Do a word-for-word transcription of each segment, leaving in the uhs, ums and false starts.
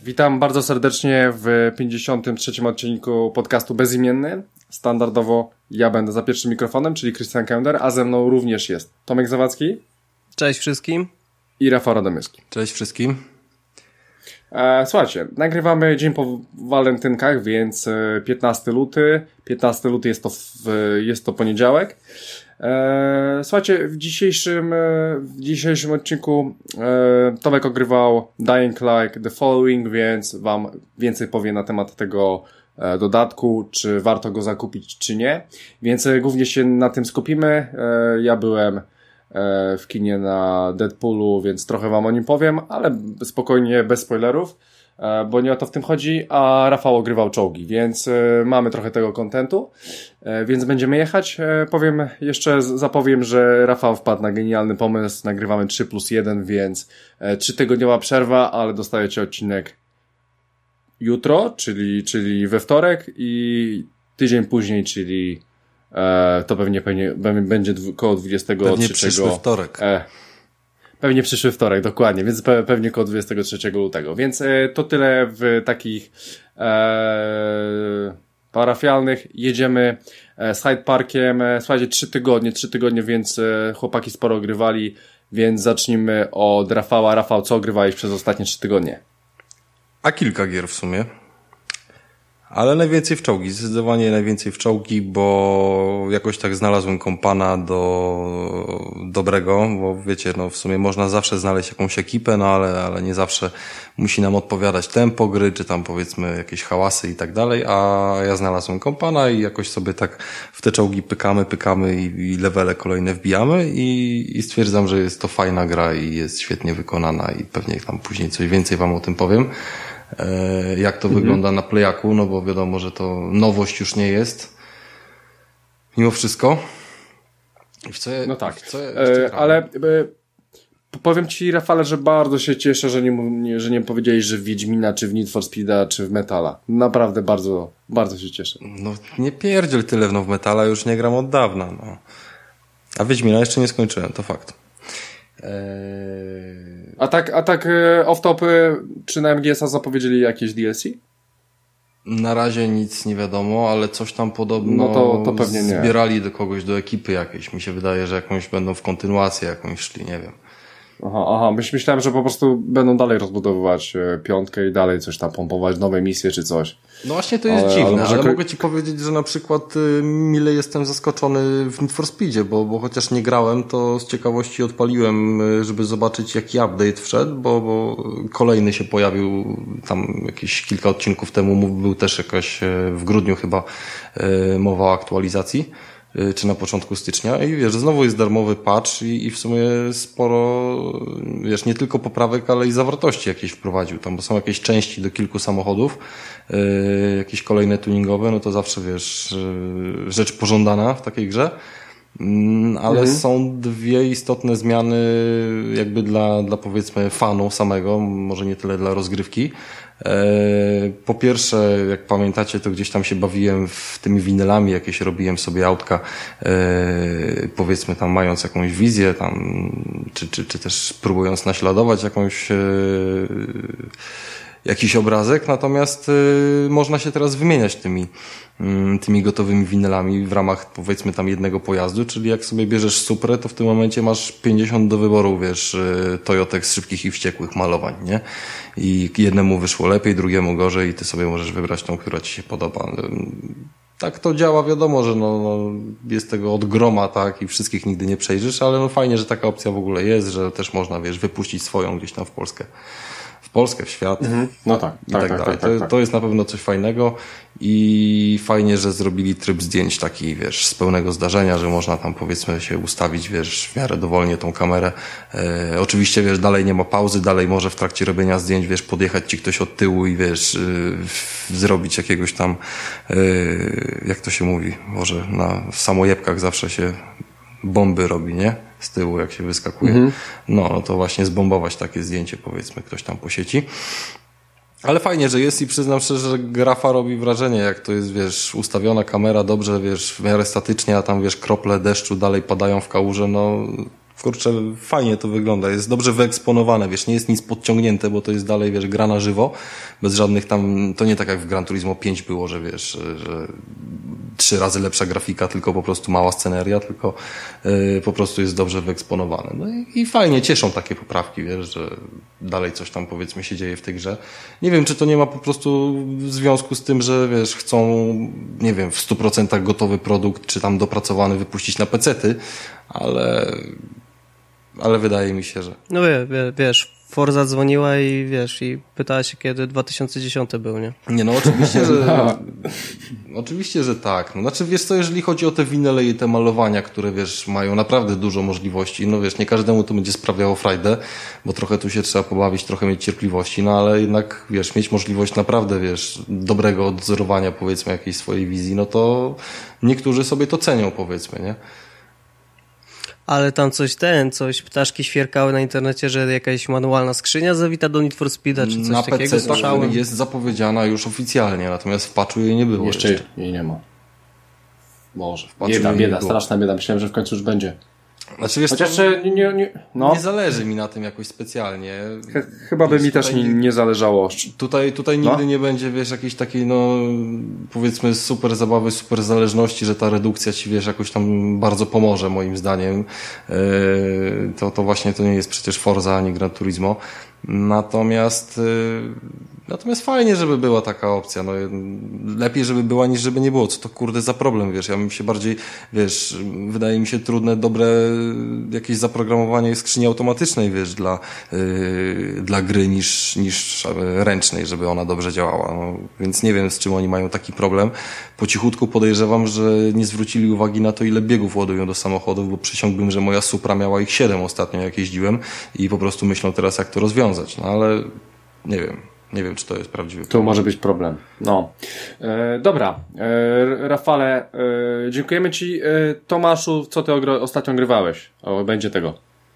Witam bardzo serdecznie w pięćdziesiątym trzecim odcinku podcastu Bezimienny. Standardowo ja będę za pierwszym mikrofonem, czyli Krystian Kender, a ze mną również jest Tomek Zawadzki. Cześć wszystkim. I Rafał Radomyski. Cześć wszystkim. E, słuchajcie, nagrywamy dzień po walentynkach, więc piętnasty luty. piętnasty luty jest to, w, jest to poniedziałek. E, słuchajcie, w dzisiejszym, w dzisiejszym odcinku e, Tomek ogrywał Dying Light The Following, więc wam więcej powie na temat tego e, dodatku, czy warto go zakupić, czy nie. Więc e, głównie się na tym skupimy. E, ja byłem e, w kinie na Deadpoolu, więc trochę wam o nim powiem, ale spokojnie, bez spoilerów, e, bo nie o to w tym chodzi, a Rafał ogrywał czołgi, więc e, mamy trochę tego kontentu. Więc będziemy jechać. Powiem, jeszcze zapowiem, że Rafał wpadł na genialny pomysł. Nagrywamy trzy plus jeden, więc trzytygodniowa przerwa, ale dostajecie odcinek jutro, czyli, czyli we wtorek i tydzień później, czyli e, to pewnie, pewnie będzie koło dwudziestego trzeciego. Pewnie przyszły wtorek. E, pewnie przyszły wtorek, dokładnie, więc pe, pewnie koło dwudziestego trzeciego lutego. Więc e, to tyle w takich e, parafialnych. Jedziemy z Hyde Parkiem. Słuchajcie, trzy tygodnie, trzy tygodnie, więc chłopaki sporo ogrywali, więc zacznijmy od Rafała. Rafał, co ogrywałeś przez ostatnie trzy tygodnie? A kilka gier w sumie. Ale najwięcej w czołgi, zdecydowanie najwięcej w czołgi, bo jakoś tak znalazłem kompana do dobrego, bo wiecie, no w sumie można zawsze znaleźć jakąś ekipę, no ale, ale nie zawsze musi nam odpowiadać tempo gry, czy tam powiedzmy jakieś hałasy i tak dalej, a ja znalazłem kompana i jakoś sobie tak w te czołgi pykamy, pykamy i, i levele kolejne wbijamy i, i stwierdzam, że jest to fajna gra i jest świetnie wykonana i pewnie tam później coś więcej wam o tym powiem. Jak to mhm. wygląda na Playaku, no bo wiadomo, że to nowość już nie jest. Mimo wszystko. W co ja, no tak, w co ja e, ale e, powiem ci, Rafale, że bardzo się cieszę, że nie, nie, że nie powiedziałeś, że w Wiedźmina, czy w Need for Speeda, czy w Metala. Naprawdę bardzo, bardzo się cieszę. No nie pierdziel tyle, no w Metala już nie gram od dawna, no. A Wiedźmina jeszcze nie skończyłem, to fakt. Eee... A tak, a tak off-top, czy na M G S a zapowiedzieli jakieś D L C? Na razie nic nie wiadomo, ale coś tam podobno no to, to pewnie nie. Zbierali do kogoś, do ekipy jakiejś. Mi się wydaje, że jakąś będą w kontynuację jakąś szli, nie wiem. Aha, aha. Myślałem, że po prostu będą dalej rozbudowywać piątkę i dalej coś tam pompować, nowe misje czy coś. No właśnie to jest ale, dziwne, ale, ale mogę ci powiedzieć, że na przykład y, mile jestem zaskoczony w Need for Speedzie, bo, bo chociaż nie grałem, to z ciekawości odpaliłem, żeby zobaczyć jaki update wszedł, bo, bo kolejny się pojawił tam jakieś kilka odcinków temu, był też jakaś w grudniu chyba y, mowa o aktualizacji. Czy na początku stycznia i wiesz, znowu jest darmowy patch i, i w sumie sporo, wiesz, nie tylko poprawek, ale i zawartości jakieś wprowadził tam, bo są jakieś części do kilku samochodów, yy, jakieś kolejne tuningowe, no to zawsze, wiesz, yy, rzecz pożądana w takiej grze, yy, ale mhm. są dwie istotne zmiany jakby dla, dla powiedzmy fanu samego, może nie tyle dla rozgrywki. Po pierwsze, jak pamiętacie, to gdzieś tam się bawiłem w tymi winylami, jakieś robiłem sobie autka, powiedzmy tam mając jakąś wizję tam, czy, czy, czy też próbując naśladować jakąś jakiś obrazek, natomiast y, można się teraz wymieniać tymi, y, tymi gotowymi winylami w ramach powiedzmy tam jednego pojazdu, czyli jak sobie bierzesz Suprę, to w tym momencie masz pięćdziesiąt do wyboru, wiesz, y, Toyotek z szybkich i wściekłych malowań, nie? I jednemu wyszło lepiej, drugiemu gorzej i ty sobie możesz wybrać tą, która ci się podoba. Tak to działa, wiadomo, że no, no, jest tego od groma, tak, i wszystkich nigdy nie przejrzysz, ale no fajnie, że taka opcja w ogóle jest, że też można, wiesz, wypuścić swoją gdzieś tam w Polskę. W Polskę, w świat. Mhm. No tak, i tak, tak, tak, dalej. tak, tak, tak. To, to jest na pewno coś fajnego i fajnie, że zrobili tryb zdjęć taki, wiesz, z pełnego zdarzenia, że można tam powiedzmy się ustawić, wiesz, w miarę dowolnie tą kamerę. E, oczywiście, wiesz, dalej nie ma pauzy, dalej może w trakcie robienia zdjęć, wiesz, podjechać ci ktoś od tyłu i wiesz, y, zrobić jakiegoś tam, y, jak to się mówi, może na samojebkach zawsze się bomby robi, nie? Z tyłu, jak się wyskakuje. Mhm. No, no to właśnie zbombować takie zdjęcie, powiedzmy, ktoś tam po sieci. Ale fajnie, że jest i przyznam szczerze, że grafa robi wrażenie, jak to jest, wiesz, ustawiona kamera dobrze, wiesz, w miarę statycznie, a tam, wiesz, krople deszczu dalej padają w kałuże, no kurczę, fajnie to wygląda, jest dobrze wyeksponowane, wiesz, nie jest nic podciągnięte, bo to jest dalej, wiesz, gra na żywo, bez żadnych tam, to nie tak jak w Gran Turismo pięć było, że wiesz, że trzy razy lepsza grafika, tylko po prostu mała sceneria, tylko yy, po prostu jest dobrze wyeksponowane. No i, i fajnie, cieszą takie poprawki, wiesz, że dalej coś tam powiedzmy się dzieje w tej grze. Nie wiem, czy to nie ma po prostu w związku z tym, że wiesz, chcą, nie wiem, w stu procentach gotowy produkt, czy tam dopracowany wypuścić na pecety, ale ale wydaje mi się, że... No wie, wie, wiesz, Forza dzwoniła i wiesz, i pytała się, kiedy dwa tysiące dziesiąty był, nie? Nie, no oczywiście, że... oczywiście, że tak. No, znaczy, wiesz co, jeżeli chodzi o te winyle i te malowania, które, wiesz, mają naprawdę dużo możliwości, no wiesz, nie każdemu to będzie sprawiało frajdę, bo trochę tu się trzeba pobawić, trochę mieć cierpliwości, no ale jednak, wiesz, mieć możliwość naprawdę, wiesz, dobrego odzorowania, powiedzmy, jakiejś swojej wizji, no to niektórzy sobie to cenią, powiedzmy, nie? Ale tam coś ten, coś ptaszki świerkały na internecie, że jakaś manualna skrzynia zawita do Need for Speeda, czy coś na takiego P C słyszałem. Jest zapowiedziana już oficjalnie, natomiast w patchu jej nie było. Jeszcze, jeszcze. jej nie ma. Może. W Bieda, jej bieda, nie było. straszna bieda. Myślałem, że w końcu już będzie. Znaczy, wiesz, Chociaż to, nie, nie, nie, no. nie zależy mi na tym jakoś specjalnie. Ch- chyba by Wiesz, mi też tutaj nie, nie zależało. Tutaj, tutaj nigdy No. nie będzie, wiesz, jakiejś takiej, no, powiedzmy, super zabawy, super zależności, że ta redukcja ci, wiesz, jakoś tam bardzo pomoże, moim zdaniem. Yy, to, to właśnie to nie jest przecież Forza ani Gran Turismo. Natomiast, yy, natomiast fajnie, żeby była taka opcja. No, lepiej, żeby była, niż żeby nie było. Co to kurde za problem, wiesz? Ja bym się bardziej, wiesz, wydaje mi się trudne, dobre jakieś zaprogramowanie skrzyni automatycznej, wiesz, dla, yy, dla gry niż, niż ręcznej, żeby ona dobrze działała. No, więc nie wiem, z czym oni mają taki problem. Po cichutku podejrzewam, że nie zwrócili uwagi na to, ile biegów ładują do samochodów, bo przysiągłbym, że moja Supra miała ich siedem ostatnio, jak jeździłem i po prostu myślą teraz, jak to rozwiązać. No ale nie wiem. Nie wiem, czy to jest prawdziwy Tu problem. może być problem. No. E, dobra. E, Rafale, e, dziękujemy Ci. E, Tomaszu, co Ty ogro- ostatnio grywałeś? O, będzie tego.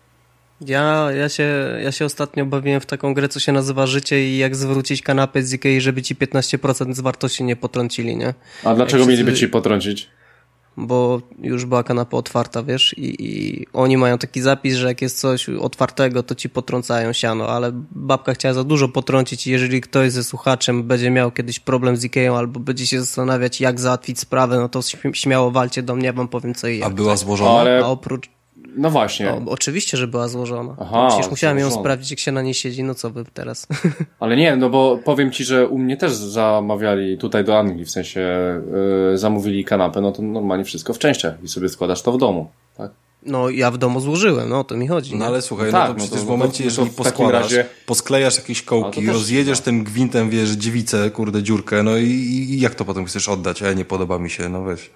Ja, ja, się, ja się ostatnio bawiłem w taką grę, co się nazywa Życie i jak zwrócić kanapę z Ikei, żeby ci piętnaście procent z wartości nie potrącili, nie? A dlaczego Jak mieliby wszyscy- Ci potrącić? Bo już była kanapa otwarta, wiesz, i, i oni mają taki zapis, że jak jest coś otwartego, to ci potrącają siano, ale babka chciała za dużo potrącić i jeżeli ktoś ze słuchaczem będzie miał kiedyś problem z Ikeą albo będzie się zastanawiać, jak załatwić sprawę, no to śm- śmiało walcie do mnie, ja wam powiem co i jak. A była złożona? Ale- A oprócz... No właśnie. No, oczywiście, że była złożona. Aha, Przecież musiałem ją złożona. sprawdzić, jak się na niej siedzi, no co wy teraz. Ale nie, no bo powiem Ci, że u mnie też zamawiali tutaj do Anglii, w sensie yy, zamówili kanapę, no to normalnie wszystko w częściach i sobie składasz to w domu, tak? No ja w domu złożyłem, no o to mi chodzi. No nie? ale słuchaj, No no, tak, to no przecież to- w momencie, to- jeżeli to w takim poskładasz, razie- posklejasz jakieś A, to kołki, też- rozjedziesz no. tym gwintem, wiesz, dziewicę, kurde, dziurkę, no i, i jak to potem chcesz oddać? A nie podoba mi się, no weź.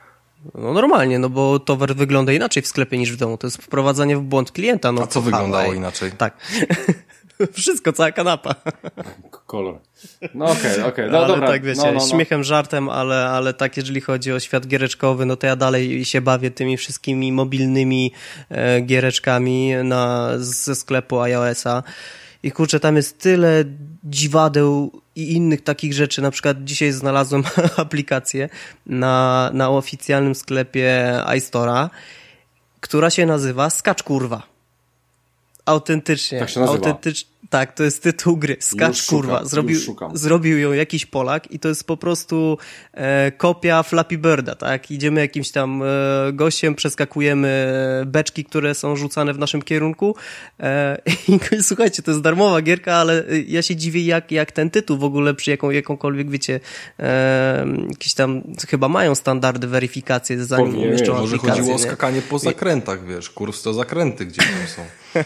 No normalnie, no bo towar wygląda inaczej w sklepie niż w domu. To jest wprowadzanie w błąd klienta. No A co to wyglądało hawaj. inaczej? Tak. Wszystko, cała kanapa. K- Kolor. No okej, okay, okej, okay. No, no ale dobra. tak wiecie, no, no, no. śmiechem, żartem, ale, ale tak jeżeli chodzi o świat giereczkowy, no to ja dalej się bawię tymi wszystkimi mobilnymi e, giereczkami na, ze sklepu iOS-a. I kurczę, tam jest tyle dziwadeł i innych takich rzeczy. Na przykład dzisiaj znalazłem aplikację na, na oficjalnym sklepie iStore'a, która się nazywa Skacz kurwa. Autentycznie. Tak się nazywa. Autentycz... Tak, to jest tytuł gry. Skacz Już szukam, kurwa. Zrobił, już szukam. zrobił ją jakiś Polak i to jest po prostu e, kopia Flappy Birda, tak? Idziemy jakimś tam e, gościem, przeskakujemy beczki, które są rzucane w naszym kierunku e, i słuchajcie, to jest darmowa gierka, ale ja się dziwię, jak, jak ten tytuł w ogóle przy jaką, jakąkolwiek, wiecie, e, jakieś tam chyba mają standardy weryfikacji, zanim Powinien, umieszczą Może aplikację. chodziło o nie? skakanie po zakrętach, wiesz, kurs to zakręty gdzie tam są.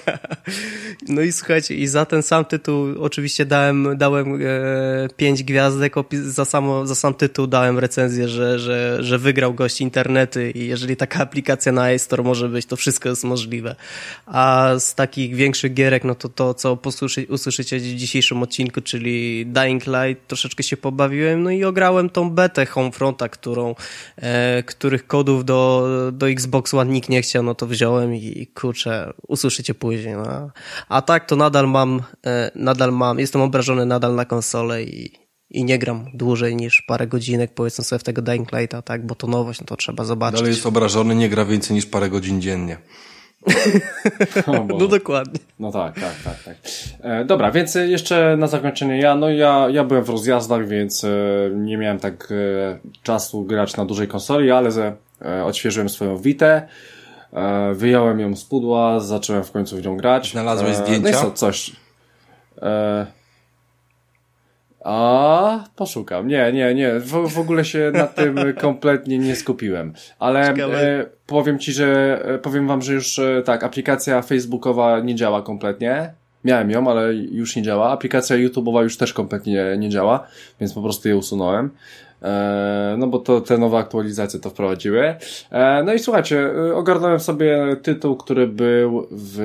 No i słuchajcie, i za ten sam tytuł oczywiście dałem, dałem e, pięć gwiazdek, opis, za, samo, za sam tytuł dałem recenzję, że, że, że wygrał gość internety i jeżeli taka aplikacja na iStore może być, to wszystko jest możliwe. A z takich większych gierek, no to to, co posłyszy, usłyszycie w dzisiejszym odcinku, czyli Dying Light, troszeczkę się pobawiłem, no i ograłem tą betę Homefronta, którą, e, których kodów do, do Xbox One nikt nie chciał, no to wziąłem i kurczę, usłyszycie później. No. A tak to nadal mam, e, nadal mam, jestem obrażony nadal na konsolę i, i nie gram dłużej niż parę godzinek, powiedzmy sobie w tego Dying Lighta, tak, bo to nowość, no to trzeba zobaczyć. Dalej jest obrażony, nie gra więcej niż parę godzin dziennie. No dokładnie. No tak, tak, tak, tak. E, dobra, więc jeszcze na zakończenie ja, no ja, ja byłem w rozjazdach, więc e, nie miałem tak e, czasu grać na dużej konsoli, ale ze, e, odświeżyłem swoją Vitę, e, wyjąłem ją z pudła, zacząłem w końcu w nią grać. Znalazłeś e, zdjęcia? No i co, coś. E, A, poszukam. Nie, nie, nie. W, w ogóle się na tym kompletnie nie skupiłem. Ale e, powiem ci, że e, powiem wam, że już e, tak, aplikacja facebookowa nie działa kompletnie. Miałem ją, ale już nie działa. Aplikacja YouTube'owa już też kompletnie nie działa, więc po prostu je usunąłem. E, no bo to te nowe aktualizacje to wprowadziły. E, no i słuchajcie, ogarnąłem sobie tytuł, który był w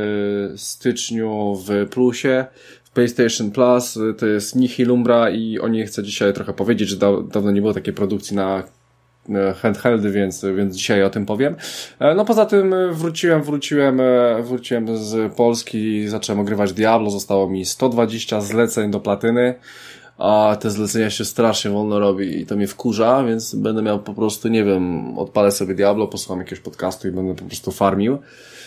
styczniu w plusie. PlayStation Plus, to jest Nihil Umbra i o niej chcę dzisiaj trochę powiedzieć, że da, dawno nie było takiej produkcji na handheldy, więc, więc dzisiaj o tym powiem. No poza tym wróciłem, wróciłem, wróciłem z Polski i zacząłem ogrywać Diablo, zostało mi sto dwadzieścia zleceń do platyny, a te zlecenia się strasznie wolno robi i to mnie wkurza, więc będę miał po prostu, nie wiem, odpalę sobie Diablo, posłucham jakiegoś podcastu i będę po prostu farmił.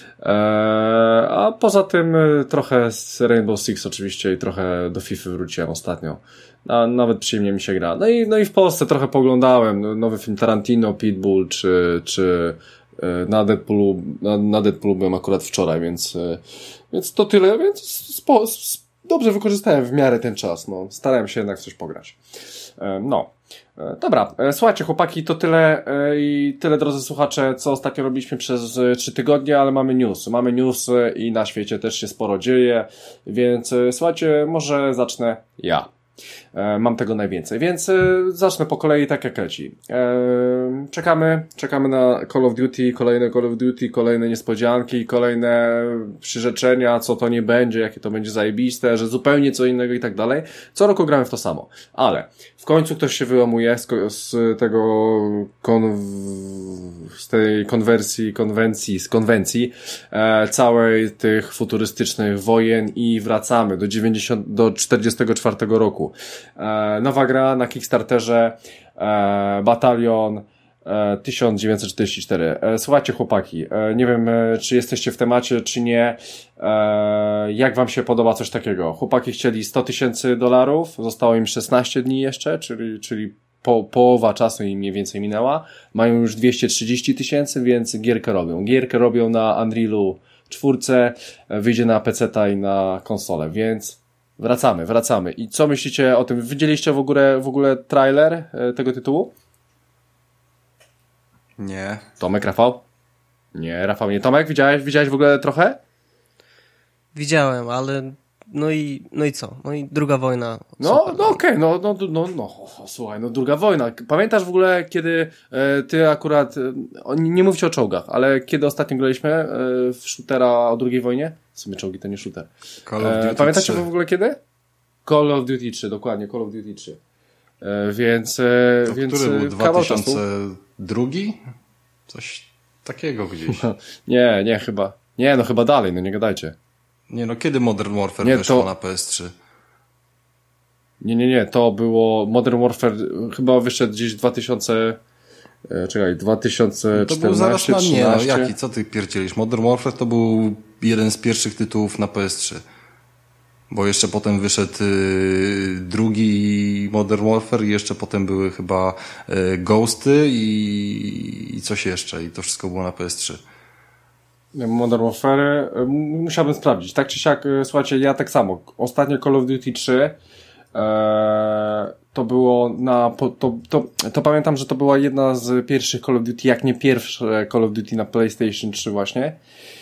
Eee, a poza tym trochę z Rainbow Six oczywiście i trochę do FIFA wróciłem ostatnio. A nawet przyjemnie mi się gra. No i, no i w Polsce trochę poglądałem nowy film Tarantino, Pitbull, czy, czy na Deadpoolu, na, na Deadpoolu byłem akurat wczoraj, więc, więc to tyle, więc spo, dobrze wykorzystałem w miarę ten czas, no. Starałem się jednak w coś pograć. Eee, no. Dobra, słuchajcie chłopaki, to tyle i tyle, drodzy słuchacze, co ostatnio robiliśmy przez trzy tygodnie, ale mamy news, mamy news i na świecie też się sporo dzieje, więc słuchajcie, może zacznę ja. Mam tego najwięcej, więc zacznę po kolei tak jak leci. Czekamy, czekamy na Call of Duty, kolejne Call of Duty, kolejne niespodzianki, kolejne przyrzeczenia, co to nie będzie, jakie to będzie zajebiste, że zupełnie co innego i tak dalej. Co roku gramy w to samo, ale w końcu ktoś się wyłamuje z, z tego konw... z tej konwersji, konwencji, z konwencji e, całej tych futurystycznych wojen i wracamy do dziewięćdziesiątego, do czterdziestego czwartego roku. E, nowa gra na Kickstarterze, e, Batalion e, tysiąc dziewięćset czterdzieści cztery. E, słuchajcie chłopaki, e, nie wiem e, czy jesteście w temacie, czy nie. E, jak wam się podoba coś takiego? Chłopaki chcieli sto tysięcy dolarów, zostało im szesnaście dni jeszcze, czyli, czyli po, połowa czasu im mniej więcej minęła. Mają już dwieście trzydzieści tysięcy, więc gierkę robią. Gierkę robią na Unrealu czwórce, wyjdzie na peceta i na konsolę, więc wracamy, wracamy. I co myślicie o tym? Widzieliście w ogóle, w ogóle trailer tego tytułu? Nie. Tomek, Rafał? Nie, Rafał nie. Tomek, widziałeś, widziałeś w ogóle trochę? Widziałem, ale no i, no i co? No i druga wojna. No, super. no okej, okay, no, no, no, no, słuchaj, no druga wojna. Pamiętasz w ogóle, kiedy e, ty akurat, e, nie mówcie o czołgach, ale kiedy ostatnio graliśmy e, w shootera o drugiej wojnie? W sumie czołgi to nie shooter. Call of Duty e, Pamiętacie trzy. w ogóle kiedy? Call of Duty trzy, dokładnie, Call of Duty trzy. E, więc, e, to więc który był dwa tysiące drugi? Coś takiego gdzieś. nie, nie, chyba. Nie, no chyba dalej, no nie gadajcie. Nie, no kiedy Modern Warfare nie, wyszło to... na P S trzy? Nie, nie, nie, to było Modern Warfare, chyba wyszedł gdzieś dwa tysiące, e, czekaj, dwa tysiące czternaście, to był zaraz na nie, no trzynaście. jaki, co ty pierdzielisz? Modern Warfare to był jeden z pierwszych tytułów na P S trzy. Bo jeszcze potem wyszedł y, drugi Modern Warfare i jeszcze potem były chyba y, Ghosty i, i coś jeszcze i to wszystko było na P S trzy. Modern Warfare, musiałbym sprawdzić. Tak czy siak, słuchajcie, ja tak samo. Ostatnio Call of Duty trzy e, to było na, to, to, to, to pamiętam, że to była jedna z pierwszych Call of Duty, jak nie pierwsze Call of Duty na PlayStation trzy właśnie.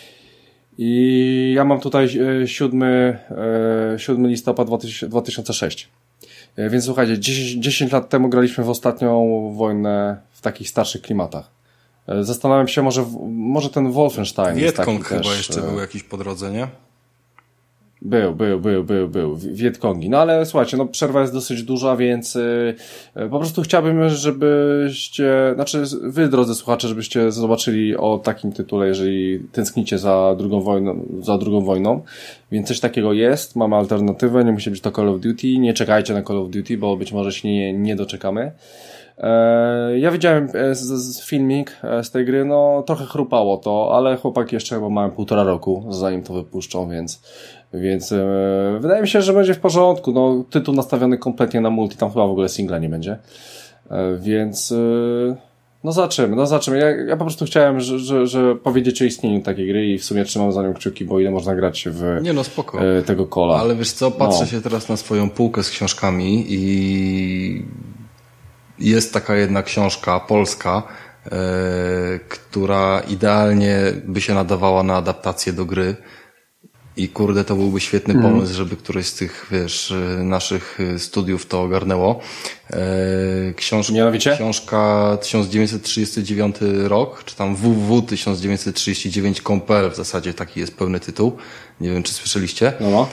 I ja mam tutaj siódmy listopad dwa tysiące szósty. Więc słuchajcie, dziesięć, dziesięć lat temu graliśmy w ostatnią wojnę w takich starszych klimatach. Zastanawiam się, może, może ten Wolfenstein Wietkong jest chyba też, jeszcze był jakiś po drodze, nie? Był, był, był, był, był. Wietkongi. No ale słuchajcie, no przerwa jest dosyć duża, więc yy, po prostu chciałbym, żebyście, znaczy wy, drodzy słuchacze, żebyście zobaczyli o takim tytule, jeżeli tęsknicie za drugą wojną, za drugą wojną. Więc coś takiego jest, mamy alternatywę, nie musi być to Call of Duty, nie czekajcie na Call of Duty, bo być może się nie, nie doczekamy. E, ja widziałem z, z filmik z tej gry, no trochę chrupało to, ale chłopaki jeszcze chyba mają półtora roku, zanim to wypuszczą, więc więc e, wydaje mi się, że będzie w porządku. No, tytuł nastawiony kompletnie na multi, tam chyba w ogóle singla nie będzie. E, więc e, no zobaczymy, no zobaczymy. Ja, ja po prostu chciałem, że, że, że powiedzieć o istnieniu takiej gry i w sumie trzymam za nią kciuki, bo ile można grać w nie no, spoko. E, tego kola. Ale wiesz co, patrzę no. się teraz na swoją półkę z książkami i jest taka jedna książka polska, e, która idealnie by się nadawała na adaptację do gry. I kurde, to byłby świetny mm. pomysł, żeby któreś z tych, wiesz, naszych studiów to ogarnęło. Książka, Mianowicie? książka tysiąc dziewięćset trzydziesty dziewiąty rok, czy tam w w tysiąc dziewięćset trzydzieści dziewięć kropka p l, w zasadzie taki jest pełny tytuł. Nie wiem, czy słyszeliście. No, no.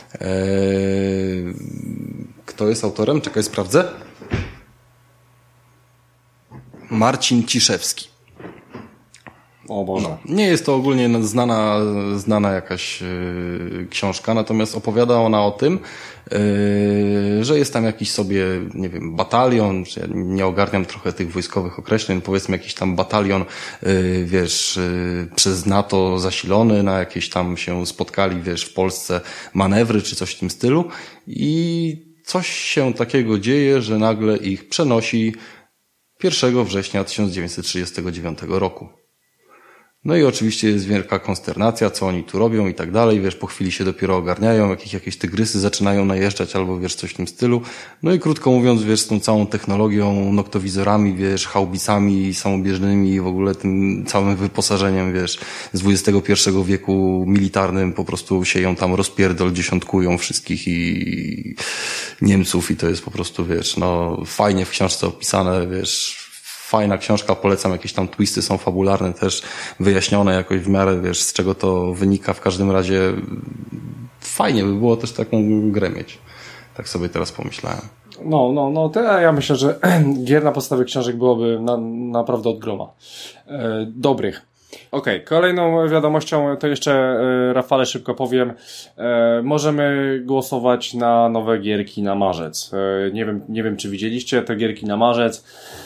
Kto jest autorem? Czekaj, sprawdzę. Marcin Ciszewski. O Boże. No, nie jest to ogólnie znana, znana jakaś yy, książka, natomiast opowiada ona o tym, yy, że jest tam jakiś sobie, nie wiem, batalion, czy ja nie ogarniam trochę tych wojskowych określeń, powiedzmy jakiś tam batalion, yy, wiesz, yy, przez NATO zasilony, na jakieś tam się spotkali, wiesz, w Polsce manewry, czy coś w tym stylu i coś się takiego dzieje, że nagle ich przenosi pierwszego września tysiąc dziewięćset trzydziestego dziewiątego roku. No i oczywiście jest wielka konsternacja, co oni tu robią i tak dalej, wiesz, po chwili się dopiero ogarniają, jakieś, jakieś tygrysy zaczynają najeżdżać albo, wiesz, coś w tym stylu. No i krótko mówiąc, wiesz, z tą całą technologią, noktowizorami, wiesz, haubicami samobieżnymi i w ogóle tym całym wyposażeniem, wiesz, z dwudziestego pierwszego wieku militarnym po prostu się ją tam rozpierdol, dziesiątkują wszystkich i Niemców i to jest po prostu, wiesz, no fajnie w książce opisane, wiesz, fajna książka, polecam, jakieś tam twisty są fabularne, też wyjaśnione jakoś w miarę, wiesz, z czego to wynika. W każdym razie fajnie by było też taką grę mieć. Tak sobie teraz pomyślałem. No, no, no, to ja myślę, że gier na podstawie książek byłoby na, naprawdę od groma. E, dobrych. Okej, okay, kolejną wiadomością to jeszcze, e, Rafale, szybko powiem, e, możemy głosować na nowe gierki na marzec. E, nie wiem, nie wiem, czy widzieliście te gierki na marzec.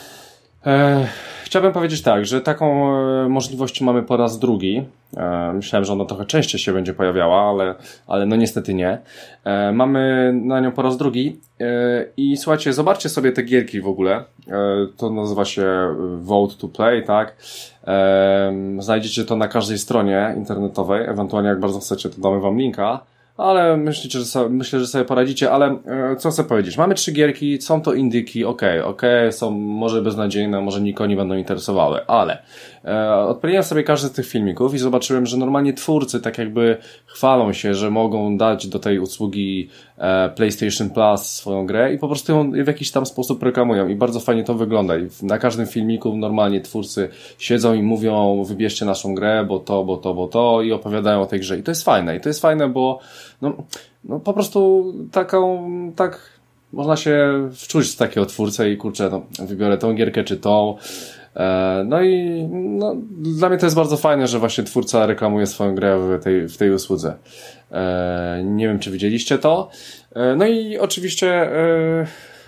E, chciałbym powiedzieć tak, że taką e, możliwość mamy po raz drugi. E, myślałem, że ona trochę częściej się będzie pojawiała, ale, ale no niestety nie. E, mamy na nią po raz drugi e, i słuchajcie, zobaczcie sobie te gierki w ogóle. E, to nazywa się Vote to Play, tak? E, znajdziecie to na każdej stronie internetowej, ewentualnie jak bardzo chcecie, to damy wam linka. Ale myślicie, że sobie, myślę, że sobie poradzicie, ale e, co chcę powiedzieć? Mamy trzy gierki, są to indyki, okej, okay, okej, okay, są może beznadziejne, może nikogo nie będą interesowały, ale e, odpaliłem sobie każdy z tych filmików i zobaczyłem, że normalnie twórcy tak jakby chwalą się, że mogą dać do tej usługi e, PlayStation Plus swoją grę i po prostu ją w jakiś tam sposób reklamują i bardzo fajnie to wygląda i na każdym filmiku normalnie twórcy siedzą i mówią, wybierzcie naszą grę, bo to, bo to, bo to i opowiadają o tej grze i to jest fajne i to jest fajne, bo no, no po prostu taką, tak można się wczuć z takiego twórcę i kurczę, no wybiorę tą gierkę czy tą. E, no i no, dla mnie to jest bardzo fajne, że właśnie twórca reklamuje swoją grę w tej, w tej usłudze. E, nie wiem, czy widzieliście to. E, no i oczywiście e,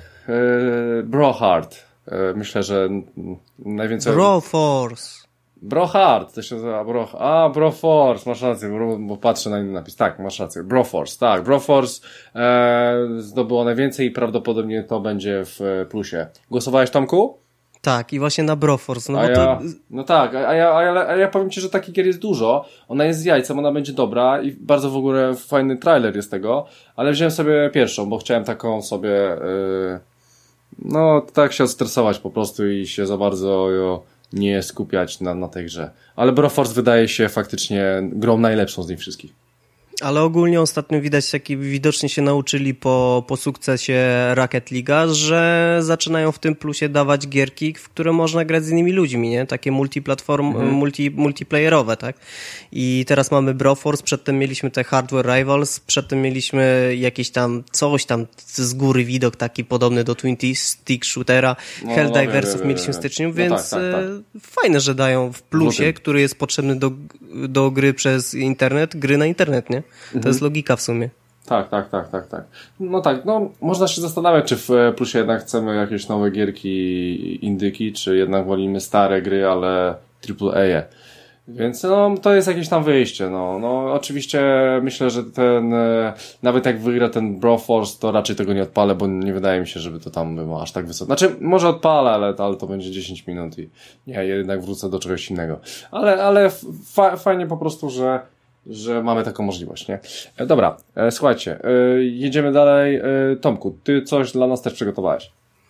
e, Brohard. E, myślę, że najwięcej... Broforce. Brohard, to się nazywa Bro... A, Broforce, masz rację, bo, bo patrzę na inny napis. Tak, masz rację. Broforce, tak. Broforce e, zdobyło najwięcej i prawdopodobnie to będzie w plusie. Głosowałeś, Tomku? Tak, i właśnie na Broforce. No, a bo ja, to... no tak, a ja, a, ja, a ja powiem ci, że takich gier jest dużo. Ona jest z jajcem, ona będzie dobra i bardzo w ogóle fajny trailer jest tego, ale wziąłem sobie pierwszą, bo chciałem taką sobie yy, no tak się odstresować po prostu i się za bardzo jo, nie skupiać na, na tej grze. Ale Broforce wydaje się faktycznie grą najlepszą z nich wszystkich. Ale ogólnie ostatnio widać, taki widocznie się nauczyli po, po sukcesie Rocket League'a, że zaczynają w tym plusie dawać gierki, w które można grać z innymi ludźmi, nie? Takie multiplatform, mhm. multi, multiplayerowe, tak? I teraz mamy Broforce, przedtem mieliśmy te Hardware Rivals, przedtem mieliśmy jakieś tam, coś tam z góry widok taki podobny do Twin Stick Shootera, no, Helldiversów no, mieliśmy w styczniu, no, więc tak, tak, tak. fajne, że dają w plusie, Luty. który jest potrzebny do, do gry przez internet, gry na internet, nie? To mhm. jest logika w sumie. Tak, tak, tak, tak, tak. No tak, no można się zastanawiać, czy w Plusie jednak chcemy jakieś nowe gierki, indyki, czy jednak wolimy stare gry, ale triple A. Więc no, to jest jakieś tam wyjście, no. No, oczywiście myślę, że ten, nawet jak wygra ten Broforce, to raczej tego nie odpalę, bo nie wydaje mi się, żeby to tam było aż tak wysoko. Znaczy, może odpalę, ale, ale to będzie dziesięć minut i nie, jednak wrócę do czegoś innego. Ale, ale fa- fajnie po prostu, że że mamy taką możliwość, nie? E, dobra, e, słuchajcie, e, jedziemy dalej. E, Tomku, ty coś dla nas też przygotowałeś?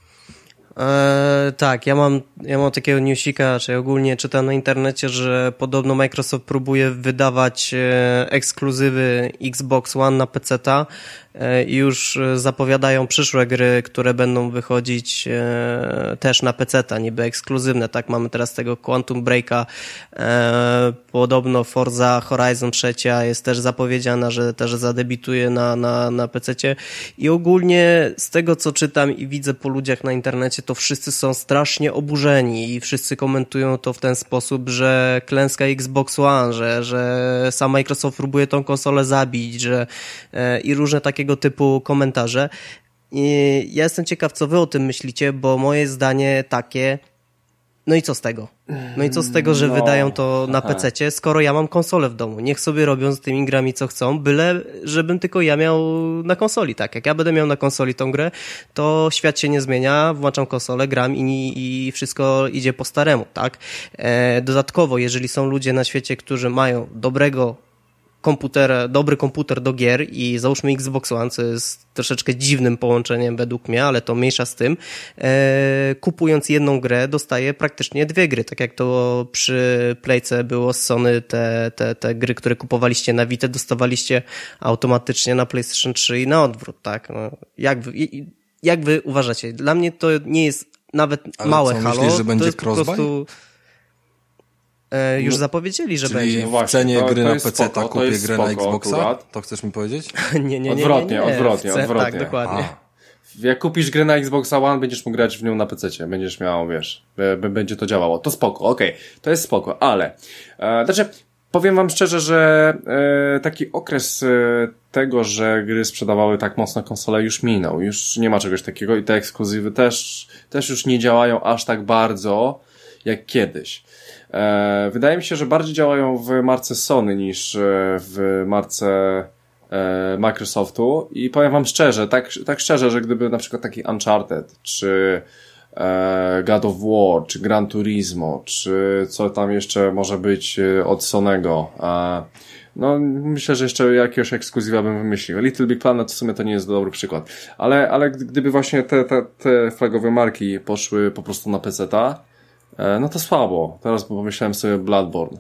Eee, tak, ja mam, ja mam takiego newsika, czyli ogólnie czytam na internecie, że podobno Microsoft próbuje wydawać e, ekskluzywy Xbox One na peceta e, i już zapowiadają przyszłe gry, które będą wychodzić e, też na peceta, niby ekskluzywne, tak? Mamy teraz tego Quantum Breaka, e, podobno Forza Horizon trzecia jest też zapowiedziana, że też zadebiutuje na, na, na pececie i ogólnie z tego, co czytam i widzę po ludziach na internecie, to wszyscy są strasznie oburzeni i wszyscy komentują to w ten sposób, że klęska Xbox One, że, że sam Microsoft próbuje tą konsolę zabić, że e, i różne takiego typu komentarze. I ja jestem ciekaw, co wy o tym myślicie, bo moje zdanie takie, no i co z tego? No i co z tego, że no, wydają to na pececie, skoro ja mam konsolę w domu? Niech sobie robią z tymi grami co chcą, byle żebym tylko ja miał na konsoli, tak. Jak ja będę miał na konsoli tą grę, to świat się nie zmienia, włączam konsolę, gram i, i wszystko idzie po staremu, tak. E, dodatkowo, jeżeli są ludzie na świecie, którzy mają dobrego komputer, dobry komputer do gier i załóżmy Xbox One, co jest troszeczkę dziwnym połączeniem według mnie, ale to mniejsza z tym, e, kupując jedną grę dostaje praktycznie dwie gry, tak jak to przy Playce było z Sony, te, te, te gry, które kupowaliście na Vita, dostawaliście automatycznie na PlayStation trzy i na odwrót, tak? No, jak, wy, jak wy uważacie? Dla mnie to nie jest nawet ale małe co, halo, myślisz, że będzie to jest crossbuy? Po prostu już no, zapowiedzieli, że czyli będzie. w cenie to, gry to na peceta kupię grę spoko, na Xboxa? Akurat. To chcesz mi powiedzieć? nie, nie, nie. Odwrotnie, nie, nie. odwrotnie, Chcę, odwrotnie. Tak, dokładnie. A. Jak kupisz grę na Xboxa One, będziesz mógł grać w nią na pececie. Będziesz miał, wiesz, b- będzie to działało. To spoko, okej. Okay. To jest spoko, ale e, znaczy, powiem wam szczerze, że e, taki okres e, tego, że gry sprzedawały tak mocno konsole już minął. Już nie ma czegoś takiego i te ekskluzywy też, też już nie działają aż tak bardzo jak kiedyś. E, wydaje mi się, że bardziej działają w marce Sony niż w marce e, Microsoftu i powiem wam szczerze, tak, tak szczerze, że gdyby na przykład taki Uncharted, czy e, God of War, czy Gran Turismo, czy co tam jeszcze może być od Sonego, e, no myślę, że jeszcze jakiegoś ekskluzywa bym wymyślił. Little Big Planet w sumie to nie jest dobry przykład, ale, ale gdyby właśnie te, te, te flagowe marki poszły po prostu na peceta, no to słabo. Teraz pomyślałem sobie Bloodborne.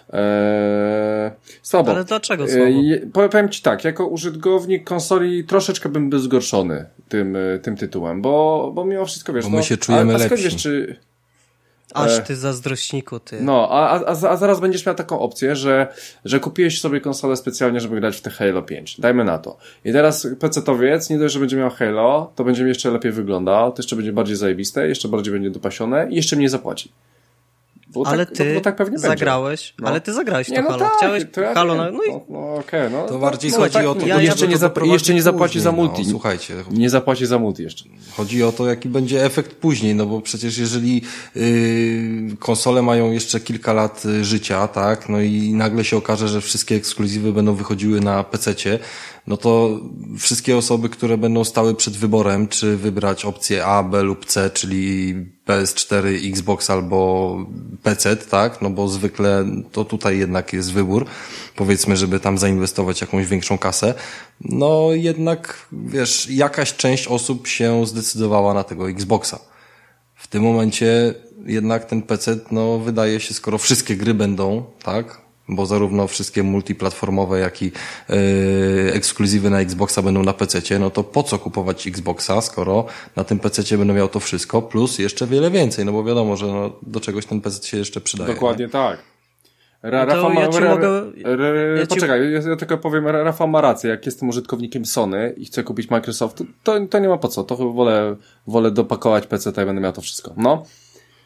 Eee, słabo. Ale dlaczego słabo? Eee, powiem ci tak, jako użytkownik konsoli troszeczkę bym był zgorszony tym, tym tytułem, bo, bo mimo wszystko wiesz... Bo my no, się czujemy a, a lepsi. Wiesz, czy... Aż ty zazdrośniku, ty. No, a, a, a zaraz będziesz miał taką opcję, że, że kupiłeś sobie konsolę specjalnie, żeby grać w te Halo pięć. Dajmy na to. I teraz pecetowiec, nie dość, że będzie miał Halo, to będzie mi jeszcze lepiej wyglądał, to jeszcze będzie bardziej zajebiste, jeszcze bardziej będzie dopasione i jeszcze mniej zapłaci. Bo ale tak, ty bo, bo tak pewnie zagrałeś, no. ale ty zagrałeś to nie, no Halo. Tak, Chciałeś to ja Halo na... No, i... no, no okej, okay, no. To bardziej no, chodzi tak, o to, ja, jeszcze, nie zap- jeszcze nie zapłaci później, za multi. No, słuchajcie. Nie zapłaci za multi jeszcze. Chodzi o to, jaki będzie efekt później, no bo przecież jeżeli yy, konsole mają jeszcze kilka lat życia, tak, no i nagle się okaże, że wszystkie ekskluzywy będą wychodziły na pececie, no to wszystkie osoby, które będą stały przed wyborem, czy wybrać opcję A, B lub C, czyli P S cztery, Xbox albo P C, tak, no bo zwykle to tutaj jednak jest wybór, powiedzmy, żeby tam zainwestować jakąś większą kasę, no jednak, wiesz, jakaś część osób się zdecydowała na tego Xboxa. W tym momencie jednak ten P C, no wydaje się, skoro wszystkie gry będą, tak, bo zarówno wszystkie multiplatformowe, jak i yy, ekskluzywy na Xboxa będą na pececie, no to po co kupować Xboxa, skoro na tym pececie będę miał to wszystko, plus jeszcze wiele więcej, no bo wiadomo, że no, do czegoś ten pecet się jeszcze przydaje. Dokładnie nie? tak. Ra, no Rafa ma, ja ci ra, mogę... ra, ja poczekaj, ja, ja tylko powiem, Rafa ma rację, jak jestem użytkownikiem Sony i chcę kupić Microsoft, to, to nie ma po co, to wolę, wolę dopakować peceta i będę miał to wszystko. No.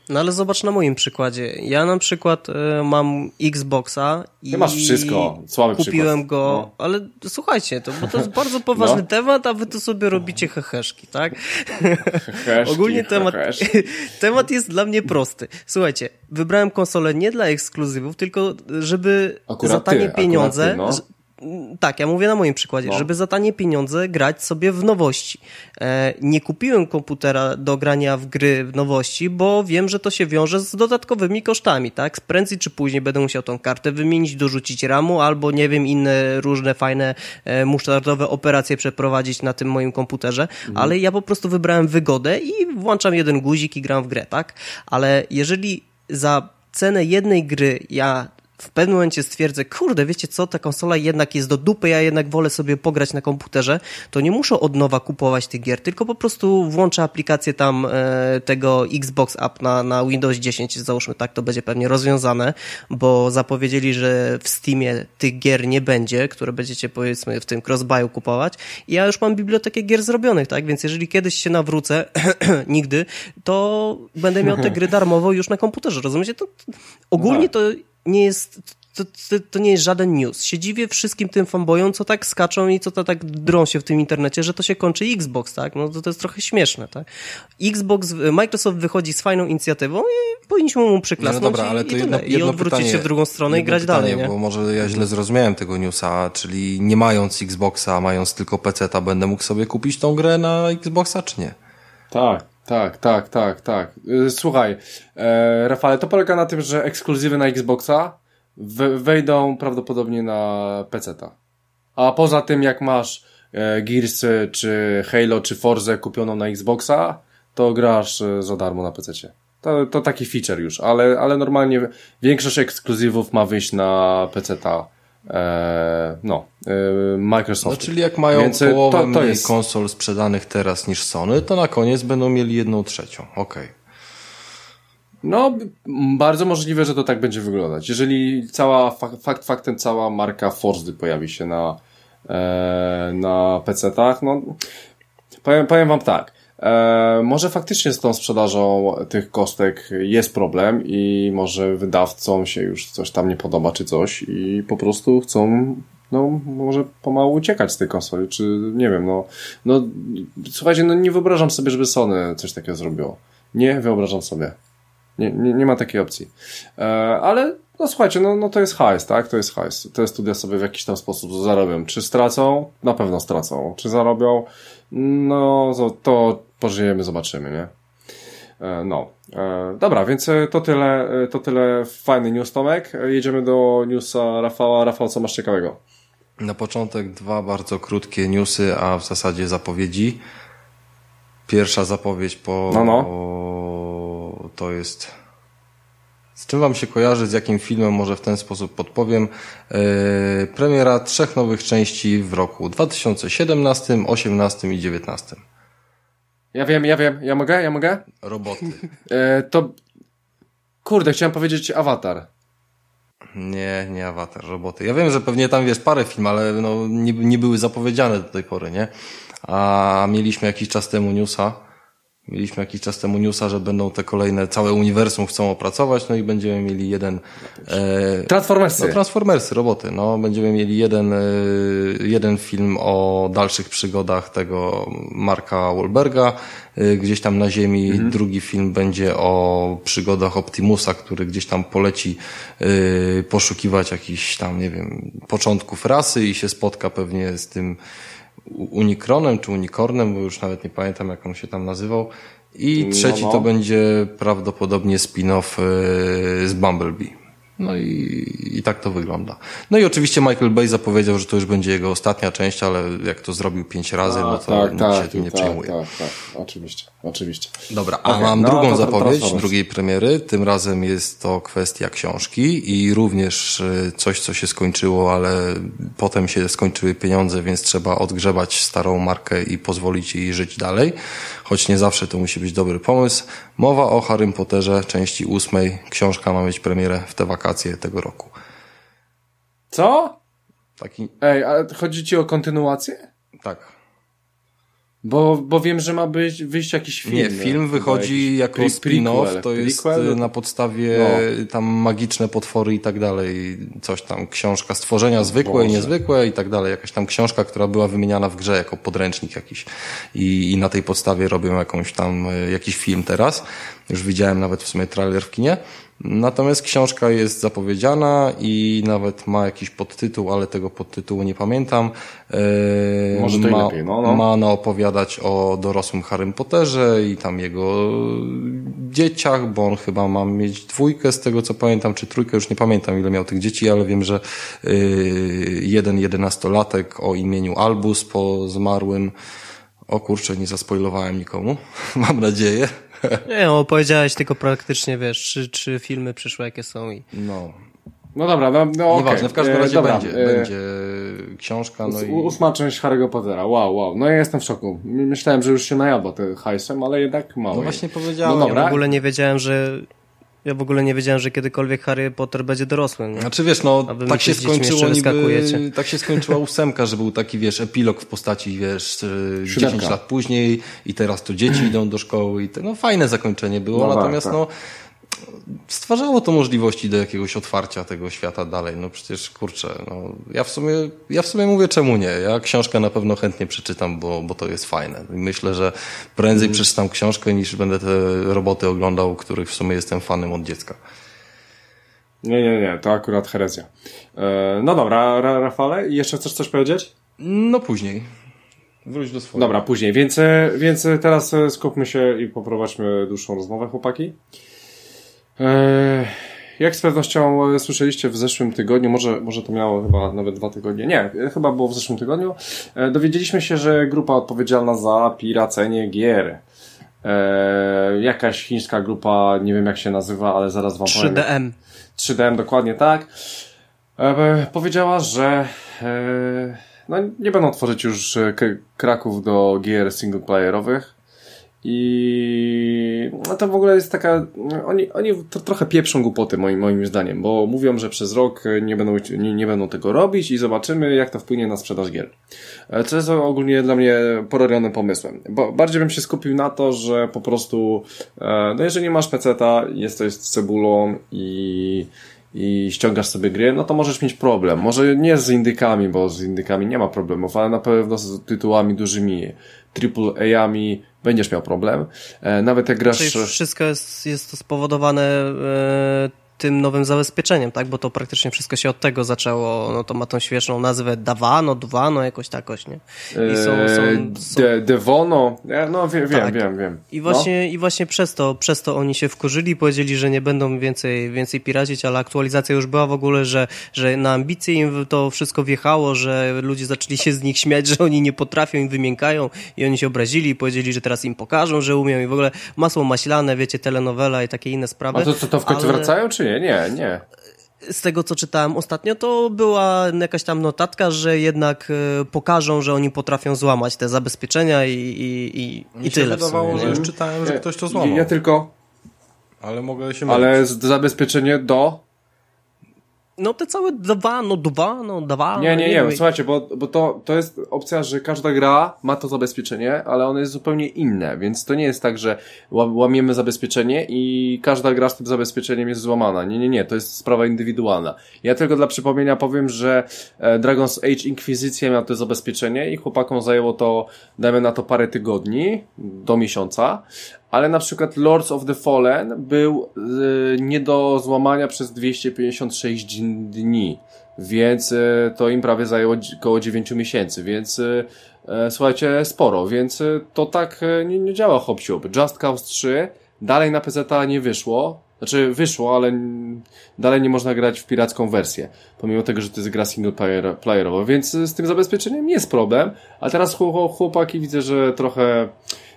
No ale zobacz na moim przykładzie. Ja na przykład y, mam Xboxa i Ty masz wszystko. Słaby kupiłem przykład. go, no. ale słuchajcie, to, bo to jest bardzo poważny no. temat, a wy tu sobie robicie heheszki, tak? Heheszki, Ogólnie temat, heheszki. temat jest dla mnie prosty. Słuchajcie, wybrałem konsolę nie dla ekskluzywów, tylko żeby akurat za tanie ty, pieniądze... ty, no. Tak, ja mówię na moim przykładzie, no. żeby za tanie pieniądze grać sobie w nowości. E, nie kupiłem komputera do grania w gry w nowości, bo wiem, że to się wiąże z dodatkowymi kosztami, tak? Prędzej czy później będę musiał tą kartę wymienić, dorzucić ramu, albo nie wiem, inne różne fajne e, musztardowe operacje przeprowadzić na tym moim komputerze, mhm. ale ja po prostu wybrałem wygodę i włączam jeden guzik i gram w grę, tak? Ale jeżeli za cenę jednej gry ja w pewnym momencie stwierdzę, kurde, wiecie co, ta konsola jednak jest do dupy, ja jednak wolę sobie pograć na komputerze, to nie muszę od nowa kupować tych gier, tylko po prostu włączę aplikację tam e, tego Xbox App na, na Windows dziesięć, załóżmy tak, to będzie pewnie rozwiązane, bo zapowiedzieli, że w Steamie tych gier nie będzie, które będziecie powiedzmy w tym cross-buyu kupować i ja już mam bibliotekę gier zrobionych, tak, więc jeżeli kiedyś się nawrócę, nigdy, to będę miał te gry darmowo już na komputerze, rozumiecie? To, to, ogólnie to nie jest, to, to, to nie jest żaden news. Się dziwię wszystkim tym fanboyom, co tak skaczą i co to tak drą się w tym internecie, że to się kończy Xbox, tak? No to, to jest trochę śmieszne, tak? Xbox, Microsoft wychodzi z fajną inicjatywą i powinniśmy mu przyklasnąć no dobra, ale to i, jedno, i odwrócić pytanie, się w drugą stronę i grać pytanie, dalej, nie? Bo może ja źle zrozumiałem tego newsa, czyli nie mając Xboxa, mając tylko peceta, będę mógł sobie kupić tą grę na Xboxa, czy nie? Tak. Tak, tak, tak, tak. Słuchaj, e, Rafale, to polega na tym, że ekskluzywy na Xboxa we, wejdą prawdopodobnie na peceta. A poza tym, jak masz e, Gearsy, czy Halo, czy Forzę kupioną na Xboxa, to grasz e, za darmo na pececie. To, to taki feature już, ale, ale normalnie większość ekskluzywów ma wyjść na peceta. Eee, no, eee, Microsoft. No, czyli jak mają Więc połowę to, to mniej jest... konsol sprzedanych teraz niż Sony, to na koniec będą mieli jedną trzecią. Okej. Okay. No, bardzo możliwe, że to tak będzie wyglądać. Jeżeli cała, fakt faktem cała marka Forzy pojawi się na, e, na pecetach, no, powiem, powiem wam tak. E, może faktycznie z tą sprzedażą tych kostek jest problem i może wydawcom się już coś tam nie podoba czy coś i po prostu chcą no może pomału uciekać z tej konsoli, czy nie wiem, no, no słuchajcie, no nie wyobrażam sobie, żeby Sony coś takiego zrobiło. Nie wyobrażam sobie. Nie, nie, nie ma takiej opcji. E, ale no słuchajcie, no, no to jest hajs, tak? To jest hajs. Te studia sobie w jakiś tam sposób zarobią. Czy stracą? Na pewno stracą. Czy zarobią? No to pożyjemy, zobaczymy, nie? E, no. E, dobra, więc to tyle, to tyle fajny news, Tomek. Jedziemy do newsa Rafała. Rafał, co masz ciekawego? Na początek dwa bardzo krótkie newsy, a w zasadzie zapowiedzi. Pierwsza zapowiedź po... No, no. To jest... Z czym wam się kojarzy, z jakim filmem, może w ten sposób podpowiem. Yy, premiera trzech nowych części w roku dwa tysiące siedemnastym, osiemnastym i dziewiętnastym. Ja wiem, ja wiem. Ja mogę? Ja mogę? Roboty. E, to... Kurde, chciałem powiedzieć Avatar. Nie, nie Avatar, roboty. Ja wiem, że pewnie tam wiesz parę film, ale no nie, nie były zapowiedziane do tej pory, nie? A mieliśmy jakiś czas temu newsa. Mieliśmy jakiś czas temu newsa, że będą te kolejne, całe uniwersum chcą opracować, no i będziemy mieli jeden... E, Transformersy. No, Transformersy, roboty. No, będziemy mieli jeden, e, jeden film o dalszych przygodach tego Marka Wahlberga, e, gdzieś tam na ziemi. Mhm. Drugi film będzie o przygodach Optimusa, który gdzieś tam poleci e, poszukiwać jakichś tam, nie wiem, początków rasy i się spotka pewnie z tym Unikronem czy Unikornem, bo już nawet nie pamiętam, jak on się tam nazywał. I trzeci no, no. to będzie prawdopodobnie spin-off z Bumblebee. No i, i tak to wygląda. No i oczywiście Michael Bay zapowiedział, że to już będzie jego ostatnia część, ale jak to zrobił pięć razy, a, no to tak, nikt tak, się tym nie tak, przejmuje. Tak, tak, oczywiście, oczywiście. Dobra, a okay, mam no, drugą zapowiedź drugiej premiery. Tym razem jest to kwestia książki i również coś, co się skończyło, ale potem się skończyły pieniądze, więc trzeba odgrzebać starą markę i pozwolić jej żyć dalej. Choć nie zawsze to musi być dobry pomysł. Mowa o Harrym Potterze, części ósmej. Książka ma mieć premierę w te wakacje tego roku. Co? Taki... Ej, ale chodzi ci o kontynuację? Tak. Bo, bo wiem, że ma być, wyjść jakiś film. Nie, film wychodzi jako pre- spin-off, to jest prequel? Na podstawie no. tam magiczne potwory i tak dalej, coś tam, książka stworzenia zwykłe i niezwykłe i tak dalej, jakaś tam książka, która była wymieniana w grze jako podręcznik jakiś i, i na tej podstawie robią jakąś tam, jakiś film teraz. Już widziałem nawet w sumie trailer w kinie. Natomiast książka jest zapowiedziana i nawet ma jakiś podtytuł, ale tego podtytułu nie pamiętam. Eee, Może to ma, lepiej, no, no. Ma ona opowiadać o dorosłym Harrym Potterze i tam jego dzieciach, bo on chyba ma mieć dwójkę z tego co pamiętam, czy trójkę, już nie pamiętam ile miał tych dzieci, ale wiem, że yy, jeden jedenastolatek o imieniu Albus po zmarłym. O kurczę, nie zaspoilowałem nikomu, mam nadzieję. Nie, no, powiedziałeś tylko praktycznie, wiesz, trzy, trzy filmy przyszłe jakie są i... No. No dobra, no, no Nieważne, okay. w każdym razie e, dobra, będzie, e, będzie książka, no i... Ósma część Harry'ego Pottera, wow, wow. No ja jestem w szoku. Myślałem, że już się najadła tym hajsem, ale jednak mało. No właśnie powiedziałem. No dobra. Ja w ogóle nie wiedziałem, że... Ja w ogóle nie wiedziałem, że kiedykolwiek Harry Potter będzie dorosłym. Nie? Znaczy wiesz, no tak się skończyło niby, tak się skończyła ósemka, że był taki, wiesz, epilog w postaci, wiesz, dziesięć lat później i teraz to dzieci idą do szkoły i to, no fajne zakończenie było, no natomiast tak, no stwarzało to możliwości do jakiegoś otwarcia tego świata dalej. No przecież, kurczę, no ja w sumie, ja w sumie mówię, czemu nie? Ja książkę na pewno chętnie przeczytam, bo, bo to jest fajne. I myślę, że prędzej mm. przeczytam książkę, niż będę te roboty oglądał, których w sumie jestem fanem od dziecka. Nie, nie, nie, to akurat herezja. E, no dobra, Rafale, jeszcze chcesz coś powiedzieć? No później. Wróć do swojego. Dobra, później. Więc, więc teraz skupmy się i poprowadźmy dłuższą rozmowę, chłopaki. Jak z pewnością słyszeliście w zeszłym tygodniu, może, może to miało chyba nawet dwa tygodnie, nie, chyba było w zeszłym tygodniu, dowiedzieliśmy się, że grupa odpowiedzialna za piracenie gier, e, jakaś chińska grupa, nie wiem jak się nazywa, ale zaraz wam powiem. trzy D M. trzy D M, dokładnie tak, e, powiedziała, że e, no, nie będą tworzyć już kraków do gier singleplayerowych. I no to w ogóle jest taka, oni, oni to trochę pieprzą głupoty moim, moim zdaniem, bo mówią, że przez rok nie będą, nie, nie będą tego robić i zobaczymy, jak to wpłynie na sprzedaż gier. Co jest ogólnie dla mnie pororionym pomysłem. Bo bardziej bym się skupił na to, że po prostu, no jeżeli masz peceta, jesteś z cebulą i i ściągasz sobie gry, no to możesz mieć problem. Może nie z indykami, bo z indykami nie ma problemów, ale na pewno z tytułami dużymi, triple A-ami będziesz miał problem. E, nawet jak grasz... Czyli wszystko jest, jest to spowodowane e, tym nowym zabezpieczeniem, tak? Bo to praktycznie wszystko się od tego zaczęło, no to ma tą śmieszną nazwę Davano, Duvano, jakoś takoś, nie? I są... są, są... De, Devono, no wiem, tak. wiem, wiem, wiem. I właśnie, no. i właśnie przez to, przez to oni się wkurzyli i powiedzieli, że nie będą więcej, więcej piracić, ale aktualizacja już była w ogóle, że, że na ambicje im to wszystko wjechało, że ludzie zaczęli się z nich śmiać, że oni nie potrafią i wymiękają i oni się obrazili i powiedzieli, że teraz im pokażą, że umieją i w ogóle masło maślane, wiecie, telenowela i takie inne sprawy. A to, to, to w końcu ale... wracają, czy nie? Nie, nie. Z tego, co czytałem ostatnio, to była jakaś tam notatka, że jednak y, pokażą, że oni potrafią złamać te zabezpieczenia i, i, i, i tyle. Mi się wydawało, że już czytałem, że ja, ktoś to złamał. Ja, ja tylko... Ale mogę się Ale mylić. Zabezpieczenie do... No te całe dwa, no dwa, no dwa. Nie, nie, nie, nie słuchajcie, bo, bo to, to jest opcja, że każda gra ma to zabezpieczenie, ale ono jest zupełnie inne, więc to nie jest tak, że łamiemy zabezpieczenie i każda gra z tym zabezpieczeniem jest złamana. Nie, nie, nie, to jest sprawa indywidualna. Ja tylko dla przypomnienia powiem, że Dragon's Age Inquisition miał to zabezpieczenie i chłopakom zajęło to, dajmy na to parę tygodni, do miesiąca, ale na przykład Lords of the Fallen był y, nie do złamania przez dwieście pięćdziesiąt sześć dni, więc y, to im prawie zajęło około dziewięć miesięcy, więc y, y, słuchajcie, sporo, więc y, to tak y, nie, nie działa hop-siup. Just Cause trzy dalej na P Z a nie wyszło, znaczy wyszło, ale dalej nie można grać w piracką wersję, pomimo tego, że to jest gra single player, playerowa, więc y, z tym zabezpieczeniem jest problem, a teraz chłopaki widzę, że trochę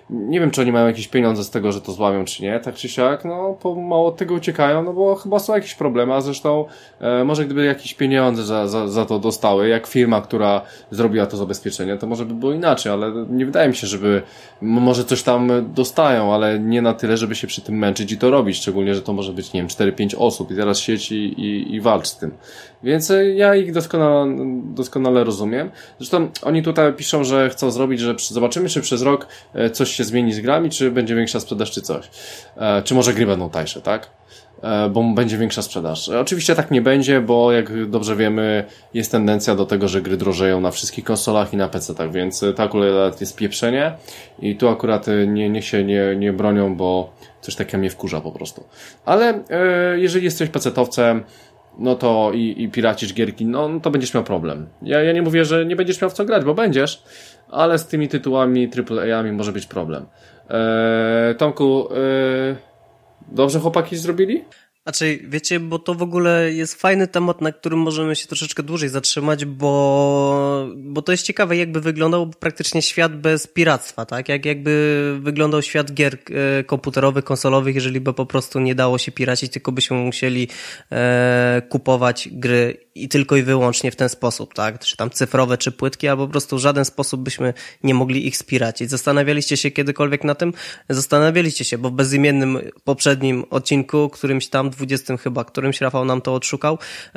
nie wiem, czy oni mają jakieś pieniądze z tego, że to złamią, czy nie, tak czy siak, no, po mało od tego uciekają, no bo chyba są jakieś problemy, a zresztą e, może gdyby jakieś pieniądze za, za, za to dostały, jak firma, która zrobiła to zabezpieczenie, to może by było inaczej, ale nie wydaje mi się, żeby, może coś tam dostają, ale nie na tyle, żeby się przy tym męczyć i to robić, szczególnie, że to może być, nie wiem, cztery pięć osób i teraz sieć i, i, i walcz z tym. Więc ja ich doskonale, doskonale rozumiem. Zresztą oni tutaj piszą, że chcą zrobić, że zobaczymy, czy przez rok coś się zmieni z grami, czy będzie większa sprzedaż, czy coś. Czy może gry będą tańsze, tak? Bo będzie większa sprzedaż. Oczywiście tak nie będzie, bo jak dobrze wiemy, jest tendencja do tego, że gry drożeją na wszystkich konsolach i na pecetach, więc to akurat jest pieprzenie i tu akurat nie, niech się nie, nie bronią, bo coś takiego mnie wkurza po prostu. Ale e, jeżeli jesteś pecetowcem, no to i, i piracisz gierki, no, no to będziesz miał problem. Ja, ja nie mówię, że nie będziesz miał w co grać, bo będziesz, ale z tymi tytułami triple A-ami może być problem. Eee, Tomku, eee, dobrze chłopaki zrobili? Znaczy, wiecie, bo to w ogóle jest fajny temat, na którym możemy się troszeczkę dłużej zatrzymać, bo, bo to jest ciekawe, jakby wyglądał praktycznie świat bez piractwa, tak? Jak jakby wyglądał świat gier e, komputerowych, konsolowych, jeżeli by po prostu nie dało się piracić, tylko byśmy musieli e, kupować gry i tylko i wyłącznie w ten sposób, tak? Czy tam cyfrowe, czy płytki, albo po prostu w żaden sposób byśmy nie mogli ich spiracić. Zastanawialiście się kiedykolwiek na tym? Zastanawialiście się, bo w bezimiennym poprzednim odcinku, którymś tam dwudziestym chyba, którymś Rafał nam to odszukał,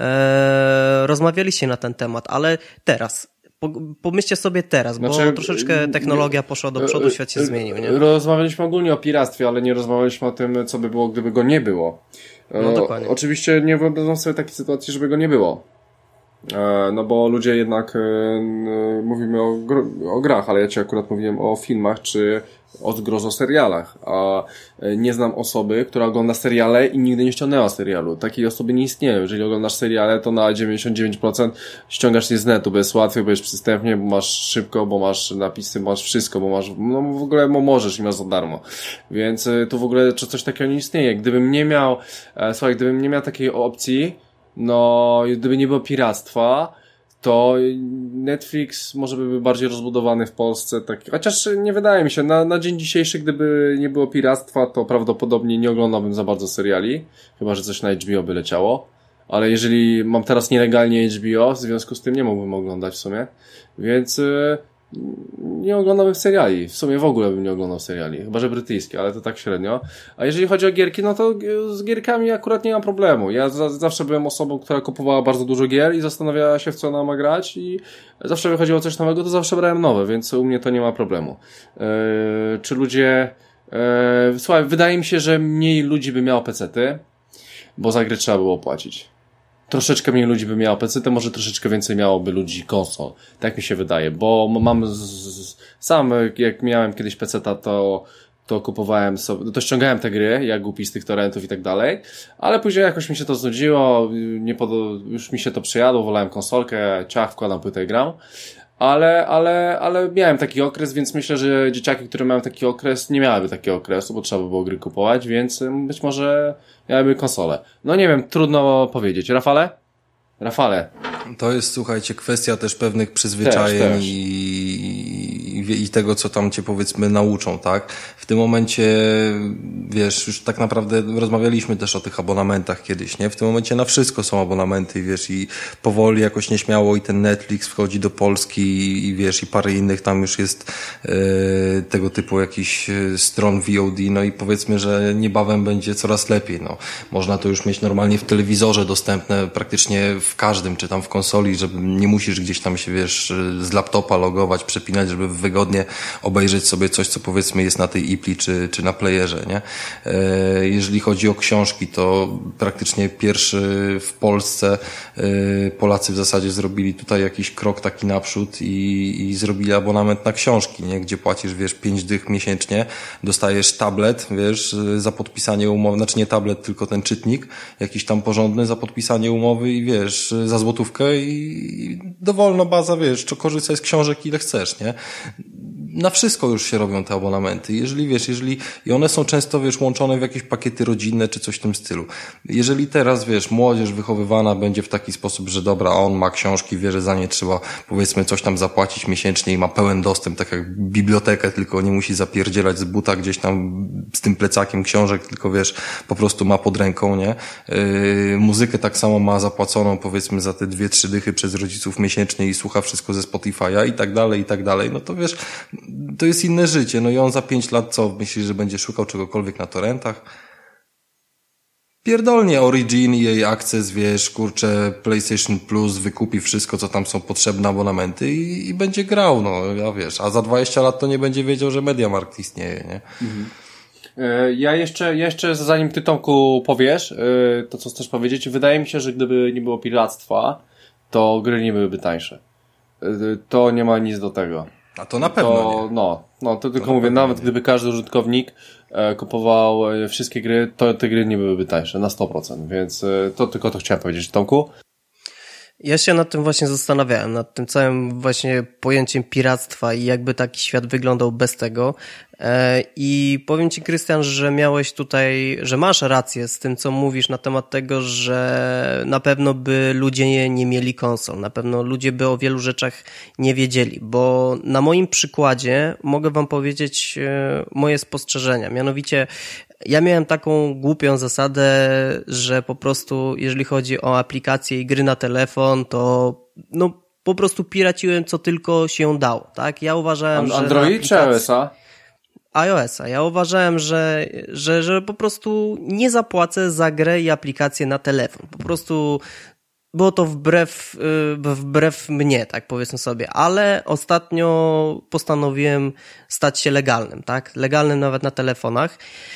e, rozmawialiście na ten temat, ale teraz, po, pomyślcie sobie teraz, bo znaczy, troszeczkę technologia poszła do przodu, świat się zmienił, nie? Rozmawialiśmy ogólnie o piractwie, ale nie rozmawialiśmy o tym, co by było, gdyby go nie było. No dokładnie. O, oczywiście nie wyobrażam sobie takiej sytuacji, żeby go nie było. E, no bo ludzie jednak, e, e, mówimy o, gr- o grach, ale ja ci akurat mówiłem o filmach, czy o zgrozo serialach, a nie znam osoby, która ogląda seriale i nigdy nie ściągnęła serialu. Takiej osoby nie istnieją. Jeżeli oglądasz seriale, to na dziewięćdziesiąt dziewięć procent ściągasz je z netu, bo jest łatwiej, bo jest przystępnie, bo masz szybko, bo masz napisy, masz wszystko, bo masz, no w ogóle możesz i masz za darmo. Więc tu w ogóle coś takiego nie istnieje. Gdybym nie miał, e, słuchaj, gdybym nie miał takiej opcji, no, gdyby nie było piractwa, to Netflix może by był bardziej rozbudowany w Polsce, tak, chociaż nie wydaje mi się, na, na dzień dzisiejszy, gdyby nie było piractwa, to prawdopodobnie nie oglądałbym za bardzo seriali, chyba że coś na H B O by leciało, ale jeżeli mam teraz nielegalnie H B O, w związku z tym nie mógłbym oglądać w sumie, więc yy, nie oglądałbym seriali, w sumie w ogóle bym nie oglądał seriali, chyba że brytyjskie, ale to tak średnio. A jeżeli chodzi o gierki, no to z gierkami akurat nie mam problemu. Ja za, zawsze byłem osobą, która kupowała bardzo dużo gier i zastanawiała się, w co ona ma grać, i zawsze wychodziło coś nowego, to zawsze brałem nowe, więc u mnie to nie ma problemu. Eee, czy ludzie... Eee, słuchaj, wydaje mi się, że mniej ludzi by miało pecety, bo za gry trzeba było płacić. Troszeczkę mniej ludzi by miało pecety, może troszeczkę więcej miałoby ludzi konsol. Tak mi się wydaje, bo mam z, z, sam, jak miałem kiedyś peceta, to, to kupowałem sobie, to ściągałem te gry, jak głupi z tych torrentów i tak dalej, ale później jakoś mi się to znudziło, nie pod, już mi się to przyjadło, wolałem konsolkę, ciach, wkładam płytę i gram. Ale, ale, ale miałem taki okres, więc myślę, że dzieciaki, które mają taki okres, nie miałyby takiego okresu, bo trzeba by było gry kupować, więc być może miałyby konsolę. No nie wiem, trudno powiedzieć. Rafale? Rafale. To jest, słuchajcie, kwestia też pewnych przyzwyczajeń też, też. I, i, i tego, co tam cię, powiedzmy, nauczą, tak? W tym momencie, wiesz, już tak naprawdę rozmawialiśmy też o tych abonamentach kiedyś, nie? W tym momencie na wszystko są abonamenty, wiesz, i powoli jakoś nieśmiało i ten Netflix wchodzi do Polski i, i wiesz, i parę innych tam już jest e, tego typu jakichś stron V O D, no i powiedzmy, że niebawem będzie coraz lepiej, no. Można to już mieć normalnie w telewizorze dostępne praktycznie w każdym, czy tam w konsoli, żeby nie musisz gdzieś tam się, wiesz, z laptopa logować, przepinać, żeby wygodnie obejrzeć sobie coś, co powiedzmy jest na tej Ipli, czy, czy na playerze, nie? E, jeżeli chodzi o książki, to praktycznie pierwszy w Polsce e, Polacy w zasadzie zrobili tutaj jakiś krok taki naprzód i, i zrobili abonament na książki, nie? Gdzie płacisz, wiesz, pięć dych miesięcznie, dostajesz tablet, wiesz, za podpisanie umowy, znaczy nie tablet, tylko ten czytnik, jakiś tam porządny za podpisanie umowy i wiesz, za złotówkę i dowolno baza, wiesz, czy korzystaj z książek ile chcesz, nie? na wszystko już się robią te abonamenty. Jeżeli wiesz, jeżeli i one są często, wiesz, łączone w jakieś pakiety rodzinne czy coś w tym stylu. Jeżeli teraz, wiesz, młodzież wychowywana będzie w taki sposób, że dobra, on ma książki, wie, że za nie trzeba, powiedzmy, coś tam zapłacić miesięcznie i ma pełen dostęp, tak jak bibliotekę, tylko nie musi zapierdzielać z buta gdzieś tam z tym plecakiem książek, tylko wiesz, po prostu ma pod ręką, nie? Yy, muzykę tak samo ma zapłaconą, powiedzmy, za te dwie, trzy dychy przez rodziców miesięcznie i słucha wszystko ze Spotify'a i tak dalej, i tak dalej. No to wiesz, to jest inne życie. No i on za pięć lat co? Myśli, że będzie szukał czegokolwiek na torrentach? Pierdolnie Origin i jej Access, wiesz, kurczę, PlayStation Plus wykupi wszystko, co tam są potrzebne abonamenty i, i będzie grał, no, ja wiesz, a za dwadzieścia lat to nie będzie wiedział, że MediaMarkt istnieje, nie? Mhm. Ja jeszcze, jeszcze zanim ty, Tomku, powiesz to, co chcesz powiedzieć, wydaje mi się, że gdyby nie było piractwa, to gry nie byłyby tańsze. To nie ma nic do tego. A to na pewno to, nie. No, no to tylko to mówię, nawet nie. Gdyby każdy użytkownik e, kupował e, wszystkie gry, to te gry nie byłyby tańsze na sto procent, więc e, to tylko to chciałem powiedzieć. Tomku? Ja się nad tym właśnie zastanawiałem, nad tym całym właśnie pojęciem piractwa i jakby taki świat wyglądał bez tego. I powiem ci, Krystian, że miałeś tutaj, że masz rację z tym, co mówisz na temat tego, że na pewno by ludzie nie, nie mieli konsol, na pewno ludzie by o wielu rzeczach nie wiedzieli, bo na moim przykładzie mogę wam powiedzieć moje spostrzeżenia, mianowicie ja miałem taką głupią zasadę, że po prostu jeżeli chodzi o aplikacje i gry na telefon, to no po prostu piraciłem co tylko się dało, tak? Ja uważałem, And- że Android czy iOS-a? iOS-a. Ja uważałem, że, że, że po prostu nie zapłacę za grę i aplikację na telefon. Po prostu było to wbrew, wbrew mnie, tak powiedzmy sobie, ale ostatnio postanowiłem stać się legalnym, tak? Legalnym nawet na telefonach.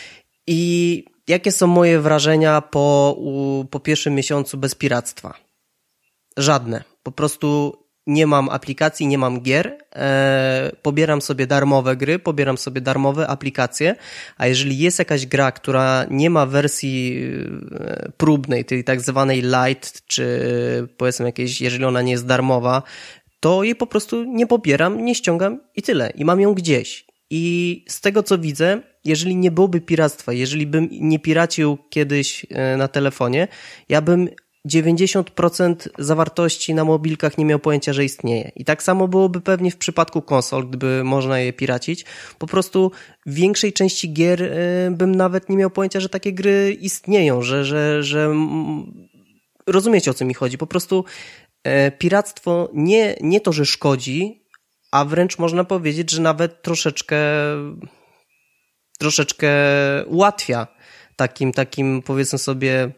I jakie są moje wrażenia po, po pierwszym miesiącu bez piractwa? Żadne. Po prostu nie mam aplikacji, nie mam gier, e, pobieram sobie darmowe gry, pobieram sobie darmowe aplikacje, a jeżeli jest jakaś gra, która nie ma wersji próbnej, tej tak zwanej light, czy powiedzmy jakieś, jeżeli ona nie jest darmowa, to jej po prostu nie pobieram, nie ściągam i tyle. I mam ją gdzieś. I z tego co widzę, jeżeli nie byłoby piractwa, jeżeli bym nie piracił kiedyś na telefonie, ja bym dziewięćdziesiąt procent zawartości na mobilkach nie miał pojęcia, że istnieje. I tak samo byłoby pewnie w przypadku konsol, gdyby można je piracić. Po prostu w większej części gier y, bym nawet nie miał pojęcia, że takie gry istnieją, że, że, że rozumiecie, o co mi chodzi. Po prostu y, piractwo nie, nie to, że szkodzi, a wręcz można powiedzieć, że nawet troszeczkę troszeczkę ułatwia takim, takim powiedzmy sobie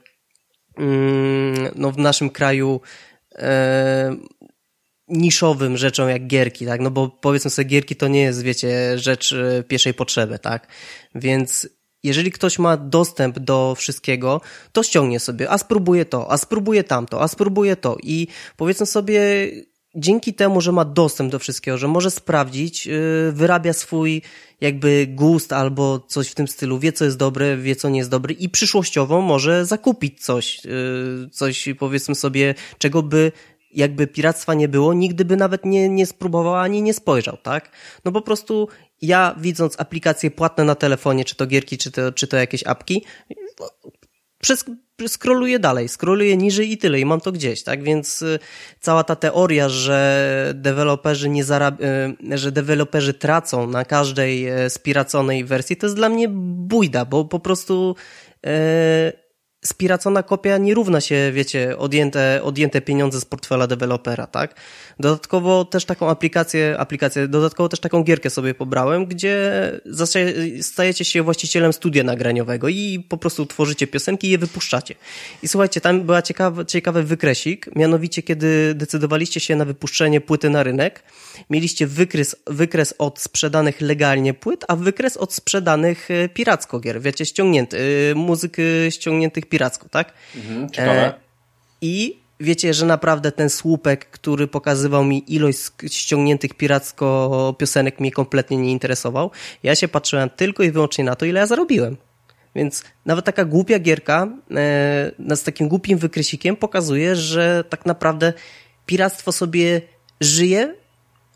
no w naszym kraju e, niszowym rzeczą jak gierki, tak, no bo powiedzmy sobie gierki to nie jest, wiecie, rzecz pierwszej potrzeby, tak, więc jeżeli ktoś ma dostęp do wszystkiego, to ściągnie sobie, a spróbuje to, a spróbuje tamto, a spróbuje to i powiedzmy sobie dzięki temu, że ma dostęp do wszystkiego, że może sprawdzić, wyrabia swój jakby gust albo coś w tym stylu, wie co jest dobre, wie co nie jest dobre i przyszłościowo może zakupić coś, coś powiedzmy sobie, czego by jakby piractwa nie było, nigdy by nawet nie, nie spróbował ani nie spojrzał, tak? No po prostu ja widząc aplikacje płatne na telefonie, czy to gierki, czy to, czy to jakieś apki, no, przez scrolluję dalej, scrolluję niżej i tyle i mam to gdzieś, tak, więc y, cała ta teoria, że deweloperzy nie zarab- y, że deweloperzy tracą na każdej y, spiraconej wersji, to jest dla mnie bujda, bo po prostu y, spiracona kopia nie równa się, wiecie, odjęte, odjęte pieniądze z portfela dewelopera, tak? Dodatkowo też taką aplikację, aplikację, dodatkowo też taką gierkę sobie pobrałem, gdzie stajecie się właścicielem studia nagraniowego i po prostu tworzycie piosenki i je wypuszczacie. I słuchajcie, tam była ciekawa, ciekawy wykresik, mianowicie kiedy decydowaliście się na wypuszczenie płyty na rynek, mieliście wykres, wykres od sprzedanych legalnie płyt, a wykres od sprzedanych piracko gier, wiecie, ściągnięty, muzyki ściągniętych piracko, tak? Mhm, ciekawe. E, I wiecie, że naprawdę ten słupek, który pokazywał mi ilość ściągniętych piracko piosenek mnie kompletnie nie interesował. Ja się patrzyłem tylko i wyłącznie na to, ile ja zarobiłem. Więc nawet taka głupia gierka e, z takim głupim wykresikiem pokazuje, że tak naprawdę piractwo sobie żyje,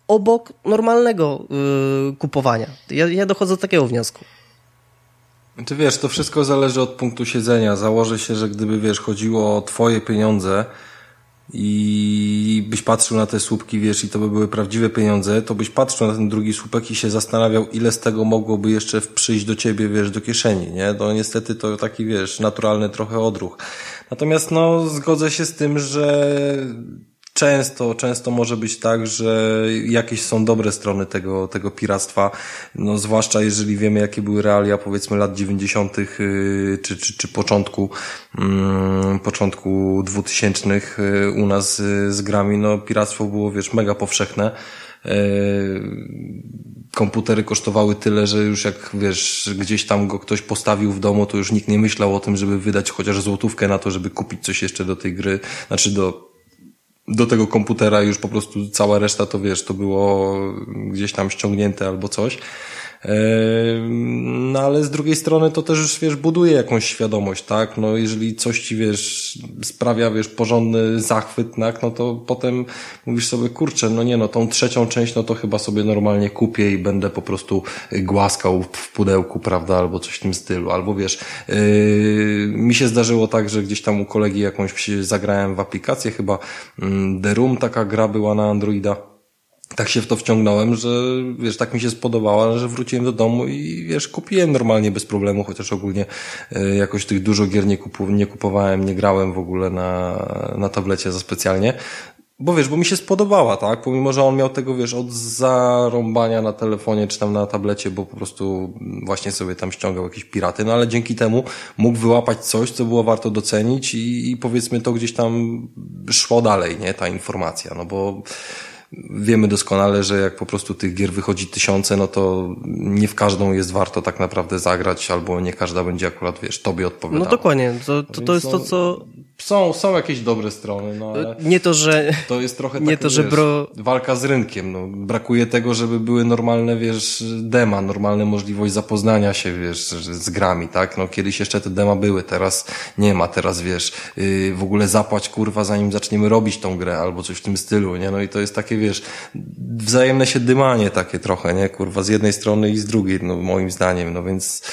obok normalnego yy, kupowania. Ja, ja dochodzę do takiego wniosku. Ty wiesz, to wszystko zależy od punktu siedzenia. Założę się, że gdyby, wiesz, chodziło o twoje pieniądze i byś patrzył na te słupki, wiesz, i to by były prawdziwe pieniądze, to byś patrzył na ten drugi słupek i się zastanawiał, ile z tego mogłoby jeszcze przyjść do ciebie, wiesz, do kieszeni, nie? To niestety to taki, wiesz, naturalny trochę odruch. Natomiast, no, zgodzę się z tym, że Często, często może być tak, że jakieś są dobre strony tego, tego piractwa, no zwłaszcza jeżeli wiemy, jakie były realia, powiedzmy, lat dziewięćdziesiątych czy, czy, czy początku, um, początku dwutysięcznych u nas z grami, no piractwo było, wiesz, mega powszechne. Komputery kosztowały tyle, że już jak, wiesz, gdzieś tam go ktoś postawił w domu, to już nikt nie myślał o tym, żeby wydać chociaż złotówkę na to, żeby kupić coś jeszcze do tej gry, znaczy do do tego komputera, już po prostu cała reszta to, wiesz, to było gdzieś tam ściągnięte albo coś. No ale z drugiej strony to też już, wiesz, buduje jakąś świadomość, tak? No jeżeli coś ci, wiesz, sprawia, wiesz, porządny zachwyt, tak? No to potem mówisz sobie, kurczę, no nie no, tą trzecią część, no to chyba sobie normalnie kupię i będę po prostu głaskał w pudełku, prawda? Albo coś w tym stylu. Albo wiesz, yy, mi się zdarzyło tak, że gdzieś tam u kolegi jakąś zagrałem w aplikację, chyba The Room, taka gra była na Androida. Tak się w to wciągnąłem, że, wiesz, tak mi się spodobała, że wróciłem do domu i, wiesz, kupiłem normalnie bez problemu, chociaż ogólnie y, jakoś tych dużo gier nie, kupu, nie kupowałem, nie grałem w ogóle na, na tablecie za specjalnie. Bo wiesz, bo mi się spodobała, tak? Pomimo, że on miał tego, wiesz, od zarąbania na telefonie czy tam na tablecie, bo po prostu właśnie sobie tam ściągał jakieś piraty, no ale dzięki temu mógł wyłapać coś, co było warto docenić i, i powiedzmy to gdzieś tam szło dalej, nie? Ta informacja, no bo wiemy doskonale, że jak po prostu tych gier wychodzi tysiące, no to nie w każdą jest warto tak naprawdę zagrać, albo nie każda będzie akurat, wiesz, tobie odpowiadała. No dokładnie, to, to, to jest to, co... Są, są jakieś dobre strony, no ale... Nie to, że... To jest trochę nie taka, to, że wiesz, bro... walka z rynkiem, no. Brakuje tego, żeby były normalne, wiesz, dema, normalna możliwość zapoznania się, wiesz, z grami, tak? No kiedyś jeszcze te dema były, teraz nie ma, teraz, wiesz, yy, w ogóle zapłać, kurwa, zanim zaczniemy robić tą grę, albo coś w tym stylu, nie? No i to jest takie, wiesz, wzajemne się dymanie takie trochę, nie? Kurwa, z jednej strony i z drugiej, no moim zdaniem, no więc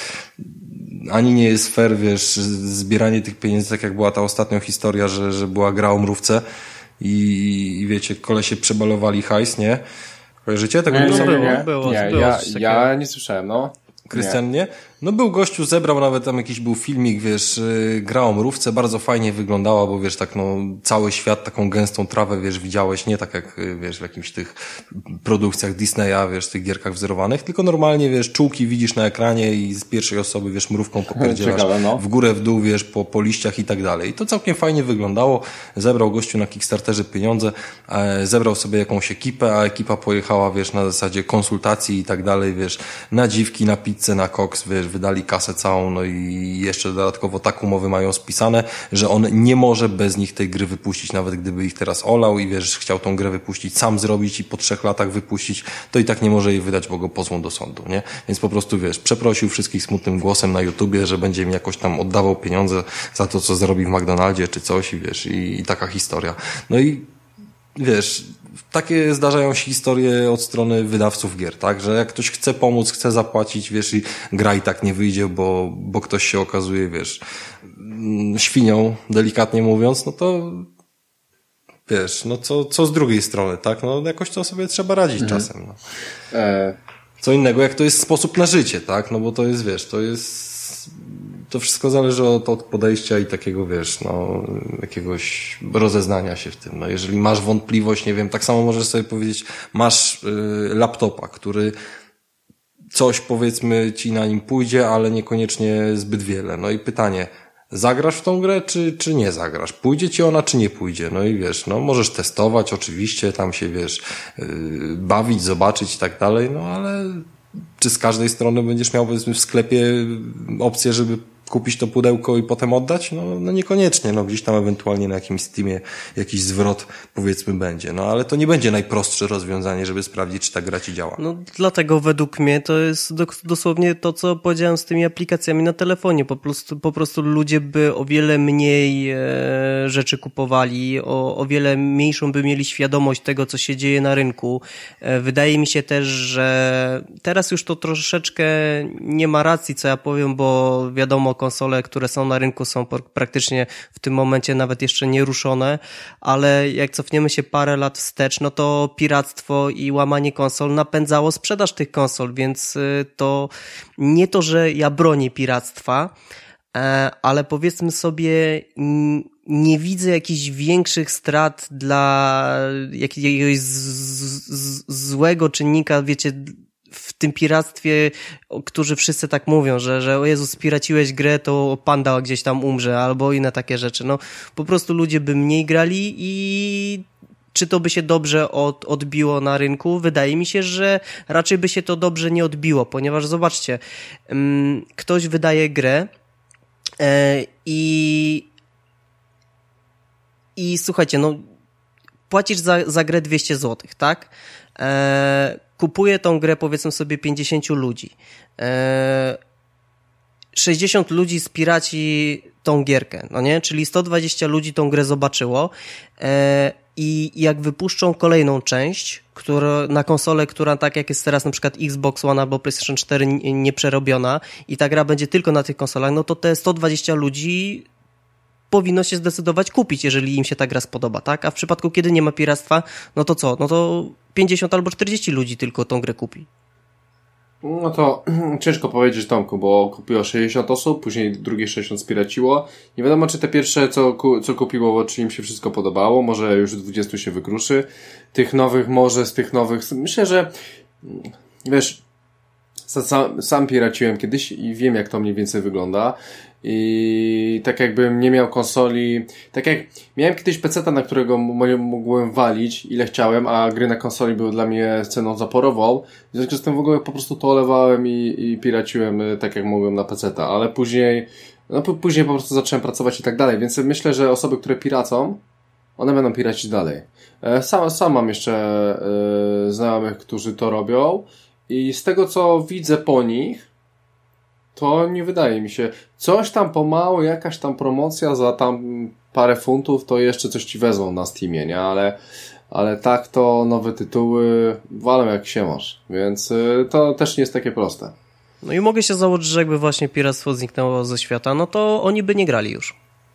ani nie jest fair, wiesz, zbieranie tych pieniędzy, tak jak była ta ostatnia historia, że, że była gra o mrówce i, i wiecie, kolesie przebalowali hajs, nie? Kojarzycie tego? Nie, nie, było, nie, nie. było, nie, było ja, ja nie słyszałem, no. Krystian, nie? No był gościu, zebrał nawet tam jakiś był filmik, wiesz, yy, gra o mrówce, bardzo fajnie wyglądała, bo wiesz, tak no, cały świat, taką gęstą trawę, wiesz, widziałeś, nie tak jak, yy, wiesz, w jakimś tych produkcjach Disneya, wiesz, tych gierkach wzorowanych, tylko normalnie, wiesz, czułki widzisz na ekranie i z pierwszej osoby, wiesz, mrówką popierdzielasz Ciekawe, no. w górę, w dół, wiesz, po, po liściach i tak dalej. I to całkiem fajnie wyglądało. Zebrał gościu na Kickstarterze pieniądze, e, zebrał sobie jakąś ekipę, a ekipa pojechała, wiesz, na zasadzie konsultacji i tak dalej, wiesz, na dziwki, na pizzę, na koks, wiesz, wydali kasę całą, no i jeszcze dodatkowo tak umowy mają spisane, że on nie może bez nich tej gry wypuścić, nawet gdyby ich teraz olał i wiesz, chciał tą grę wypuścić, sam zrobić i po trzech latach wypuścić, to i tak nie może jej wydać, bo go pozwą do sądu, nie? Więc po prostu, wiesz, przeprosił wszystkich smutnym głosem na YouTubie, że będzie im jakoś tam oddawał pieniądze za to, co zrobi w McDonaldzie czy coś i wiesz, i, i taka historia. No i wiesz, takie zdarzają się historie od strony wydawców gier, tak? Że jak ktoś chce pomóc, chce zapłacić, wiesz, i gra i tak nie wyjdzie, bo, bo ktoś się okazuje, wiesz, świnią, delikatnie mówiąc, no to wiesz, no co, co z drugiej strony, tak? No jakoś to sobie trzeba radzić mhm. czasem, no. E... Co innego, jak to jest sposób na życie, tak? No bo to jest, wiesz, to jest... To wszystko zależy od, od podejścia i takiego, wiesz, no, jakiegoś rozeznania się w tym. No, jeżeli masz wątpliwość, nie wiem, tak samo możesz sobie powiedzieć, masz y, laptopa, który coś, powiedzmy, ci na nim pójdzie, ale niekoniecznie zbyt wiele. No i pytanie, zagrasz w tą grę, czy, czy nie zagrasz? Pójdzie ci ona, czy nie pójdzie? No i wiesz, no, możesz testować, oczywiście, tam się, wiesz, y, bawić, zobaczyć i tak dalej, no ale... Czy z każdej strony będziesz miał, powiedzmy, w sklepie opcję, żeby kupić to pudełko i potem oddać? No, no niekoniecznie, no gdzieś tam ewentualnie na jakimś Steamie jakiś zwrot powiedzmy będzie, no ale to nie będzie najprostsze rozwiązanie, żeby sprawdzić, czy ta gra ci działa. No dlatego według mnie to jest dosłownie to, co powiedziałem z tymi aplikacjami na telefonie, po prostu, po prostu ludzie by o wiele mniej e, rzeczy kupowali, o, o wiele mniejszą by mieli świadomość tego, co się dzieje na rynku. E, wydaje mi się też, że teraz już to troszeczkę nie ma racji, co ja powiem, bo wiadomo, konsole, które są na rynku, są praktycznie w tym momencie nawet jeszcze nie ruszone, ale jak cofniemy się parę lat wstecz, no to piractwo i łamanie konsol napędzało sprzedaż tych konsol, więc to nie to, że ja bronię piractwa, ale powiedzmy sobie, nie widzę jakichś większych strat dla jakiegoś z, z, złego czynnika, wiecie, w tym piractwie, którzy wszyscy tak mówią, że, że o Jezu, spiraciłeś grę, to panda gdzieś tam umrze, albo inne takie rzeczy. No, po prostu ludzie by mniej grali i czy to by się dobrze od, odbiło na rynku? Wydaje mi się, że raczej by się to dobrze nie odbiło, ponieważ zobaczcie, um, ktoś wydaje grę e, i i słuchajcie, no płacisz za, za grę dwieście złotych, tak? E, kupuje tą grę, powiedzmy sobie, pięćdziesięciu ludzi. E, sześćdziesiąt ludzi spiraci tą gierkę, no nie? Czyli sto dwadzieścia ludzi tą grę zobaczyło e, i jak wypuszczą kolejną część, która, na konsolę, która tak jak jest teraz na przykład Xbox One albo PlayStation cztery nieprzerobiona i ta gra będzie tylko na tych konsolach, no to te sto dwadzieścia ludzi powinno się zdecydować kupić, jeżeli im się ta gra spodoba, tak? A w przypadku, kiedy nie ma piractwa, no to co? No to pięćdziesiąt albo czterdzieści ludzi tylko tą grę kupi. No to ciężko powiedzieć, Tomku, bo kupiło sześćdziesiąt osób, później drugie sześćdziesiąt spiraciło. Nie wiadomo, czy te pierwsze, co, co kupiło, czy im się wszystko podobało. Może już dwudziestu się wykruszy. Tych nowych, może z tych nowych... Myślę, że wiesz, sam, sam piraciłem kiedyś i wiem, jak to mniej więcej wygląda. I tak jakbym nie miał konsoli, tak jak miałem kiedyś peceta, na którego mogłem walić ile chciałem, a gry na konsoli były dla mnie ceną zaporową, w związku z tym w ogóle po prostu to olewałem i, i piraciłem tak jak mogłem na peceta, ale później no później po prostu zacząłem pracować i tak dalej, więc myślę, że osoby, które piracą, one będą piracić dalej. Sam, sam mam jeszcze e, znajomych, którzy to robią i z tego co widzę po nich, to nie wydaje mi się. Coś tam pomału, jakaś tam promocja za tam parę funtów, to jeszcze coś ci wezmą na Steamie, nie? Ale, ale tak to nowe tytuły walą jak się masz. Więc y, to też nie jest takie proste. No i mogę się założyć, że jakby właśnie piractwo zniknęło ze świata, no to oni by nie grali już.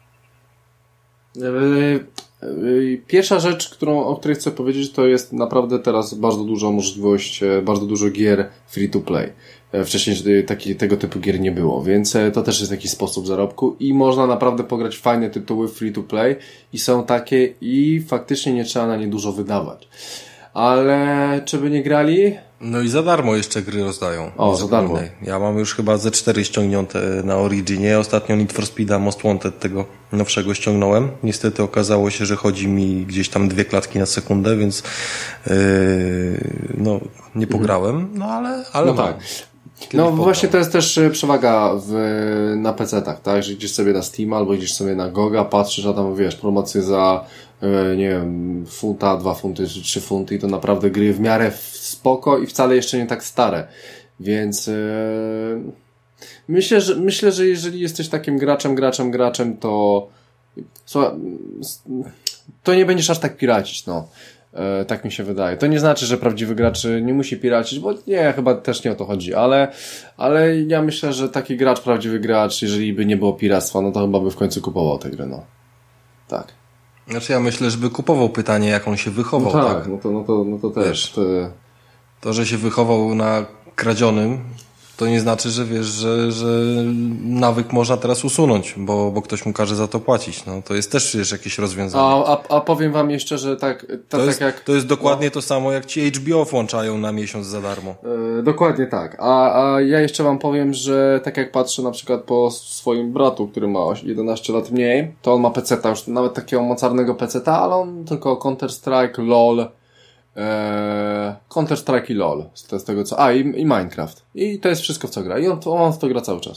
Pierwsza rzecz, którą, o której chcę powiedzieć, to jest naprawdę teraz bardzo duża możliwość, bardzo dużo gier free to play. Wcześniej taki, tego typu gier nie było, więc to też jest jakiś sposób zarobku i można naprawdę pograć fajne tytuły free to play i są takie i faktycznie nie trzeba na nie dużo wydawać. Ale czy by nie grali? No i za darmo jeszcze gry rozdają. O, za darmo. Ja mam już chyba ze cztery ściągnięte na Originie. Ostatnio Need for Speeda Most Wanted tego nowszego ściągnąłem. Niestety okazało się, że chodzi mi gdzieś tam dwie klatki na sekundę, więc yy, no nie pograłem, no ale, ale no tak. No właśnie to jest też przewaga w, na pecetach, tak? Że idziesz sobie na Steam albo idziesz sobie na Goga, patrzysz, a tam wiesz, promocje za nie wiem, funta, dwa funty czy trzy funty i to naprawdę gry w miarę spoko i wcale jeszcze nie tak stare. Więc yy, myślę, że myślę, że jeżeli jesteś takim graczem, graczem, graczem, to słuchaj, to nie będziesz aż tak piracić, no. Yy, tak mi się wydaje. To nie znaczy, że prawdziwy gracz nie musi piracić, bo nie, chyba też nie o to chodzi, ale, ale ja myślę, że taki gracz, prawdziwy gracz, jeżeli by nie było piractwa, no to chyba by w końcu kupował tę grę, no. Tak. Znaczy ja myślę, żeby kupował, pytanie, jak on się wychował. No tak, tak? No, to, no, to, no to też. Wiesz, to... to, że się wychował na kradzionym, to nie znaczy, że wiesz, że, że nawyk można teraz usunąć, bo, bo ktoś mu każe za to płacić. No, to jest też wiesz, jakieś rozwiązanie. A, a, a powiem wam jeszcze, że tak... To, tak jest, jak... to jest dokładnie no. to samo, jak ci H B O włączają na miesiąc za darmo. Yy, dokładnie tak. A, a ja jeszcze wam powiem, że tak jak patrzę na przykład po swoim bratu, który ma jedenaście lat mniej, to on ma peceta, już nawet takiego mocarnego peceta, ale on tylko Counter-Strike, LOL, Eee, Counter-Strike i LOL. To jest tego co... A, i, i Minecraft. I to jest wszystko w co gra. I on, on w to gra cały czas.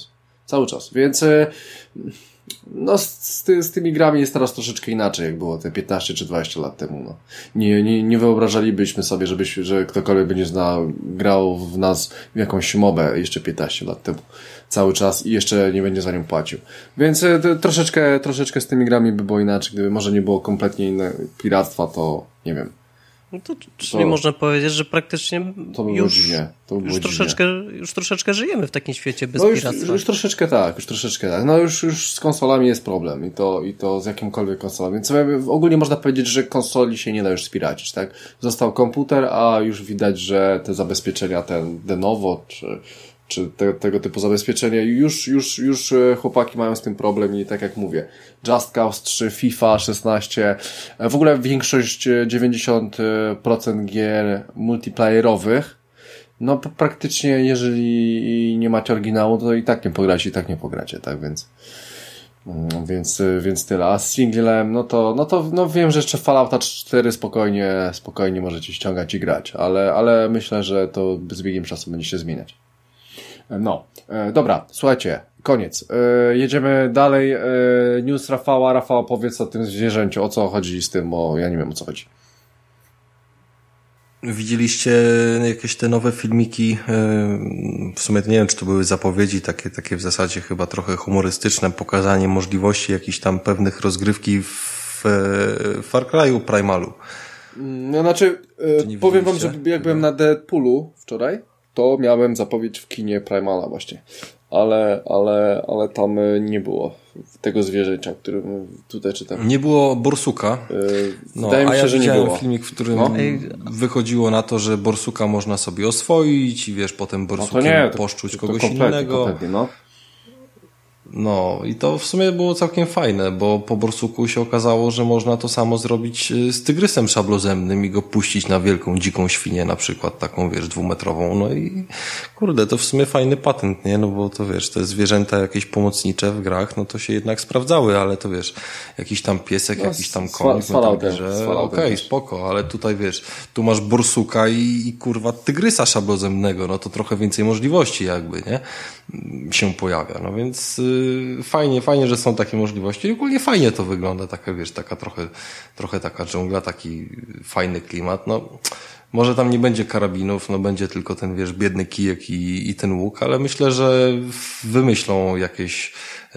Cały czas. Więc e, no z, ty, z tymi grami jest teraz troszeczkę inaczej, jak było te piętnaście czy dwadzieścia lat temu. No. Nie, nie, nie wyobrażalibyśmy sobie, żebyś, że ktokolwiek będzie znał, grał w nas w jakąś mobę jeszcze piętnaście lat temu. Cały czas i jeszcze nie będzie za nią płacił. Więc e, troszeczkę, troszeczkę z tymi grami by było inaczej. Gdyby może nie było kompletnie inne piractwa, to nie wiem. No to, czyli to, można powiedzieć, że praktycznie to by już, dziwnie. To by już, troszeczkę, już troszeczkę żyjemy w takim świecie bez no już, piractwa. Już troszeczkę tak, już troszeczkę tak. No już, już z konsolami jest problem i to, i to z jakimkolwiek konsolą. Więc ogólnie można powiedzieć, że konsoli się nie da już spiracić, tak? Został komputer, a już widać, że te zabezpieczenia, ten Lenovo, czy czy te, tego typu zabezpieczenia. Już, już, już chłopaki mają z tym problem i tak jak mówię, Just Cause trzy, FIFA szesnaście, w ogóle większość, dziewięćdziesiąt procent gier multiplayerowych, no praktycznie jeżeli nie macie oryginału, to i tak nie pogracie, i tak nie pogracie, tak, więc więc, więc tyle. A z singlem, no to, no to, no wiem, że jeszcze Fallouta cztery spokojnie, spokojnie możecie ściągać i grać, ale, ale myślę, że to z biegiem czasu będzie się zmieniać. No, e, dobra, słuchajcie, koniec. E, jedziemy dalej. E, news Rafała. Rafał, powiedz o tym zwierzęciu, o co chodzi z tym, bo ja nie wiem, o co chodzi. Widzieliście jakieś te nowe filmiki, w sumie nie wiem, czy to były zapowiedzi, takie, takie w zasadzie chyba trochę humorystyczne, pokazanie możliwości jakichś tam pewnych rozgrywki w Far Cry'u Primalu. No znaczy, powiem wam, że jak byłem na Deadpoolu wczoraj, to miałem zapowiedź w kinie Primala właśnie. Ale, ale, ale tam nie było tego zwierzęcia, którym tutaj czytam. Nie było borsuka. No, wydaje mi się, a ja że nie było. Filmik, w którym no. wychodziło na to, że borsuka można sobie oswoić i wiesz, potem borsukiem no nie, to, poszczuć to, to kogoś kompletnie, innego. Kompletnie, no. No i to w sumie było całkiem fajne, bo po borsuku się okazało, że można to samo zrobić z tygrysem szablozemnym i go puścić na wielką, dziką świnię na przykład, taką wiesz, dwumetrową, no i kurde, to w sumie fajny patent, nie? No bo to wiesz, te zwierzęta jakieś pomocnicze w grach, no to się jednak sprawdzały, ale to wiesz, jakiś tam piesek, no, jakiś tam koń, że okej, okay, spoko, ale tutaj wiesz, tu masz borsuka i, i kurwa tygrysa szablozemnego, no to trochę więcej możliwości jakby, nie? Się pojawia, no więc yy, fajnie, fajnie, że są takie możliwości i ogólnie fajnie to wygląda, taka wiesz, taka trochę, trochę taka dżungla, taki fajny klimat, no może tam nie będzie karabinów, no będzie tylko ten wiesz, biedny kijek i, i ten łuk, ale myślę, że wymyślą jakieś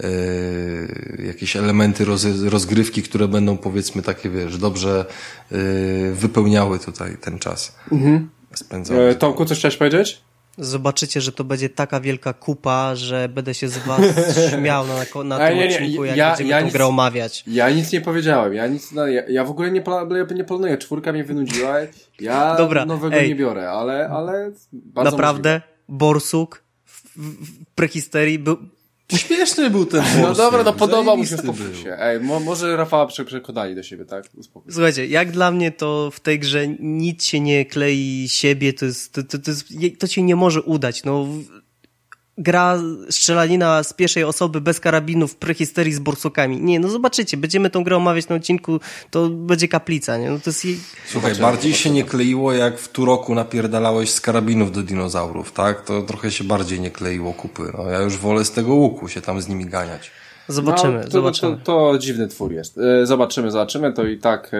yy, jakieś elementy roz, rozgrywki, które będą powiedzmy takie wiesz, dobrze yy, wypełniały tutaj ten czas mhm. spędzony. E, Tomku, coś chciałeś powiedzieć? Zobaczycie, że to będzie taka wielka kupa, że będę się z was śmiał na, na tym nie, nie, odcinku, jak ja, będziemy ja tę grę omawiać. Ja nic nie powiedziałem. Ja nic, no, ja, ja w ogóle nie, nie planuję. Czwórka mnie wynudziła. Ja Dobra, nowego ej, nie biorę, ale, ale bardzo naprawdę możliwe. Borsuk w, w prehisterii był... Śmieszny był ten borsuk. No dobra, no podobał mu się w się. Ej, mo, może Rafała przekonali do siebie, tak? Uspokój. Słuchajcie, jak dla mnie to w tej grze nic się nie klei siebie, to jest, to, to, to, jest, to się nie może udać, no. Gra strzelanina z pierwszej osoby bez karabinów, prehisterii z borsukami. Nie, no zobaczycie, będziemy tą grę omawiać na odcinku, to będzie kaplica, nie? No to jest jej... Słuchaj, bardziej się nie kleiło, jak w Turoku napierdalałeś z karabinów do dinozaurów, tak? To trochę się bardziej nie kleiło kupy. No, ja już wolę z tego łuku się tam z nimi ganiać. Zobaczymy, no, to, zobaczymy. To, to, to dziwny twór jest. Zobaczymy, zobaczymy, to i tak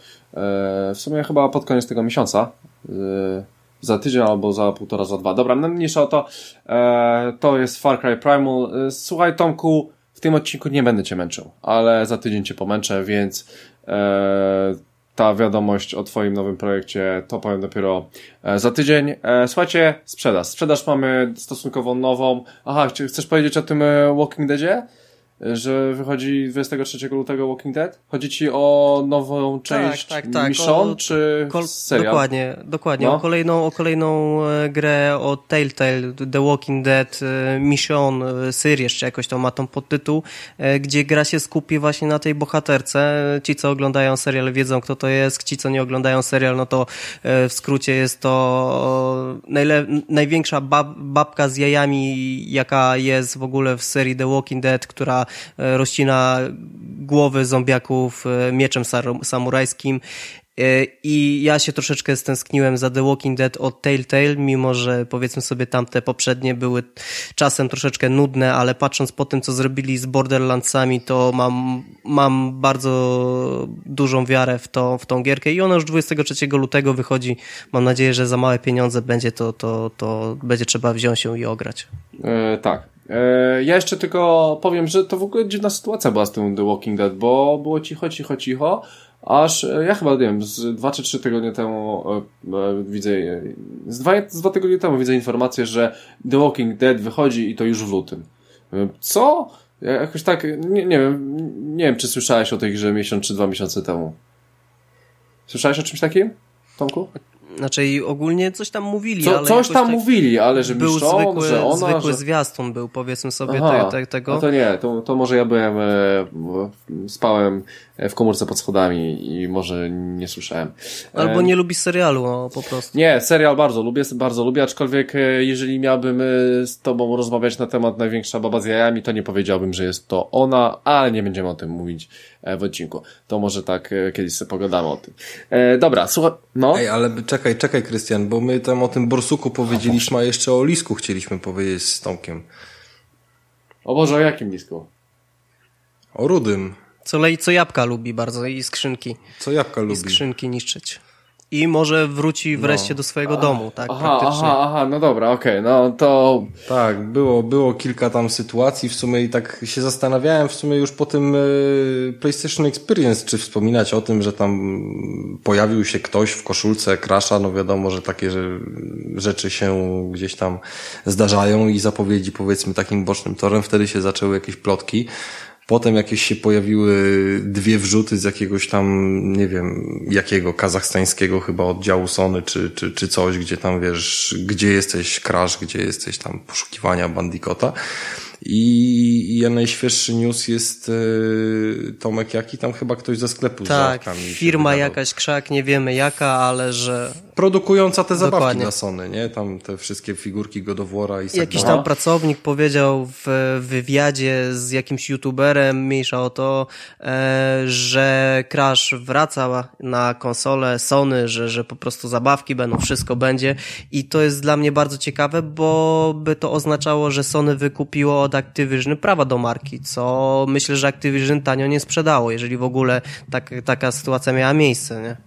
w sumie chyba pod koniec tego miesiąca za tydzień albo za półtora, za dwa. Dobra, no mniejsza o to. E, to jest Far Cry Primal. E, słuchaj, Tomku, w tym odcinku nie będę cię męczył, ale za tydzień cię pomęczę, więc e, ta wiadomość o twoim nowym projekcie to powiem dopiero e, za tydzień. E, słuchajcie, sprzedaż. Sprzedaż mamy stosunkowo nową. Aha, chcesz powiedzieć o tym Walking Deadzie? Że wychodzi dwudziestego trzeciego lutego Walking Dead? Chodzi ci o nową część tak, tak, tak. Michonne, czy kol- serial? Dokładnie, dokładnie. No. O kolejną, o kolejną grę o Telltale, The Walking Dead, Michonne, Series, czy jakoś to ma tą podtytuł, gdzie gra się skupi właśnie na tej bohaterce. Ci, co oglądają serial, wiedzą, kto to jest. Ci, co nie oglądają serial, no to w skrócie jest to najle- największa bab- babka z jajami, jaka jest w ogóle w serii The Walking Dead, która rozcina głowy zombiaków mieczem samurajskim I ja się troszeczkę stęskniłem za The Walking Dead od Telltale, mimo że powiedzmy sobie tamte poprzednie były czasem troszeczkę nudne, ale patrząc po tym, co zrobili z Borderlandsami, to mam, mam bardzo dużą wiarę w, to, w tą gierkę i ona już dwudziestego trzeciego lutego wychodzi. Mam nadzieję, że za małe pieniądze będzie to, to, to będzie trzeba wziąć się i ograć. E, tak. E, ja jeszcze tylko powiem, że to w ogóle dziwna sytuacja była z tym The Walking Dead, bo było cicho, cicho, cicho, aż ja chyba, nie wiem, z dwa czy trzy tygodnie temu e, e, widzę, e, z, dwa, z dwa tygodnie temu widzę informację, że The Walking Dead wychodzi i to już w lutym. E, co? Ja jakoś tak, nie, nie wiem, nie wiem, czy słyszałeś o tej grze miesiąc czy dwa miesiące temu. Słyszałeś o czymś takim, Tomku? Znaczy ogólnie coś tam mówili, Co, ale coś tam tak mówili, ale że był miszczą, zwykły, że ona... zwykły że... zwiastun był, powiedzmy sobie. Aha, te, te, tego. No to nie, to, to może ja byłem, e, spałem w komórce pod schodami i może nie słyszałem. Albo e, nie lubisz serialu, no, po prostu. Nie, serial bardzo lubię, bardzo lubię, aczkolwiek e, jeżeli miałbym e, z tobą rozmawiać na temat Największa baba z jajami, to nie powiedziałbym, że jest to ona, ale nie będziemy o tym mówić e, w odcinku. To może tak e, kiedyś sobie pogadamy o tym. E, dobra, słuchaj, no. Ej, ale czekaj, czekaj, Krystian, bo my tam o tym borsuku powiedzieliśmy, a jeszcze o lisku chcieliśmy powiedzieć z Tomkiem. O Boże, o jakim lisku? O rudym. Co, lej, co jabłka lubi bardzo i skrzynki. Co jabłka lubi. I skrzynki niszczyć. I może wróci wreszcie no. do swojego a, domu, tak? Aha, praktycznie. aha, aha, no dobra, okej, okay, no to... Tak, było, było kilka tam sytuacji w sumie i tak się zastanawiałem w sumie już po tym y, PlayStation Experience, czy wspominać o tym, że tam pojawił się ktoś w koszulce Crasha, no wiadomo, że takie że, rzeczy się gdzieś tam zdarzają i zapowiedzi powiedzmy takim bocznym torem, wtedy się zaczęły jakieś plotki. Potem jakieś się pojawiły dwie wrzuty z jakiegoś tam, nie wiem, jakiego, kazachstańskiego chyba oddziału Sony, czy, czy, czy coś, gdzie tam wiesz, gdzie jesteś Crash, gdzie jesteś tam poszukiwania Bandicota. I, i najświeższy news jest yy, Tomek jaki? Tam chyba ktoś ze sklepu tak, z żarkami. Firma jakaś, krzak, nie wiemy jaka, ale że... Produkująca te zabawki Dokładnie. dla Sony, nie? Tam te wszystkie figurki God of War'a i tak Jakiś dalej. tam pracownik powiedział w wywiadzie z jakimś youtuberem, mniejsza o to, e, że Crash wraca na konsolę Sony, że, że po prostu zabawki będą, wszystko będzie i to jest dla mnie bardzo ciekawe, bo by to oznaczało, że Sony wykupiło od Activision prawa do marki, co myślę, że Activision tanio nie sprzedało, jeżeli w ogóle tak, taka sytuacja miała miejsce, nie?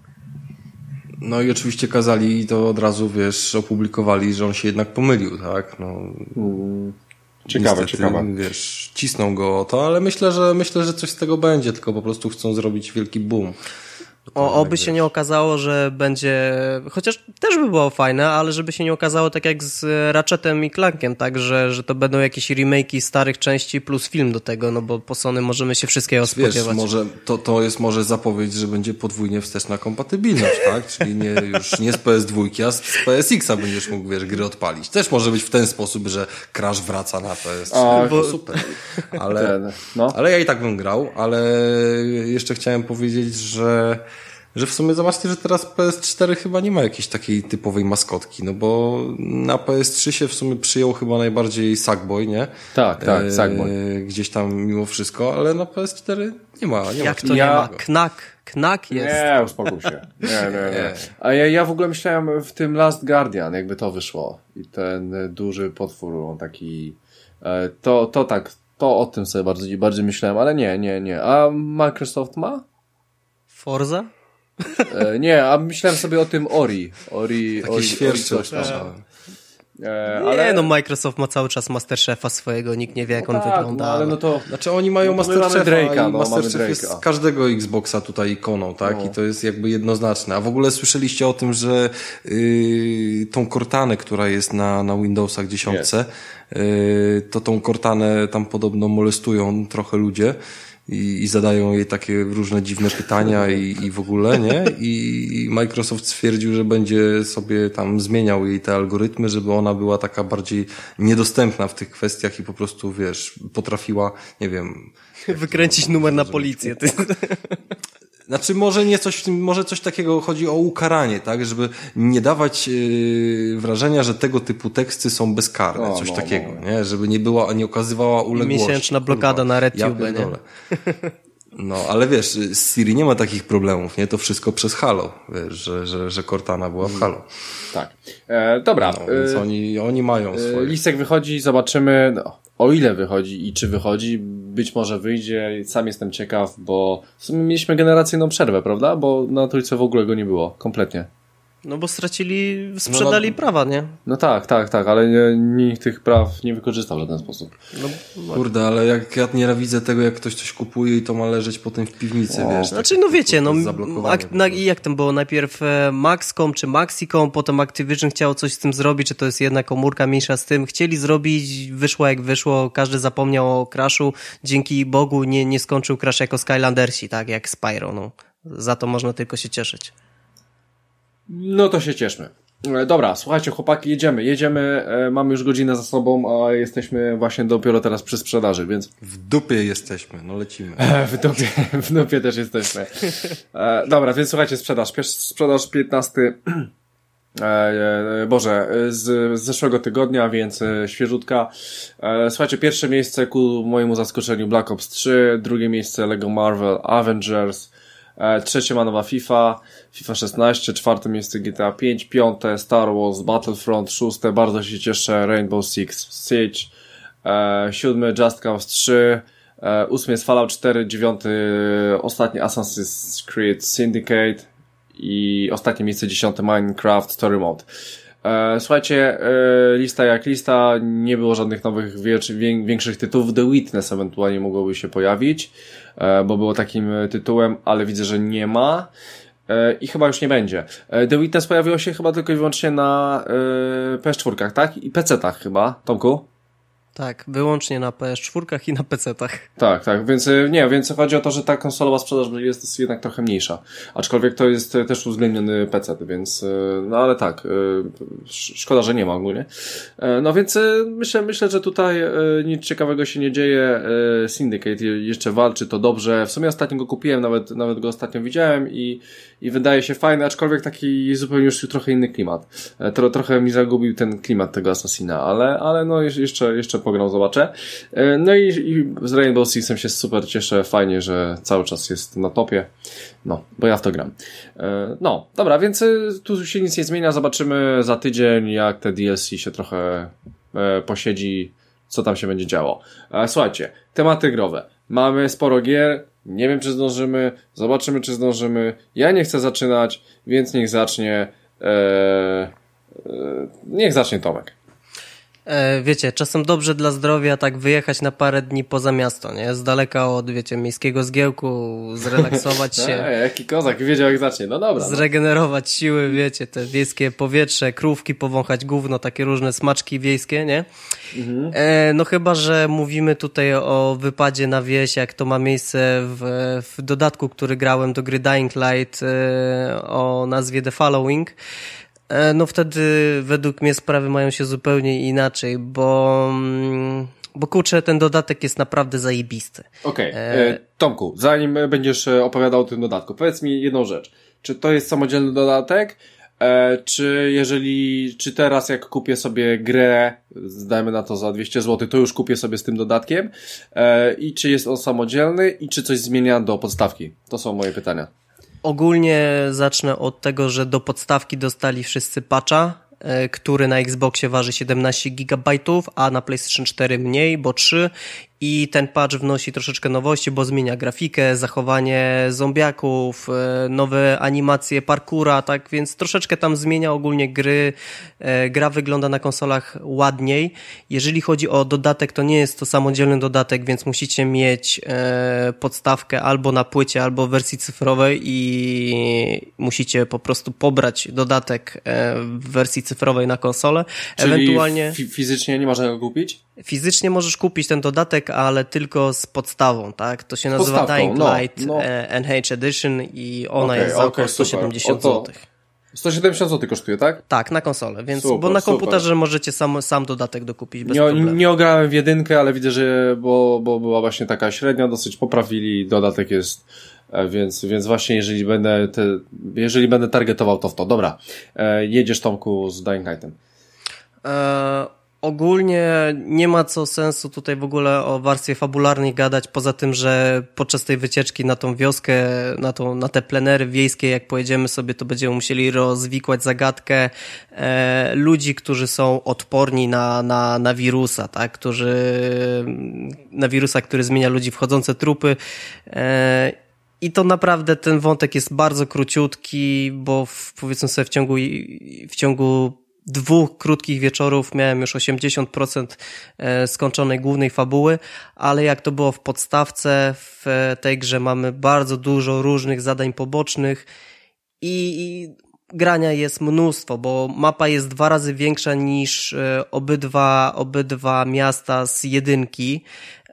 No i oczywiście kazali i to od razu, wiesz, opublikowali, że on się jednak pomylił, tak? No, hmm. Ciekawe, niestety, ciekawe. Wiesz, cisną go o to, ale myślę, że myślę, że coś z tego będzie, tylko po prostu chcą zrobić wielki boom. O, oby się nie okazało, że będzie, chociaż też by było fajne, ale żeby się nie okazało tak jak z Ratchetem i Clankiem, tak, że, że to będą jakieś remake'i starych części plus film do tego, no bo po Sony możemy się wszystkiego spodziewać. Wiesz, może, to, to jest może zapowiedź, że będzie podwójnie wsteczna kompatybilność, tak? Czyli nie, już nie z P S dwa, a z P S X a będziesz mógł, wiesz, gry odpalić. Też może być w ten sposób, że Crash wraca na P S trzy, A, bo super. Ale, no. ale ja i tak bym grał, ale jeszcze chciałem powiedzieć, że Że w sumie zobaczcie, że teraz P S cztery chyba nie ma jakiejś takiej typowej maskotki, no bo na P S trzy się w sumie przyjął chyba najbardziej Sackboy, nie? Tak, tak, Sackboy. E, gdzieś tam mimo wszystko, ale na P S cztery nie ma. Nie Jak ma to ja... nie ma? Knak, knak jest. Nie, uspokój się. Nie, nie, nie. A ja, ja w ogóle myślałem w tym Last Guardian, jakby to wyszło. I ten duży potwór, on taki... To, to tak, to o tym sobie bardziej, bardziej myślałem, ale nie, nie, nie. A Microsoft ma? Forza? E, nie, a myślałem sobie o tym Ori. Ori, Takie Ori, świerszcze. Ori coś tam. E, Nie, ale... no Microsoft ma cały czas Masterchefa swojego, nikt nie wie jak no on tak, wygląda. no, ale no to... Znaczy oni mają no Masterchefa Drake'a, i no, Masterchef jest z każdego Xboxa tutaj ikoną, tak? No. I to jest jakby jednoznaczne. A w ogóle słyszeliście o tym, że yy, tą Cortanę, która jest na, na Windowsach dziesiątce, yy, to tą Cortanę tam podobno molestują trochę ludzie. I, i zadają jej takie różne dziwne pytania i, i w ogóle, nie? I, I Microsoft stwierdził, że będzie sobie tam zmieniał jej te algorytmy, żeby ona była taka bardziej niedostępna w tych kwestiach i po prostu, wiesz, potrafiła, nie wiem... Wykręcić numer na policję. Ty. Znaczy może nie coś w tym, może coś takiego chodzi o ukaranie, tak? Żeby nie dawać yy, wrażenia, że tego typu teksty są bezkarne, o, coś no, takiego, no. nie? Żeby nie była, nie okazywała uległości. Miesięczna blokada Kurwa, na RedTube, ja nie? No, ale wiesz, z Siri nie ma takich problemów, nie? To wszystko przez Halo, wiesz, że, że, że Cortana była w Halo. Tak. E, dobra. No, więc e, oni, oni mają swoje. Listek wychodzi, zobaczymy, no, o ile wychodzi i czy wychodzi. Być może wyjdzie, sam jestem ciekaw, bo w sumie mieliśmy generacyjną przerwę, prawda? Bo na trójce w ogóle go nie było, kompletnie. No bo stracili, sprzedali no, no, prawa, nie? No tak, tak, tak, ale nie, nikt tych praw nie wykorzystał w żaden sposób. No, no. Kurde, ale jak ja nienawidzę tego, jak ktoś coś kupuje i to ma leżeć potem w piwnicy, o. wiesz. Znaczy, no wiecie, no ak- na, jak tam było? Najpierw Maxcom czy Maxicom, potem Activision chciało coś z tym zrobić, czy to jest jedna komórka mniejsza z tym. Chcieli zrobić, wyszło jak wyszło, każdy zapomniał o Crashu. Dzięki Bogu nie, nie skończył Crash jako Skylandersi, tak jak Spyro, no. Za to można tylko się cieszyć. No to się cieszmy. Dobra, słuchajcie chłopaki, jedziemy, jedziemy, e, mamy już godzinę za sobą, a jesteśmy właśnie dopiero teraz przy sprzedaży, więc... W dupie jesteśmy, no lecimy. E, w dupie, w dupie też jesteśmy. E, dobra, więc słuchajcie, sprzedaż, sprzedaż piętnasty e, Boże, z, z zeszłego tygodnia, więc e, świeżutka. E, słuchajcie, pierwsze miejsce ku mojemu zaskoczeniu Black Ops trzy, drugie miejsce Lego Marvel Avengers, E, trzecie ma nowa FIFA, FIFA szesnaście, czwarte miejsce G T A pięć, piąte Star Wars Battlefront, szóste, bardzo się cieszę, Rainbow Six Siege, e, siódmy Just Cause trzy, e, ósmy jest Fallout cztery, dziewiąty ostatni Assassin's Creed Syndicate i ostatnie miejsce dziesiąte Minecraft Story Mode. E, słuchajcie, e, lista jak lista, nie było żadnych nowych wiecz, wię, większych tytułów. The Witness ewentualnie mogłoby się pojawić, e, bo było takim tytułem, ale widzę, że nie ma e, i chyba już nie będzie. E, The Witness pojawiło się chyba tylko i wyłącznie na e, P S cztery, tak? I P C-tach chyba, Tomku? Tak, wyłącznie na P S cztery i na P C-tach. Tak, tak, więc nie, więc chodzi o to, że ta konsolowa sprzedaż jest jednak trochę mniejsza. Aczkolwiek to jest też uwzględniony P C, więc no ale tak, szkoda, że nie ma ogólnie. No więc myślę, myślę, że tutaj nic ciekawego się nie dzieje. Syndicate jeszcze walczy, to dobrze. W sumie ostatnio go kupiłem, nawet, nawet go ostatnio widziałem i, i wydaje się fajny, aczkolwiek taki zupełnie już trochę inny klimat. Tro, trochę mi zagubił ten klimat tego Assassina, ale, ale no jeszcze, jeszcze pograł, zobaczę. No i, i z Rainbow Sixem się super cieszę, fajnie, że cały czas jest na topie. No, bo ja w to gram. No, dobra, więc tu się nic nie zmienia, zobaczymy za tydzień, jak te D L C się trochę posiedzi, co tam się będzie działo. Słuchajcie, tematy growe. Mamy sporo gier, nie wiem czy zdążymy, zobaczymy czy zdążymy. Ja nie chcę zaczynać, więc niech zacznie eee, niech zacznie Tomek. E, wiecie, czasem dobrze dla zdrowia tak wyjechać na parę dni poza miasto, nie? Z daleka od, wiecie, miejskiego zgiełku, zrelaksować się. E, jaki kozak, wiedział jak zacznie, no dobra. Zregenerować no. siły, wiecie, te wiejskie powietrze, krówki, powąchać gówno, takie różne smaczki wiejskie, nie? Mhm. E, no chyba, że mówimy tutaj o wypadzie na wieś, jak to ma miejsce w, w dodatku, który grałem do gry Dying Light e, o nazwie The Following. No wtedy według mnie sprawy mają się zupełnie inaczej, bo, bo kurczę, ten dodatek jest naprawdę zajebisty. Okej, okay. e... Tomku, zanim będziesz opowiadał o tym dodatku, powiedz mi jedną rzecz. Czy to jest samodzielny dodatek? E, czy jeżeli, czy teraz jak kupię sobie grę, dajmy na to za dwieście złotych, to już kupię sobie z tym dodatkiem? E, I czy jest on samodzielny i czy coś zmienia do podstawki? To są moje pytania. Ogólnie zacznę od tego, że do podstawki dostali wszyscy patcha, który na Xboxie waży siedemnaście gigabajtów, a na PlayStation cztery mniej, bo trzy. I ten patch wnosi troszeczkę nowości, bo zmienia grafikę, zachowanie zombiaków, nowe animacje parkoura, tak więc troszeczkę tam zmienia ogólnie gry. Gra wygląda na konsolach ładniej. Jeżeli chodzi o dodatek, to nie jest to samodzielny dodatek, więc musicie mieć podstawkę albo na płycie, albo w wersji cyfrowej i musicie po prostu pobrać dodatek w wersji cyfrowej na konsolę. Czyli ewentualnie f- fizycznie nie można go kupić? Fizycznie możesz kupić ten dodatek, ale tylko z podstawą, tak? To się nazywa Podstawką, Dying no, Light no. N H Edition i ona okay, jest za okay, około sto siedemdziesiąt złotych. sto siedemdziesiąt złotych kosztuje, tak? Tak, na konsolę, więc super, bo na komputerze super. możecie sam, sam dodatek dokupić bez nie, problemu. Nie ograłem w jedynkę, ale widzę, że bo, bo była właśnie taka średnia, dosyć poprawili, dodatek jest, więc, więc właśnie jeżeli będę te, jeżeli będę targetował to w to. Dobra, e, jedziesz Tomku z Dying Lightem. E, Ogólnie nie ma co sensu tutaj w ogóle o warstwie fabularnej gadać, poza tym, że podczas tej wycieczki na tą wioskę, na, tą, na te plenery wiejskie, jak pojedziemy sobie, to będziemy musieli rozwikłać zagadkę e, ludzi, którzy są odporni na, na, na wirusa, tak? Którzy, na wirusa, który zmienia ludzi w chodzące trupy. E, I to naprawdę ten wątek jest bardzo króciutki, bo w, powiedzmy sobie w ciągu, w ciągu dwóch krótkich wieczorów miałem już osiemdziesiąt procent skończonej głównej fabuły, ale jak to było w podstawce, w tej grze mamy bardzo dużo różnych zadań pobocznych i, i grania jest mnóstwo, bo mapa jest dwa razy większa niż obydwa, obydwa miasta z jedynki.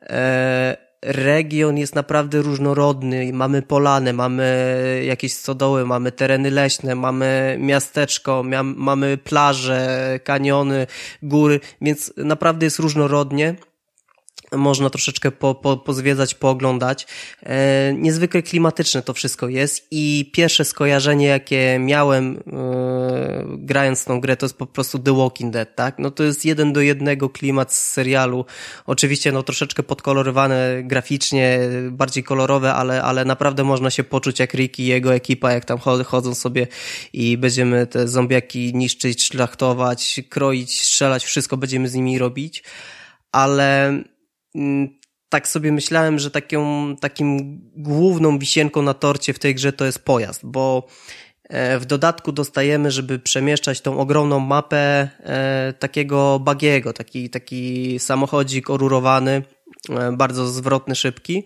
Region jest naprawdę różnorodny, mamy polany, mamy jakieś stodoły, mamy tereny leśne, mamy miasteczko, mia- mamy plaże, kaniony, góry, więc naprawdę jest różnorodnie. Można troszeczkę po, po, pozwiedzać, pooglądać. E, niezwykle klimatyczne to wszystko jest i pierwsze skojarzenie, jakie miałem e, grając tą grę, to jest po prostu The Walking Dead, tak? No to jest jeden do jednego klimat z serialu. Oczywiście no troszeczkę podkolorowane graficznie, bardziej kolorowe, ale, ale naprawdę można się poczuć jak Rick i jego ekipa, jak tam chodzą sobie i będziemy te zombiaki niszczyć, szlachtować, kroić, strzelać, wszystko będziemy z nimi robić, ale tak sobie myślałem, że taką, takim główną wisienką na torcie w tej grze to jest pojazd, bo w dodatku dostajemy, żeby przemieszczać tą ogromną mapę, takiego bagiego, taki, taki samochodzik orurowany, bardzo zwrotny, szybki.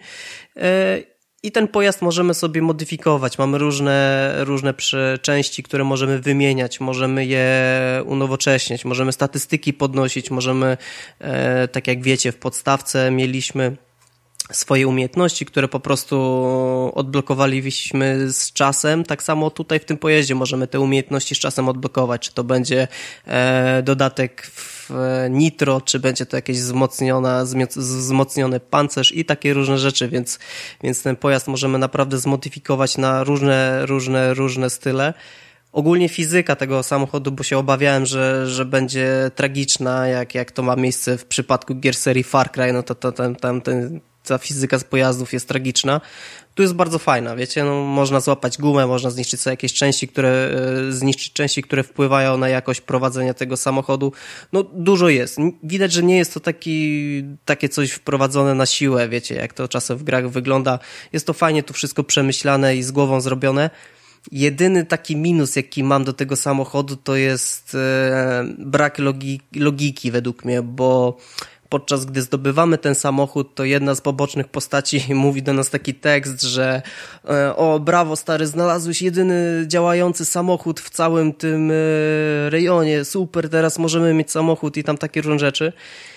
I ten pojazd możemy sobie modyfikować. Mamy różne, różne części, które możemy wymieniać, możemy je unowocześniać, możemy statystyki podnosić, możemy, e, tak jak wiecie, w podstawce mieliśmy swoje umiejętności, które po prostu odblokowaliśmy z czasem. Tak samo tutaj w tym pojeździe możemy te umiejętności z czasem odblokować. Czy to będzie e, dodatek w nitro, czy będzie to jakieś wzmocniona, wzmocniony pancerz i takie różne rzeczy, więc, więc ten pojazd możemy naprawdę zmodyfikować na różne, różne, różne style. Ogólnie fizyka tego samochodu, bo się obawiałem, że, że będzie tragiczna, jak, jak to ma miejsce w przypadku gier serii Far Cry, no to, to tam, tam ten, ta fizyka z pojazdów jest tragiczna. Tu jest bardzo fajna, wiecie, no można złapać gumę, można zniszczyć sobie jakieś części, które, zniszczyć części, które wpływają na jakość prowadzenia tego samochodu. No dużo jest. Widać, że nie jest to taki, takie coś wprowadzone na siłę, wiecie, jak to czasem w grach wygląda. Jest to fajnie tu wszystko przemyślane i z głową zrobione. Jedyny taki minus, jaki mam do tego samochodu, to jest e, brak logi- logiki według mnie, bo podczas gdy zdobywamy ten samochód, to jedna z pobocznych postaci mówi do nas taki tekst, że e, o brawo stary, znalazłeś jedyny działający samochód w całym tym e, rejonie, super, teraz możemy mieć samochód i tam takie różne rzeczy.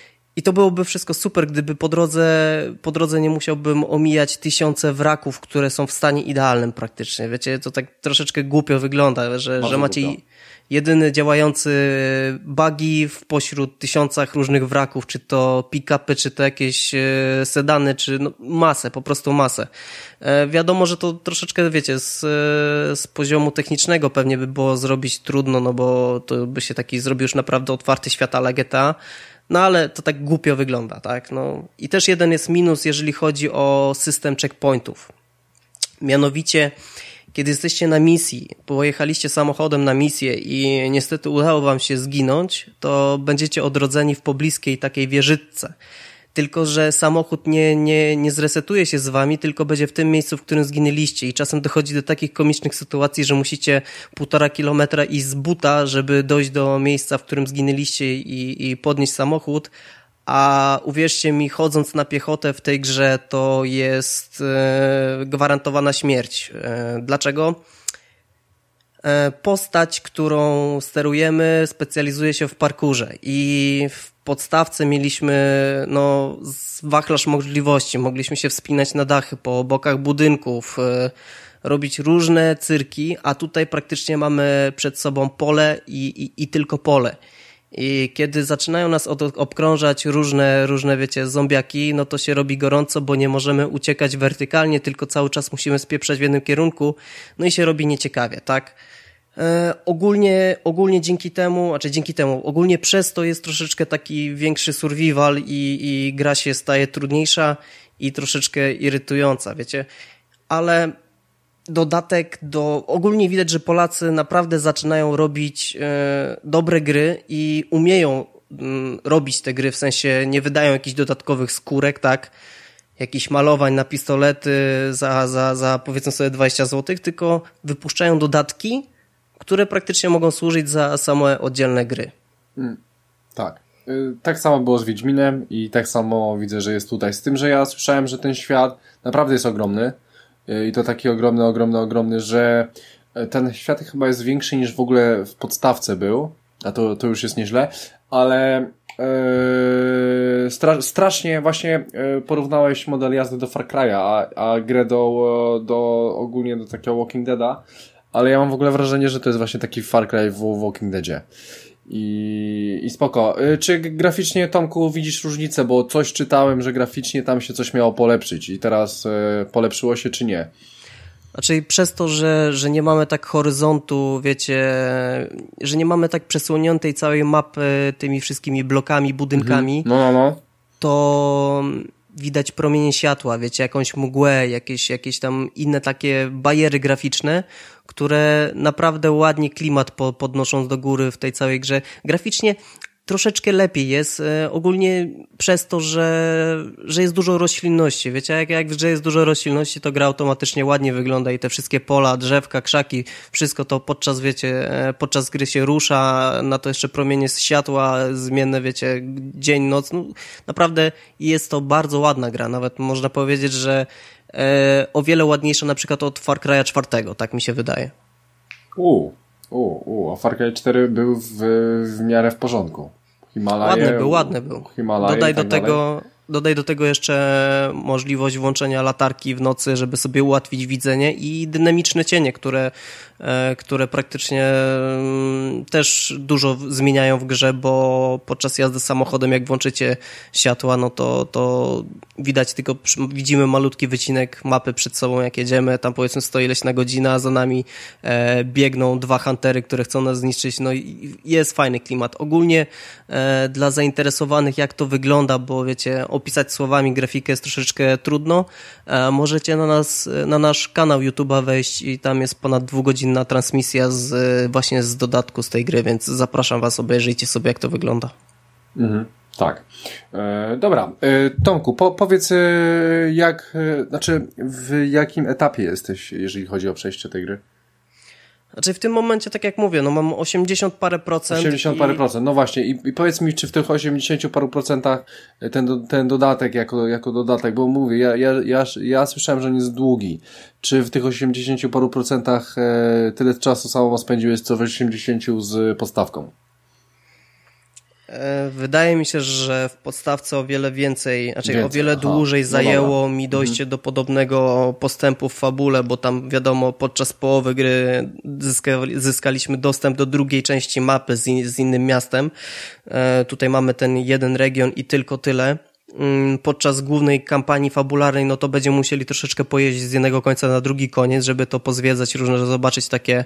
I to byłoby wszystko super, gdyby po drodze, po drodze nie musiałbym omijać tysiące wraków, które są w stanie idealnym praktycznie. Wiecie, to tak troszeczkę głupio wygląda, że, że macie głupio. Jedyny działający buggy w pośród tysiącach różnych wraków, czy to pick-upy, czy to jakieś sedany, czy no, masę, po prostu masę. E, wiadomo, że to troszeczkę, wiecie, z, z poziomu technicznego pewnie by było zrobić trudno, no bo to by się taki zrobił już naprawdę otwarty świat a la G T A. No ale to tak głupio wygląda, tak? No i też jeden jest minus, jeżeli chodzi o system checkpointów. Mianowicie, kiedy jesteście na misji, pojechaliście samochodem na misję i niestety udało wam się zginąć, to będziecie odrodzeni w pobliskiej takiej wieżyczce. Tylko że samochód nie, nie, nie zresetuje się z wami, tylko będzie w tym miejscu, w którym zginęliście. I czasem dochodzi do takich komicznych sytuacji, że musicie półtora kilometra iść z buta, żeby dojść do miejsca, w którym zginęliście i, i podnieść samochód. A uwierzcie mi, chodząc na piechotę w tej grze, to jest e, gwarantowana śmierć. E, dlaczego? E, postać, którą sterujemy, specjalizuje się w parkurze i w podstawce mieliśmy no, wachlarz możliwości. Mogliśmy się wspinać na dachy, po bokach budynków, e, robić różne cyrki, a tutaj praktycznie mamy przed sobą pole i, i, i tylko pole. I kiedy zaczynają nas od, obkrążać różne, różne, wiecie, zombiaki, no to się robi gorąco, bo nie możemy uciekać wertykalnie, tylko cały czas musimy spieprzać w jednym kierunku, no i się robi nieciekawie, tak? E, ogólnie, ogólnie dzięki temu, znaczy dzięki temu, ogólnie przez to jest troszeczkę taki większy survival i, i gra się staje trudniejsza i troszeczkę irytująca, wiecie, ale dodatek do... Ogólnie widać, że Polacy naprawdę zaczynają robić e, dobre gry i umieją m, robić te gry, w sensie nie wydają jakichś dodatkowych skórek, tak, jakichś malowań na pistolety za, za, za powiedzmy sobie dwadzieścia złotych, tylko wypuszczają dodatki, które praktycznie mogą służyć za same oddzielne gry. Hmm. Tak. Tak samo było z Wiedźminem i tak samo widzę, że jest tutaj. Z tym, że ja słyszałem, że ten świat naprawdę jest ogromny i to taki ogromny, ogromny, ogromny, że ten świat chyba jest większy niż w ogóle w podstawce był, a to, to już jest nieźle, ale yy, stra- strasznie właśnie yy, porównałeś model jazdy do Far Cry'a, a, a grę do, do ogólnie do takiego Walking Deada, ale ja mam w ogóle wrażenie, że to jest właśnie taki Far Cry w Walking Deadzie. I, i spoko. Czy graficznie, Tomku, widzisz różnicę? Bo coś czytałem, że graficznie tam się coś miało polepszyć i teraz e, polepszyło się, czy nie? Znaczy przez to, że, że nie mamy tak horyzontu, wiecie, że nie mamy tak przesłoniętej całej mapy tymi wszystkimi blokami, budynkami, mhm. no, no, no. to widać promienie światła, wiecie, jakąś mgłę, jakieś, jakieś tam inne takie bariery graficzne, które naprawdę ładnie klimat po, podnoszą do góry w tej całej grze. Graficznie troszeczkę lepiej jest, e, ogólnie przez to, że, że jest dużo roślinności, wiecie, jak, jak w grze jest dużo roślinności, to gra automatycznie ładnie wygląda i te wszystkie pola, drzewka, krzaki, wszystko to podczas, wiecie, e, podczas gry się rusza, na to jeszcze promienie światła zmienne, wiecie, dzień, noc, no, naprawdę jest to bardzo ładna gra, nawet można powiedzieć, że e, o wiele ładniejsza na przykład od Far Cry'a czwartego, tak mi się wydaje. U, u, u, a Far Cry cztery był w, w miarę w porządku. Himalaje, ładny był, ładny był. Himalaje dodaj, tak do tego, dodaj do tego jeszcze możliwość włączenia latarki w nocy, żeby sobie ułatwić widzenie i dynamiczne cienie, które, e, które praktycznie m, też dużo zmieniają w grze, bo podczas jazdy samochodem, jak włączycie światła, no to, to widać tylko, widzimy malutki wycinek mapy przed sobą, jak jedziemy, tam powiedzmy stoi ileś na godzinę, a za nami e, biegną dwa huntery, które chcą nas zniszczyć, no i jest fajny klimat. Ogólnie e, dla zainteresowanych, jak to wygląda, bo wiecie, opisać słowami grafikę jest troszeczkę trudno, e, możecie na nas, na nasz kanał YouTube'a wejść i tam jest ponad dwugodzinna transmisja z, właśnie z dodatku z tej gry, więc zapraszam was, obejrzyjcie sobie, jak to wygląda. Mhm. Tak. E, dobra. E, Tomku, po, powiedz, e, jak, e, znaczy, w jakim etapie jesteś, jeżeli chodzi o przejście tej gry? Znaczy w tym momencie, tak jak mówię, no mam osiemdziesiąt parę procent. osiemdziesiąt i... parę procent, no właśnie. I, I powiedz mi, czy w tych osiemdziesięciu paru procentach ten, do, ten dodatek jako, jako dodatek, bo mówię, ja, ja, ja, ja słyszałem, że on jest długi. Czy w tych osiemdziesięciu paru procentach e, tyle czasu samo spędziłeś, co w osiemdziesięciu z podstawką? Wydaje mi się, że w podstawce o wiele więcej, znaczy więcej. o wiele Aha. dłużej no zajęło dobra. mi dojście mhm. do podobnego postępu w fabule, bo tam wiadomo, podczas połowy gry zyska, zyskaliśmy dostęp do drugiej części mapy z, in, z innym miastem. E, tutaj mamy ten jeden region i tylko tyle. Podczas głównej kampanii fabularnej, no to będziemy musieli troszeczkę pojeździć z jednego końca na drugi koniec, żeby to pozwiedzać różne, zobaczyć takie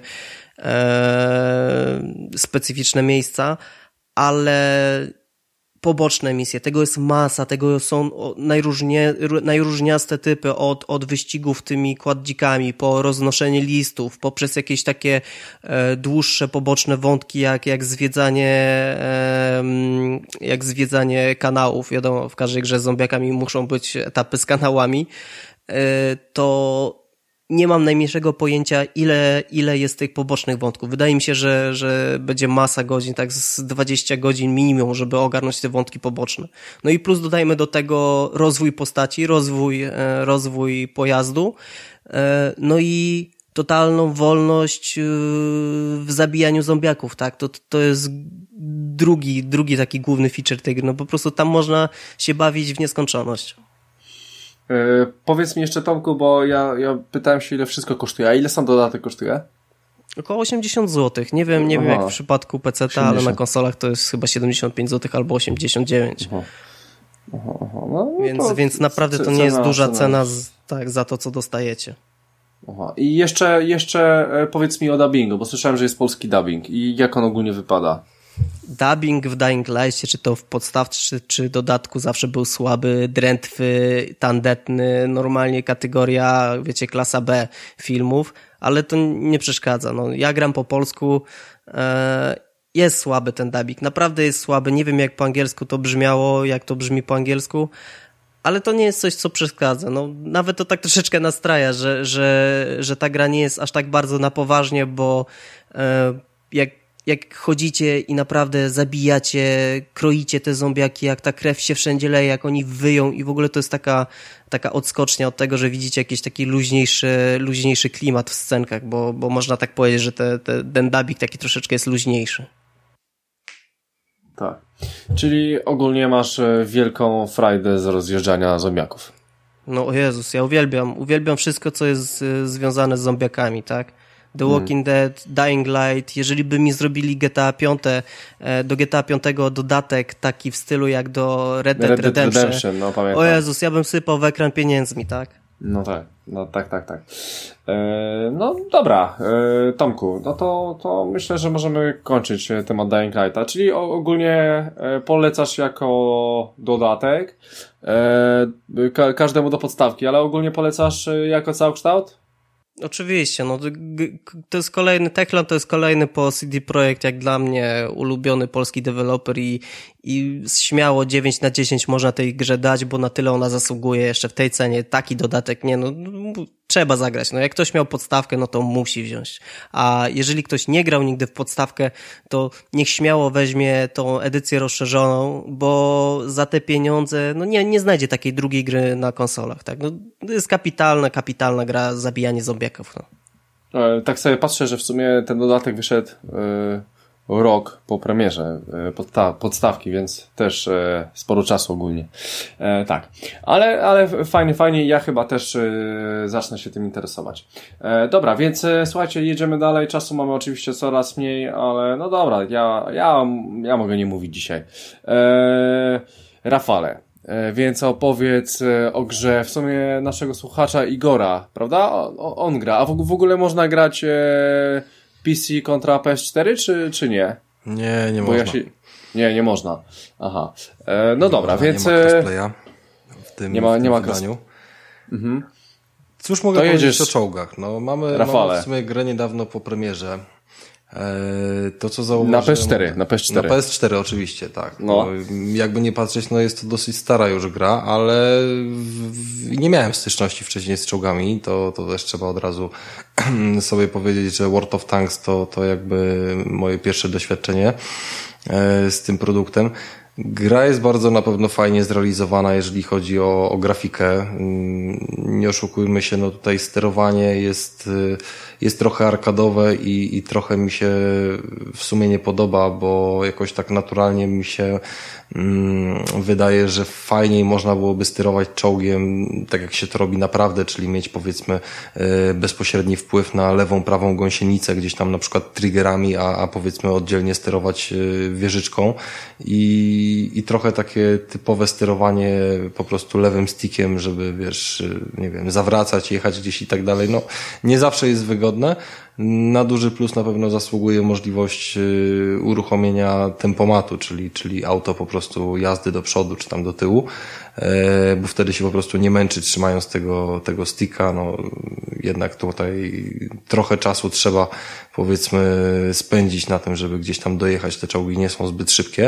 e, specyficzne miejsca, ale poboczne misje, tego jest masa, tego są najróżnie, najróżniaste typy, od, od wyścigów tymi kładzikami, po roznoszenie listów, poprzez jakieś takie e, dłuższe, poboczne wątki, jak, jak zwiedzanie e, jak zwiedzanie kanałów. Wiadomo, w każdej grze z zombiakami muszą być etapy z kanałami. E, to nie mam najmniejszego pojęcia, ile, ile jest tych pobocznych wątków. Wydaje mi się, że, że będzie masa godzin, tak z dwadzieścia godzin minimum, żeby ogarnąć te wątki poboczne. No i plus dodajmy do tego rozwój postaci, rozwój, rozwój pojazdu, no i totalną wolność w zabijaniu zombiaków, tak? To, to jest drugi, drugi taki główny feature tej gry. No po prostu tam można się bawić w nieskończoność. Yy, powiedz mi jeszcze, Tomku, bo ja, ja pytałem się, ile wszystko kosztuje. A ile sam dodatek kosztuje? Około osiemdziesiąt złotych. Nie wiem, nie Aha. wiem jak w przypadku P C ta, ale na konsolach to jest chyba siedemdziesiąt pięć złotych albo osiemdziesiąt dziewięć. Aha. Aha, aha. No, więc, więc naprawdę to nie jest duża cena, cena z, tak, za to, co dostajecie. Aha. I jeszcze, jeszcze powiedz mi o dubbingu, bo słyszałem, że jest polski dubbing i jak on ogólnie wypada? Dubbing w Dying Light, czy to w podstawce, czy, czy dodatku zawsze był słaby, drętwy, tandetny, normalnie kategoria, wiecie, klasa B filmów, ale to nie przeszkadza. No, ja gram po polsku, e, jest słaby ten dubbing, naprawdę jest słaby, nie wiem jak po angielsku to brzmiało, jak to brzmi po angielsku, ale to nie jest coś, co przeszkadza. No, nawet to tak troszeczkę nastraja, że, że, że ta gra nie jest aż tak bardzo na poważnie, bo e, jak jak chodzicie i naprawdę zabijacie, kroicie te zombiaki, jak ta krew się wszędzie leje, jak oni wyją i w ogóle to jest taka, taka odskocznia od tego, że widzicie jakiś taki luźniejszy, luźniejszy klimat w scenkach, bo, bo można tak powiedzieć, że te, te, ten dubbing taki troszeczkę jest luźniejszy. Tak. Czyli ogólnie masz wielką frajdę z rozjeżdżania zombiaków. No o Jezus, ja uwielbiam, uwielbiam wszystko, co jest y, związane z zombiakami, tak? The Walking hmm. Dead, Dying Light, jeżeli by mi zrobili G T A pięć, do G T A pięć dodatek taki w stylu jak do Red Dead, Red Dead Redemption, Redemption no, pamiętam. O Jezus, ja bym sypał w ekran pieniędzmi, tak? No tak, no tak, tak, tak. E, no dobra, e, Tomku, no to, to myślę, że możemy kończyć temat Dying Lighta, czyli ogólnie polecasz jako dodatek e, ka- każdemu do podstawki, ale ogólnie polecasz jako całokształt? Oczywiście, no to, to jest kolejny, Techland to jest kolejny po C D Projekt, jak dla mnie ulubiony polski deweloper i, i śmiało dziewięć na dziesięć można tej grze dać, bo na tyle ona zasługuje jeszcze w tej cenie, taki dodatek, nie no, trzeba zagrać, no jak ktoś miał podstawkę, no to musi wziąć, a jeżeli ktoś nie grał nigdy w podstawkę, to niech śmiało weźmie tą edycję rozszerzoną, bo za te pieniądze, no nie, nie znajdzie takiej drugiej gry na konsolach, tak, no to jest kapitalna, kapitalna gra, zabijanie zombiaków, no. Tak sobie patrzę, że w sumie ten dodatek wyszedł yy, rok po premierze yy, podsta- podstawki, więc też yy, sporo czasu ogólnie. Yy, tak, ale, ale fajnie, fajnie, ja chyba też yy, zacznę się tym interesować. Yy, dobra, więc yy, słuchajcie, jedziemy dalej, czasu mamy oczywiście coraz mniej, ale no dobra, ja, ja, ja mogę nie mówić dzisiaj. Yy, Rafale, więc opowiedz o grze w sumie naszego słuchacza Igora, prawda? O, on gra. A w, w ogóle można grać e, P C kontra P S cztery, czy, czy nie? Nie, nie Bo można. Ja się... Nie, nie można. Aha. E, no nie dobra, można, więc... Nie ma crossplaya w tym, nie ma, w tym nie ma wydaniu. Mhm. Cóż mogę to powiedzieć jedziesz... o czołgach? No, mamy, mamy w sumie grę niedawno po premierze. To co zauważyłem... Na P S cztery, na P S cztery. Na P S cztery oczywiście, tak. No. Jakby nie patrzeć, no jest to dosyć stara już gra, ale w... nie miałem styczności wcześniej z czołgami, to, to też trzeba od razu sobie powiedzieć, że World of Tanks to, to jakby moje pierwsze doświadczenie z tym produktem. Gra jest bardzo na pewno fajnie zrealizowana, jeżeli chodzi o, o grafikę. Nie oszukujmy się, no tutaj sterowanie jest, jest trochę arkadowe i, i trochę mi się w sumie nie podoba, bo jakoś tak naturalnie mi się mm, wydaje, że fajniej można byłoby sterować czołgiem, tak jak się to robi naprawdę, czyli mieć powiedzmy bezpośredni wpływ na lewą, prawą gąsienicę, gdzieś tam na przykład triggerami, a, a powiedzmy oddzielnie sterować wieżyczką i I, i trochę takie typowe sterowanie po prostu lewym stickiem, żeby wiesz, nie wiem, zawracać, jechać gdzieś i tak dalej. No, nie zawsze jest wygodne. Na duży plus na pewno zasługuje możliwość uruchomienia tempomatu, czyli, czyli auto po prostu jazdy do przodu czy tam do tyłu, bo wtedy się po prostu nie męczy trzymając tego, tego sticka. No, jednak tutaj trochę czasu trzeba powiedzmy spędzić na tym, żeby gdzieś tam dojechać. Te czołgi nie są zbyt szybkie.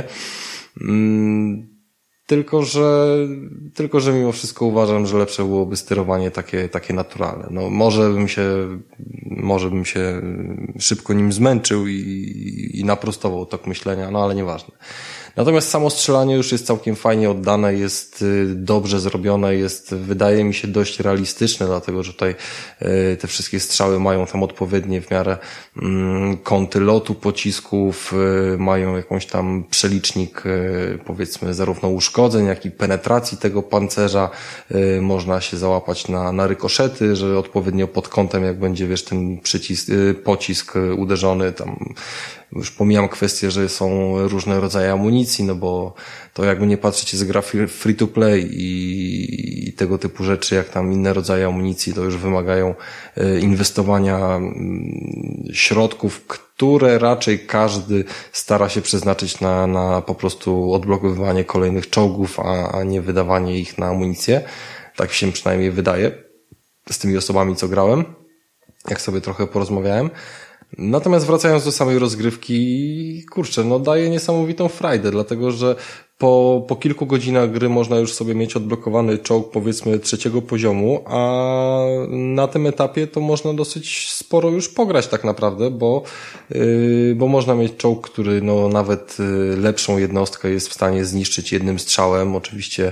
Mm, tylko, że, tylko, że mimo wszystko uważam, że lepsze byłoby sterowanie takie, takie naturalne. No, może bym się, może bym się szybko nim zmęczył i, i naprostował tok myślenia, no ale nieważne. Natomiast samo strzelanie już jest całkiem fajnie oddane, jest dobrze zrobione, jest, wydaje mi się, dość realistyczne, dlatego że tutaj te wszystkie strzały mają tam odpowiednie w miarę kąty lotu pocisków, mają jakąś tam przelicznik, powiedzmy, zarówno uszkodzeń, jak i penetracji tego pancerza. Można się załapać na, na rykoszety, że odpowiednio pod kątem, jak będzie, wiesz, ten przycisk, pocisk uderzony, tam już pomijam kwestię, że są różne rodzaje amunicji, no bo to jakby nie patrzeć jest gra free to play i, i tego typu rzeczy, jak tam inne rodzaje amunicji, to już wymagają inwestowania środków, które raczej każdy stara się przeznaczyć na, na po prostu odblokowywanie kolejnych czołgów, a, a nie wydawanie ich na amunicję. Tak się przynajmniej wydaje z tymi osobami, co grałem, jak sobie trochę porozmawiałem. Natomiast wracając do samej rozgrywki, kurczę, no daje niesamowitą frajdę, dlatego że po, po kilku godzinach gry można już sobie mieć odblokowany czołg powiedzmy trzeciego poziomu, a na tym etapie to można dosyć sporo już pograć tak naprawdę, bo, yy, bo można mieć czołg, który no nawet yy, lepszą jednostkę jest w stanie zniszczyć jednym strzałem. Oczywiście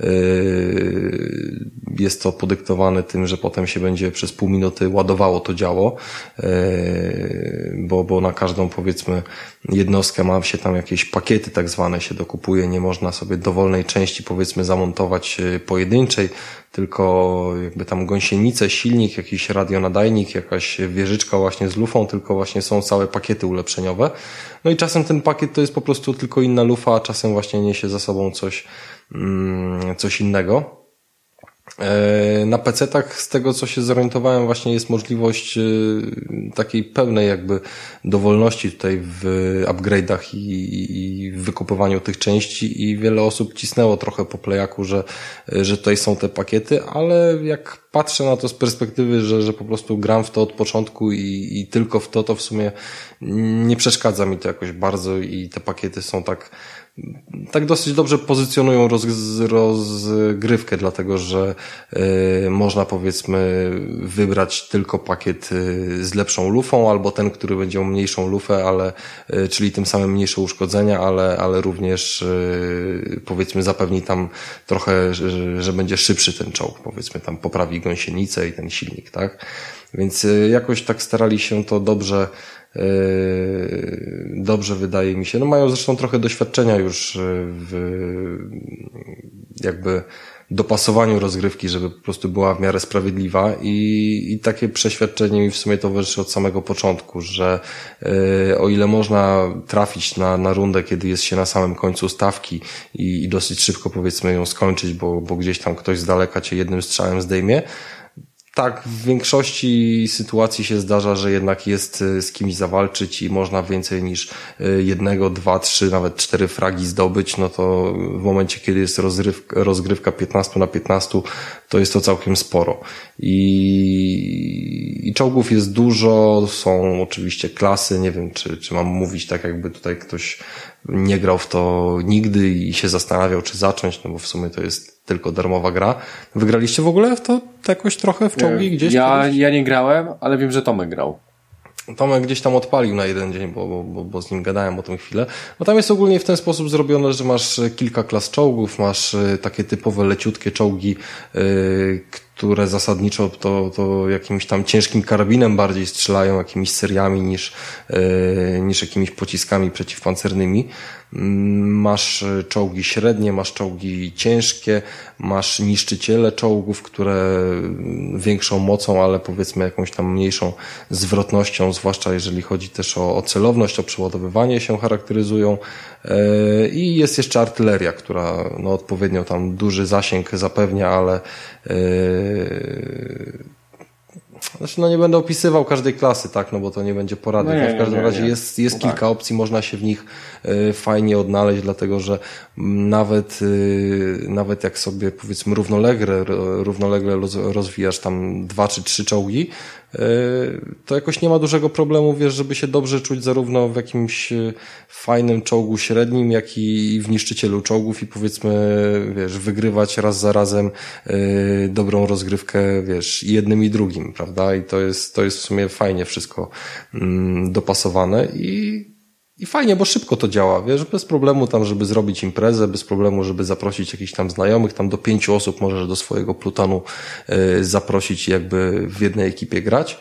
yy, jest to podyktowane tym, że potem się będzie przez pół minuty ładowało to działo, yy, bo, bo na każdą powiedzmy jednostkę ma się tam jakieś pakiety tak zwane się dokupuje. Nie można sobie dowolnej części powiedzmy zamontować pojedynczej, tylko jakby tam gąsienicę, silnik, jakiś radionadajnik, jakaś wieżyczka właśnie z lufą, tylko właśnie są całe pakiety ulepszeniowe. No i czasem ten pakiet to jest po prostu tylko inna lufa, a czasem właśnie niesie za sobą coś, coś innego. Na pecetach z tego co się zorientowałem właśnie jest możliwość takiej pełnej jakby dowolności tutaj w upgrade'ach i, i w wykupowaniu tych części i wiele osób cisnęło trochę po plejaku, że, że tutaj są te pakiety, ale jak patrzę na to z perspektywy, że, że po prostu gram w to od początku i, i tylko w to, to w sumie nie przeszkadza mi to jakoś bardzo i te pakiety są tak tak dosyć dobrze pozycjonują roz, rozgrywkę, dlatego że y, można powiedzmy wybrać tylko pakiet y, z lepszą lufą albo ten, który będzie miał mniejszą lufę, ale y, czyli tym samym mniejsze uszkodzenia, ale, ale również y, powiedzmy zapewni tam trochę, że, że będzie szybszy ten czołg, powiedzmy tam poprawi gąsienicę i ten silnik, tak? Więc y, jakoś tak starali się to dobrze dobrze wydaje mi się. No mają zresztą trochę doświadczenia już w jakby dopasowaniu rozgrywki, żeby po prostu była w miarę sprawiedliwa i, i takie przeświadczenie mi w sumie towarzyszy od samego początku, że yy, o ile można trafić na, na rundę, kiedy jest się na samym końcu stawki i, i dosyć szybko powiedzmy ją skończyć, bo, bo gdzieś tam ktoś z daleka cię jednym strzałem zdejmie, tak, w większości sytuacji się zdarza, że jednak jest z kimś zawalczyć i można więcej niż jednego, dwa, trzy, nawet cztery fragi zdobyć, no to w momencie, kiedy jest rozgrywka, rozgrywka piętnaście na piętnaście, to jest to całkiem sporo. I, i czołgów jest dużo, są oczywiście klasy, nie wiem, czy, czy mam mówić tak, jakby tutaj ktoś nie grał w to nigdy i się zastanawiał, czy zacząć, no bo w sumie to jest tylko darmowa gra. Wygraliście w ogóle w to jakoś trochę w czołgi gdzieś? Ja, ja nie grałem, ale wiem, że Tomek grał. Tomek gdzieś tam odpalił na jeden dzień, bo, bo, bo z nim gadałem o tym chwilę. No tam jest ogólnie w ten sposób zrobione, że masz kilka klas czołgów, masz takie typowe leciutkie czołgi, yy, które zasadniczo to, to jakimś tam ciężkim karabinem bardziej strzelają, jakimiś seriami niż, yy, niż jakimiś pociskami przeciwpancernymi. Masz czołgi średnie, masz czołgi ciężkie, masz niszczyciele czołgów, które większą mocą, ale powiedzmy jakąś tam mniejszą zwrotnością, zwłaszcza jeżeli chodzi też o, o celowność, o przeładowywanie się charakteryzują. Yy, I jest jeszcze artyleria, która no, odpowiednio tam duży zasięg zapewnia, ale yy, Znaczy, no nie będę opisywał każdej klasy, tak, no bo to nie będzie poradnik. No nie, w każdym nie, nie, razie nie. jest, jest no kilka tak. opcji, można się w nich y, fajnie odnaleźć, dlatego że nawet, y, nawet jak sobie powiedzmy równolegle, równolegle rozwijasz tam dwa czy trzy czołgi, y, to jakoś nie ma dużego problemu, wiesz, żeby się dobrze czuć zarówno w jakimś fajnym czołgu średnim, jak i w niszczycielu czołgów i powiedzmy, wiesz, wygrywać raz za razem y, dobrą rozgrywkę, wiesz, jednym i drugim, prawda? I to jest, to jest w sumie fajnie wszystko mm, dopasowane i, i fajnie, bo szybko to działa, wiesz, bez problemu tam, żeby zrobić imprezę, bez problemu, żeby zaprosić jakichś tam znajomych, tam do pięciu osób możesz do swojego plutonu y, zaprosić i jakby w jednej ekipie grać.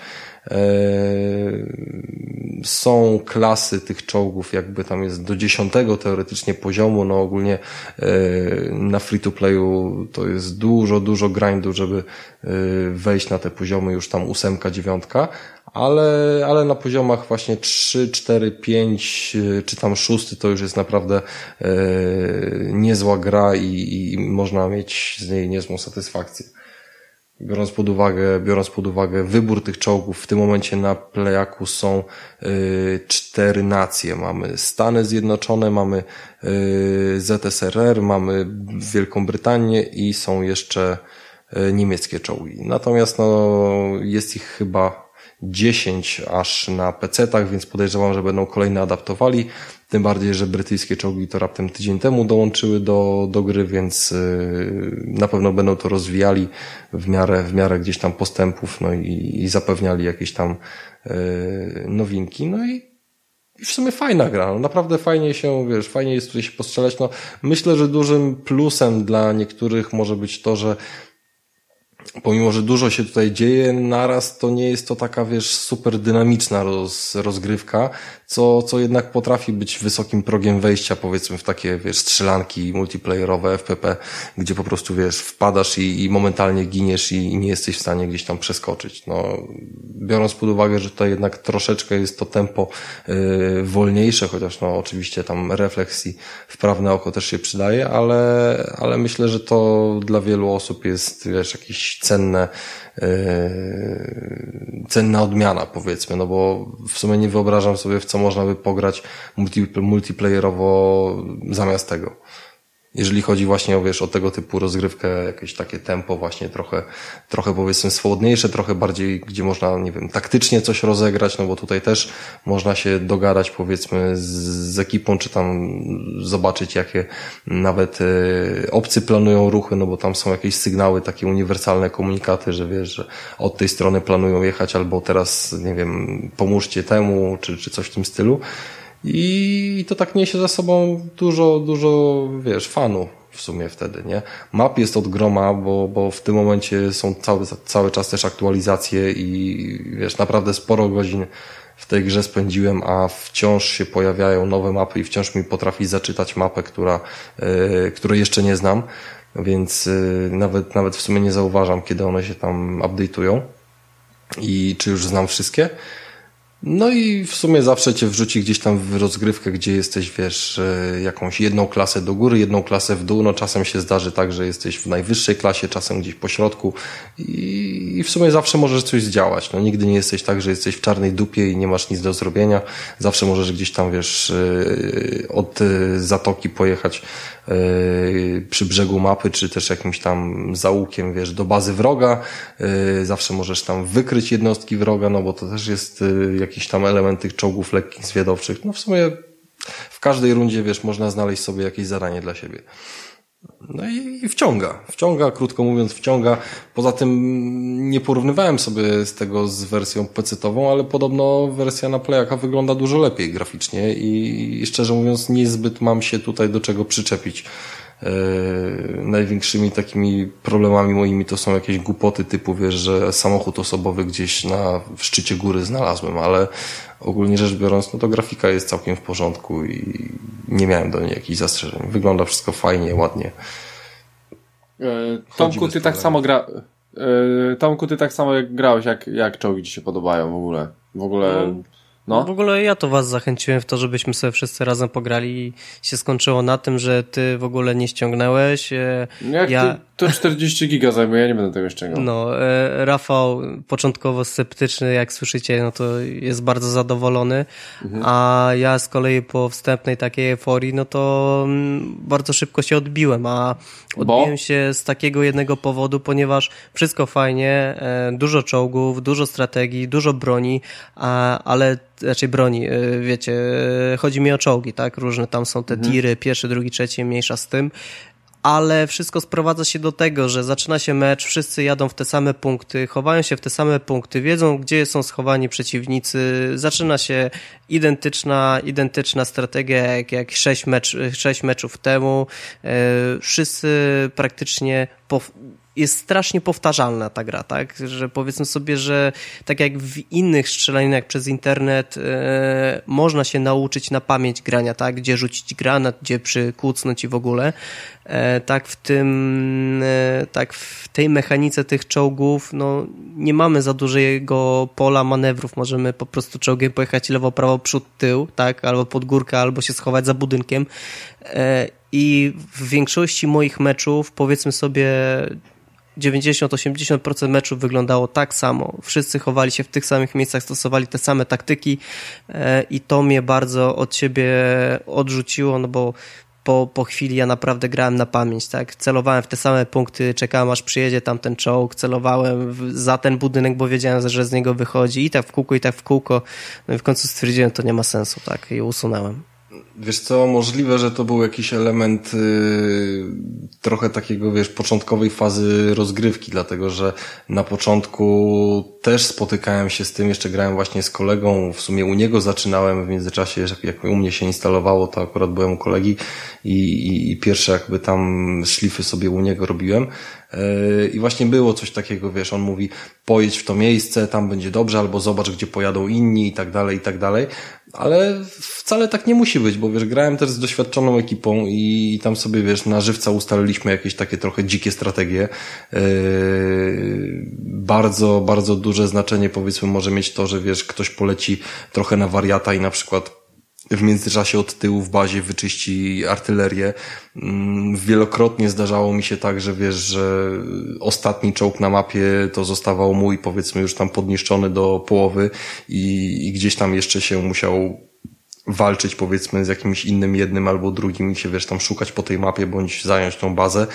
Są klasy tych czołgów, jakby tam jest do dziesiątego teoretycznie poziomu, no ogólnie na free-to-playu to jest dużo, dużo grindu, żeby wejść na te poziomy już tam ósemka, dziewiątka, ale, ale na poziomach właśnie trzy, cztery, pięć czy tam szósty to już jest naprawdę niezła gra i, i można mieć z niej niezłą satysfakcję. Biorąc pod uwagę, biorąc pod uwagę wybór tych czołgów, w tym momencie na Playaku są y, cztery nacje. Mamy Stany Zjednoczone, mamy y, Z S R R, mamy Wielką Brytanię i są jeszcze y, niemieckie czołgi. Natomiast no, jest ich chyba dziesięć aż na pecetach, więc podejrzewam, że będą kolejne adaptowali. Tym bardziej, że brytyjskie czołgi to raptem tydzień temu dołączyły do, do gry, więc yy, na pewno będą to rozwijali w miarę, w miarę gdzieś tam postępów, no i, i zapewniali jakieś tam yy, nowinki. No i, i w sumie fajna gra, no naprawdę fajnie się, wiesz, fajnie jest tutaj się postrzelać. No myślę, że dużym plusem dla niektórych może być to, że pomimo, że dużo się tutaj dzieje naraz, to nie jest to taka, wiesz, super dynamiczna roz, rozgrywka, co, co jednak potrafi być wysokim progiem wejścia, powiedzmy, w takie, wiesz, strzelanki multiplayerowe, F P P, gdzie po prostu, wiesz, wpadasz i, i momentalnie giniesz i, i nie jesteś w stanie gdzieś tam przeskoczyć. No, biorąc pod uwagę, że tutaj jednak troszeczkę jest to tempo yy, wolniejsze, chociaż no oczywiście tam refleks i wprawne oko też się przydaje, ale, ale myślę, że to dla wielu osób jest, wiesz, jakiś cenne, yy, cenna odmiana, powiedzmy, no bo w sumie nie wyobrażam sobie, w co można by pograć multi, multiplayerowo zamiast tego. Jeżeli chodzi właśnie o, wiesz, o tego typu rozgrywkę, jakieś takie tempo właśnie trochę, trochę powiedzmy swobodniejsze, trochę bardziej, gdzie można, nie wiem, taktycznie coś rozegrać, no bo tutaj też można się dogadać, powiedzmy, z, z ekipą, czy tam zobaczyć, jakie nawet y, obcy planują ruchy, no bo tam są jakieś sygnały, takie uniwersalne komunikaty, że wiesz, że od tej strony planują jechać, albo teraz, nie wiem, pomóżcie temu, czy, czy coś w tym stylu. I to tak niesie za sobą dużo, dużo, wiesz, fanów w sumie wtedy, nie? Map jest od groma, bo, bo w tym momencie są cały, cały czas też aktualizacje i wiesz, naprawdę sporo godzin w tej grze spędziłem, a wciąż się pojawiają nowe mapy i wciąż mi potrafi zaczytać mapę, która, yy, której jeszcze nie znam, więc yy, nawet, nawet w sumie nie zauważam, kiedy one się tam update'ują i czy już znam wszystkie. No i w sumie zawsze cię wrzuci gdzieś tam w rozgrywkę, gdzie jesteś, wiesz, jakąś jedną klasę do góry, jedną klasę w dół, no czasem się zdarzy tak, że jesteś w najwyższej klasie, czasem gdzieś po środku i w sumie zawsze możesz coś zdziałać, no nigdy nie jesteś tak, że jesteś w czarnej dupie i nie masz nic do zrobienia, zawsze możesz gdzieś tam, wiesz, od zatoki pojechać przy brzegu mapy, czy też jakimś tam zaułkiem, wiesz, do bazy wroga, zawsze możesz tam wykryć jednostki wroga, no bo to też jest jakiś tam element tych czołgów lekkich, zwiadowczych. No w sumie w każdej rundzie, wiesz, można znaleźć sobie jakieś zadanie dla siebie. No i, i wciąga. Wciąga, krótko mówiąc, wciąga. Poza tym nie porównywałem sobie z tego z wersją pecetową, ale podobno wersja na Playaka wygląda dużo lepiej graficznie i, i szczerze mówiąc niezbyt mam się tutaj do czego przyczepić. Yy, największymi takimi problemami moimi to są jakieś głupoty typu, wiesz, że samochód osobowy gdzieś na w szczycie góry znalazłem, ale ogólnie rzecz biorąc, no to grafika jest całkiem w porządku i nie miałem do niej jakichś zastrzeżeń. Wygląda wszystko fajnie, ładnie. Yy, Tomku, ty tak samo gra... Yy, Tomku, ty tak samo jak grałeś, jak, jak czołgi ci się podobają w ogóle? W ogóle... No. No. W ogóle ja to was zachęciłem w to, żebyśmy sobie wszyscy razem pograli i się skończyło na tym, że ty w ogóle nie ściągnęłeś. Jak ja... ty, to czterdzieści giga zajmuje, ja nie będę tego ściągał. No, e, Rafał początkowo sceptyczny, jak słyszycie, no to jest bardzo zadowolony, mhm. a ja z kolei po wstępnej takiej euforii, no to m, bardzo szybko się odbiłem, a odbiłem Bo? się z takiego jednego powodu, ponieważ wszystko fajnie, e, dużo czołgów, dużo strategii, dużo broni, a, ale raczej broni, wiecie, chodzi mi o czołgi, tak, różne tam są te mhm. tiry, pierwszy, drugi, trzeci, mniejsza z tym, ale wszystko sprowadza się do tego, że zaczyna się mecz, wszyscy jadą w te same punkty, chowają się w te same punkty, wiedzą, gdzie są schowani przeciwnicy, zaczyna się identyczna, identyczna strategia jak, jak sześć, mecz, sześć meczów temu, wszyscy praktycznie po jest strasznie powtarzalna ta gra, tak? Że powiedzmy sobie, że tak jak w innych strzelaninach przez internet e, można się nauczyć na pamięć grania, tak? Gdzie rzucić granat, gdzie przykucnąć i w ogóle. E, tak w tym, e, tak w tej mechanice tych czołgów, no nie mamy za dużego pola manewrów. Możemy po prostu czołgiem pojechać lewo, prawo, przód, tył, tak? Albo pod górkę, albo się schować za budynkiem. E, I w większości moich meczów, powiedzmy sobie, dziewięćdziesiąt do osiemdziesięciu procent meczów wyglądało tak samo. Wszyscy chowali się w tych samych miejscach, stosowali te same taktyki e, i to mnie bardzo od siebie odrzuciło, no bo po, po chwili ja naprawdę grałem na pamięć, tak? Celowałem w te same punkty, czekałem aż przyjedzie tam ten czołg, celowałem w, za ten budynek, bo wiedziałem, że z niego wychodzi i tak w kółko, i tak w kółko. No i w końcu stwierdziłem, to nie ma sensu, tak? I usunąłem. Wiesz co, możliwe, że to był jakiś element yy, trochę takiego, wiesz, początkowej fazy rozgrywki, dlatego że na początku też spotykałem się z tym, jeszcze grałem właśnie z kolegą, w sumie u niego zaczynałem w międzyczasie, jak u mnie się instalowało, to akurat byłem u kolegi i, i, i pierwsze jakby tam szlify sobie u niego robiłem. I właśnie było coś takiego, wiesz, on mówi, pojedź w to miejsce, tam będzie dobrze, albo zobacz, gdzie pojadą inni i tak dalej, i tak dalej, ale wcale tak nie musi być, bo wiesz, grałem też z doświadczoną ekipą i tam sobie, wiesz, na żywca ustaliliśmy jakieś takie trochę dzikie strategie. Yy, bardzo, bardzo duże znaczenie, powiedzmy, może mieć to, że wiesz, ktoś poleci trochę na wariata i na przykład w międzyczasie od tyłu w bazie wyczyści artylerię. Wielokrotnie zdarzało mi się tak, że wiesz, że ostatni czołg na mapie to zostawał mój, powiedzmy, już tam podniszczony do połowy i, i gdzieś tam jeszcze się musiał walczyć, powiedzmy, z jakimś innym jednym albo drugim i się, wiesz, tam szukać po tej mapie bądź zająć tą bazę.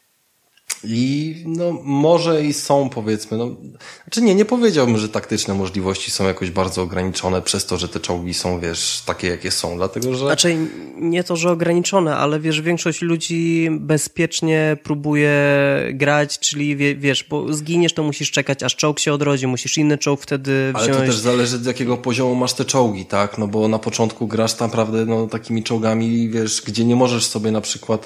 I no może i są, powiedzmy, no znaczy nie, nie powiedziałbym, że taktyczne możliwości są jakoś bardzo ograniczone przez to, że te czołgi są, wiesz, takie jakie są, dlatego że... Znaczy nie to, że ograniczone, ale wiesz, większość ludzi bezpiecznie próbuje grać, czyli wie, wiesz, bo zginiesz, to musisz czekać, aż czołg się odrodzi, musisz inny czołg wtedy wziąć. Ale to też zależy, z jakiego poziomu masz te czołgi, tak, no bo na początku grasz naprawdę, no takimi czołgami, wiesz, gdzie nie możesz sobie na przykład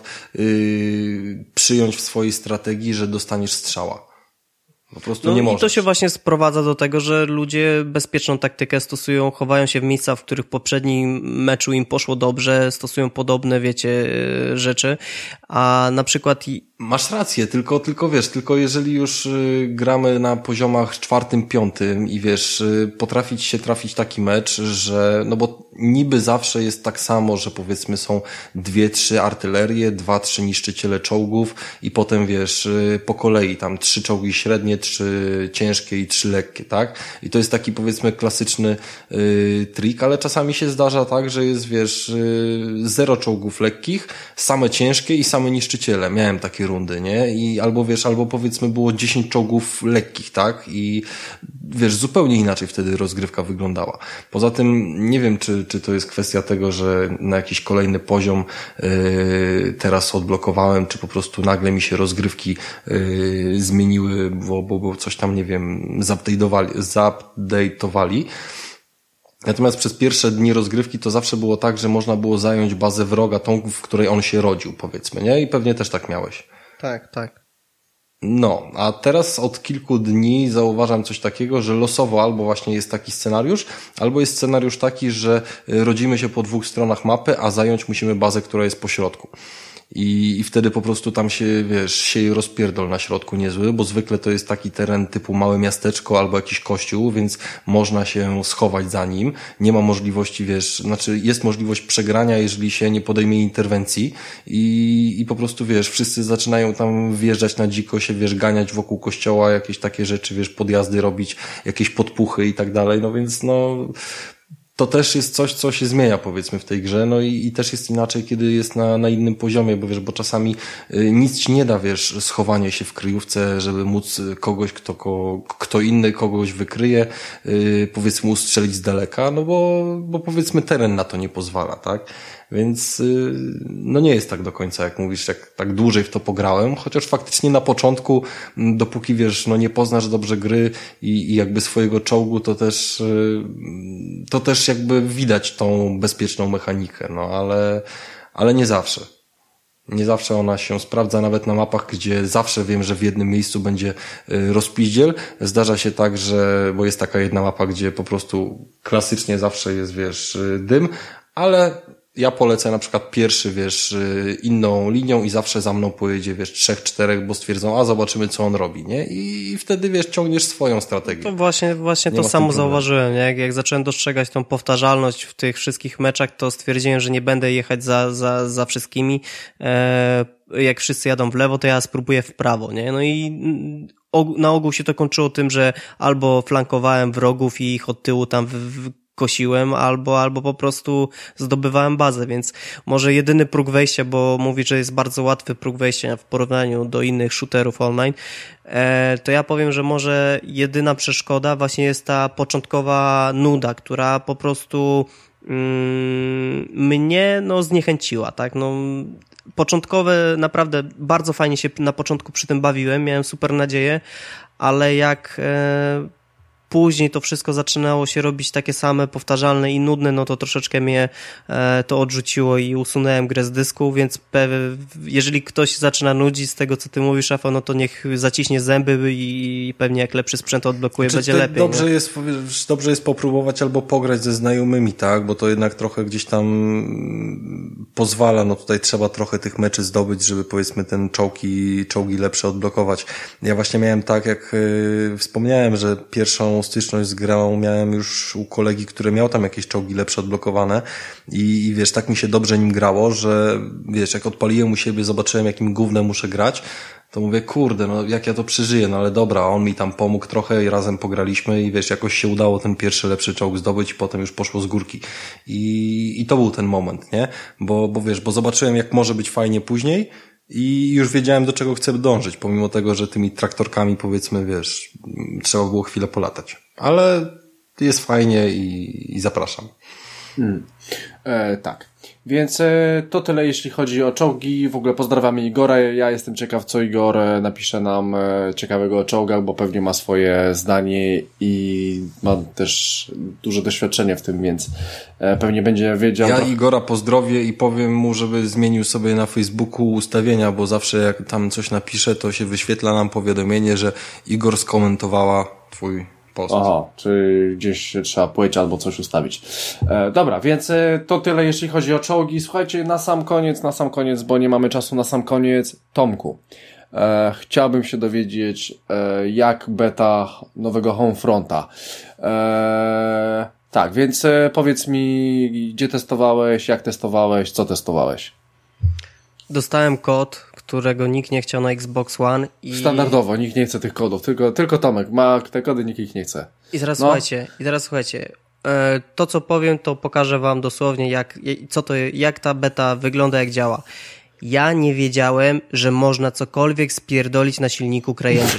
yy, przyjąć w swojej strategii, że dostaniesz strzała. Po prostu no nie i możesz. to się właśnie sprowadza do tego, że ludzie bezpieczną taktykę stosują, chowają się w miejscach, w których w poprzednim meczu im poszło dobrze, stosują podobne, wiecie, rzeczy, a na przykład... Masz rację, tylko, tylko wiesz, tylko jeżeli już y, gramy na poziomach czwartym, piątym i wiesz, y, potrafić się trafić taki mecz, że, no bo niby zawsze jest tak samo, że powiedzmy są dwie, trzy artylerie, dwa, trzy niszczyciele czołgów i potem wiesz, y, po kolei tam trzy czołgi średnie, trzy ciężkie i trzy lekkie, tak? I to jest taki powiedzmy klasyczny y, trik, ale czasami się zdarza tak, że jest wiesz, y, zero czołgów lekkich, same ciężkie i same niszczyciele. Miałem takie rundy, nie? I albo wiesz, albo powiedzmy było dziesięć czołgów lekkich, tak? I wiesz, zupełnie inaczej wtedy rozgrywka wyglądała. Poza tym nie wiem, czy, czy to jest kwestia tego, że na jakiś kolejny poziom yy, teraz odblokowałem, czy po prostu nagle mi się rozgrywki yy, zmieniły, bo, bo, bo coś tam, nie wiem, zupdate'owali, zupdate'owali. Natomiast przez pierwsze dni rozgrywki to zawsze było tak, że można było zająć bazę wroga, tą, w której on się rodził, powiedzmy, nie? I pewnie też tak miałeś. Tak, tak. No, a teraz od kilku dni zauważam coś takiego, że losowo albo właśnie jest taki scenariusz, albo jest scenariusz taki, że rodzimy się po dwóch stronach mapy, a zająć musimy bazę, która jest po środku. I, I wtedy po prostu tam się, wiesz, sieje rozpierdol na środku niezły, bo zwykle to jest taki teren typu małe miasteczko albo jakiś kościół, więc można się schować za nim. Nie ma możliwości, wiesz, znaczy jest możliwość przegrania, jeżeli się nie podejmie interwencji i, i po prostu, wiesz, wszyscy zaczynają tam wjeżdżać na dziko, się, wiesz, ganiać wokół kościoła, jakieś takie rzeczy, wiesz, podjazdy robić, jakieś podpuchy i tak dalej, no więc no... To też jest coś, co się zmienia, powiedzmy, w tej grze, no i, i też jest inaczej, kiedy jest na, na innym poziomie, bo wiesz, bo czasami y, nic ci nie da, wiesz, schowanie się w kryjówce, żeby móc kogoś, kto, ko, kto inny kogoś wykryje, y, powiedzmy, ustrzelić z daleka, no bo, bo powiedzmy teren na to nie pozwala, tak? Więc y, no nie jest tak do końca, jak mówisz, jak tak dłużej w to pograłem, chociaż faktycznie na początku, dopóki wiesz, no nie poznasz dobrze gry i, i jakby swojego czołgu, to też y, to też jakby widać tą bezpieczną mechanikę, no ale ale nie zawsze. Nie zawsze ona się sprawdza, nawet na mapach, gdzie zawsze wiem, że w jednym miejscu będzie rozpiździel. Zdarza się tak, że, bo jest taka jedna mapa, gdzie po prostu klasycznie zawsze jest, wiesz, dym, ale ja polecę na przykład pierwszy, wiesz, inną linią i zawsze za mną pojedzie, wiesz, trzech, czterech, bo stwierdzą, a zobaczymy, co on robi, nie? I wtedy, wiesz, ciągniesz swoją strategię. To właśnie, właśnie to samo zauważyłem, nie? Jak, jak zacząłem dostrzegać tą powtarzalność w tych wszystkich meczach, to stwierdziłem, że nie będę jechać za, za, za wszystkimi. E, jak wszyscy jadą w lewo, to ja spróbuję w prawo, nie? No i na ogół się to kończyło tym, że albo flankowałem wrogów i ich od tyłu tam w, w kosiłem, albo, albo po prostu zdobywałem bazę, więc może jedyny próg wejścia, bo mówi, że jest bardzo łatwy próg wejścia w porównaniu do innych shooterów online, e, to ja powiem, że może jedyna przeszkoda właśnie jest ta początkowa nuda, która po prostu mm, mnie no zniechęciła, tak, no początkowe naprawdę bardzo fajnie się na początku przy tym bawiłem, miałem super nadzieję, ale jak e, później to wszystko zaczynało się robić takie same, powtarzalne i nudne, no to troszeczkę mnie e, to odrzuciło i usunąłem grę z dysku, więc pe- jeżeli ktoś zaczyna nudzić z tego, co ty mówisz, Rafał, no to niech zaciśnie zęby i pewnie jak lepszy sprzęt odblokuje, Czy będzie lepiej. Dobrze nie? jest, dobrze jest popróbować albo pograć ze znajomymi, tak, bo to jednak trochę gdzieś tam pozwala, no tutaj trzeba trochę tych meczy zdobyć, żeby powiedzmy ten czołgi, czołgi lepsze odblokować. Ja właśnie miałem tak, jak yy, wspomniałem, że pierwszą styczność z grą miałem już u kolegi, który miał tam jakieś czołgi lepsze odblokowane i, i wiesz, tak mi się dobrze nim grało, że wiesz, jak odpaliłem u siebie, zobaczyłem jakim gównem muszę grać, to mówię, kurde, no jak ja to przeżyję, no ale dobra, on mi tam pomógł trochę i razem pograliśmy i wiesz, jakoś się udało ten pierwszy lepszy czołg zdobyć i potem już poszło z górki. I, i to był ten moment, nie? Bo, bo wiesz, bo zobaczyłem jak może być fajnie później i już wiedziałem, do czego chcę dążyć, pomimo tego, że tymi traktorkami, powiedzmy, wiesz, trzeba było chwilę polatać. Ale jest fajnie i, i zapraszam. Hmm. E, tak. Więc e, to tyle, jeśli chodzi o czołgi. W ogóle pozdrawiamy Igora. Ja jestem ciekaw, co Igor napisze nam e, ciekawego o czołgach, bo pewnie ma swoje zdanie i ma też duże doświadczenie w tym, więc e, pewnie będzie wiedział. Ja to... Igora pozdrowię i powiem mu, żeby zmienił sobie na Facebooku ustawienia, bo zawsze jak tam coś napisze, to się wyświetla nam powiadomienie, że Igor skomentowała twój post. Aha, czy gdzieś trzeba powiedzieć albo coś ustawić. E, dobra, więc e, to tyle, jeśli chodzi o czołgi. Słuchajcie, na sam koniec, na sam koniec, bo nie mamy czasu na sam koniec. Tomku, e, chciałbym się dowiedzieć, e, jak beta nowego Homefronta. E, tak, więc e, powiedz mi, gdzie testowałeś, jak testowałeś, co testowałeś? Dostałem kod, którego nikt nie chciał na Xbox One. I... Standardowo, nikt nie chce tych kodów, tylko, tylko Tomek ma te kody, nikt ich nie chce. I teraz no. słuchajcie, i teraz słuchajcie, e, to co powiem, to pokażę wam dosłownie jak, co to, jak ta beta wygląda, jak działa. Ja nie wiedziałem, że można cokolwiek spierdolić na silniku CryEngine.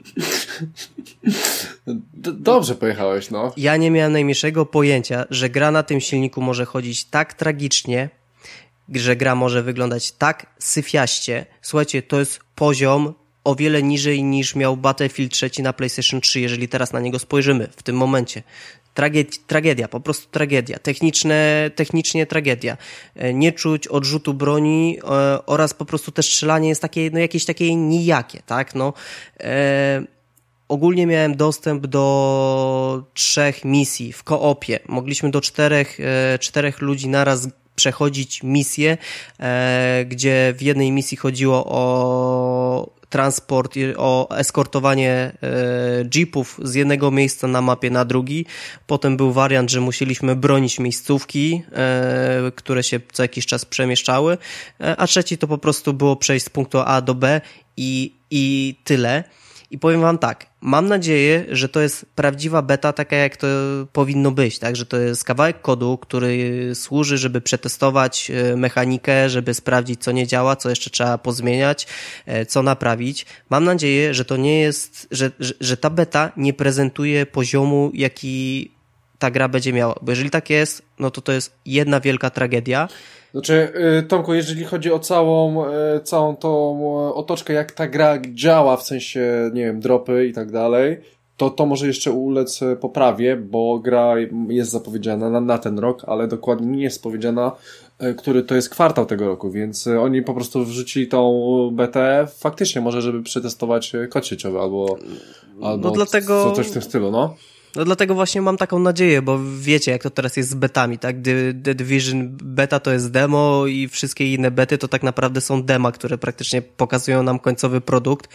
Dobrze pojechałeś, no. Ja nie miałem najmniejszego pojęcia, że gra na tym silniku może chodzić tak tragicznie, że gra może wyglądać tak syfiaście. Słuchajcie, to jest poziom o wiele niżej niż miał Battlefield trzy na PlayStation trzy, jeżeli teraz na niego spojrzymy w tym momencie. Tragedia, tragedia, po prostu tragedia. Techniczne, technicznie tragedia. Nie czuć odrzutu broni e, oraz po prostu też strzelanie jest takie, no jakieś takie nijakie, tak, no. E, ogólnie miałem dostęp do trzech misji w koopie. Mogliśmy do czterech, e, czterech ludzi naraz przechodzić misję, e, gdzie w jednej misji chodziło o transport, o eskortowanie e, jeepów z jednego miejsca na mapie na drugi. Potem był wariant, że musieliśmy bronić miejscówki, e, które się co jakiś czas przemieszczały, e, a trzeci to po prostu było przejść z punktu A do B i, i tyle. I powiem wam tak, mam nadzieję, że to jest prawdziwa beta, taka jak to powinno być, tak, że to jest kawałek kodu, który służy, żeby przetestować mechanikę, żeby sprawdzić, co nie działa, co jeszcze trzeba pozmieniać, co naprawić. Mam nadzieję, że to nie jest, że, że, że ta beta nie prezentuje poziomu, jaki ta gra będzie miała, bo jeżeli tak jest, no to to jest jedna wielka tragedia. Znaczy, Tomku, jeżeli chodzi o całą, całą tą otoczkę, jak ta gra działa, w sensie, nie wiem, dropy i tak dalej, to to może jeszcze ulec poprawie, bo gra jest zapowiedziana na, na ten rok, ale dokładnie nie jest powiedziana który to jest kwartał tego roku, więc oni po prostu wrzucili tą betę faktycznie może, żeby przetestować kod sieciowy albo, albo no dlatego... coś w tym stylu, no. No dlatego właśnie mam taką nadzieję, bo wiecie, jak to teraz jest z betami, tak? The, The Division beta to jest demo i wszystkie inne bety to tak naprawdę są dema, które praktycznie pokazują nam końcowy produkt.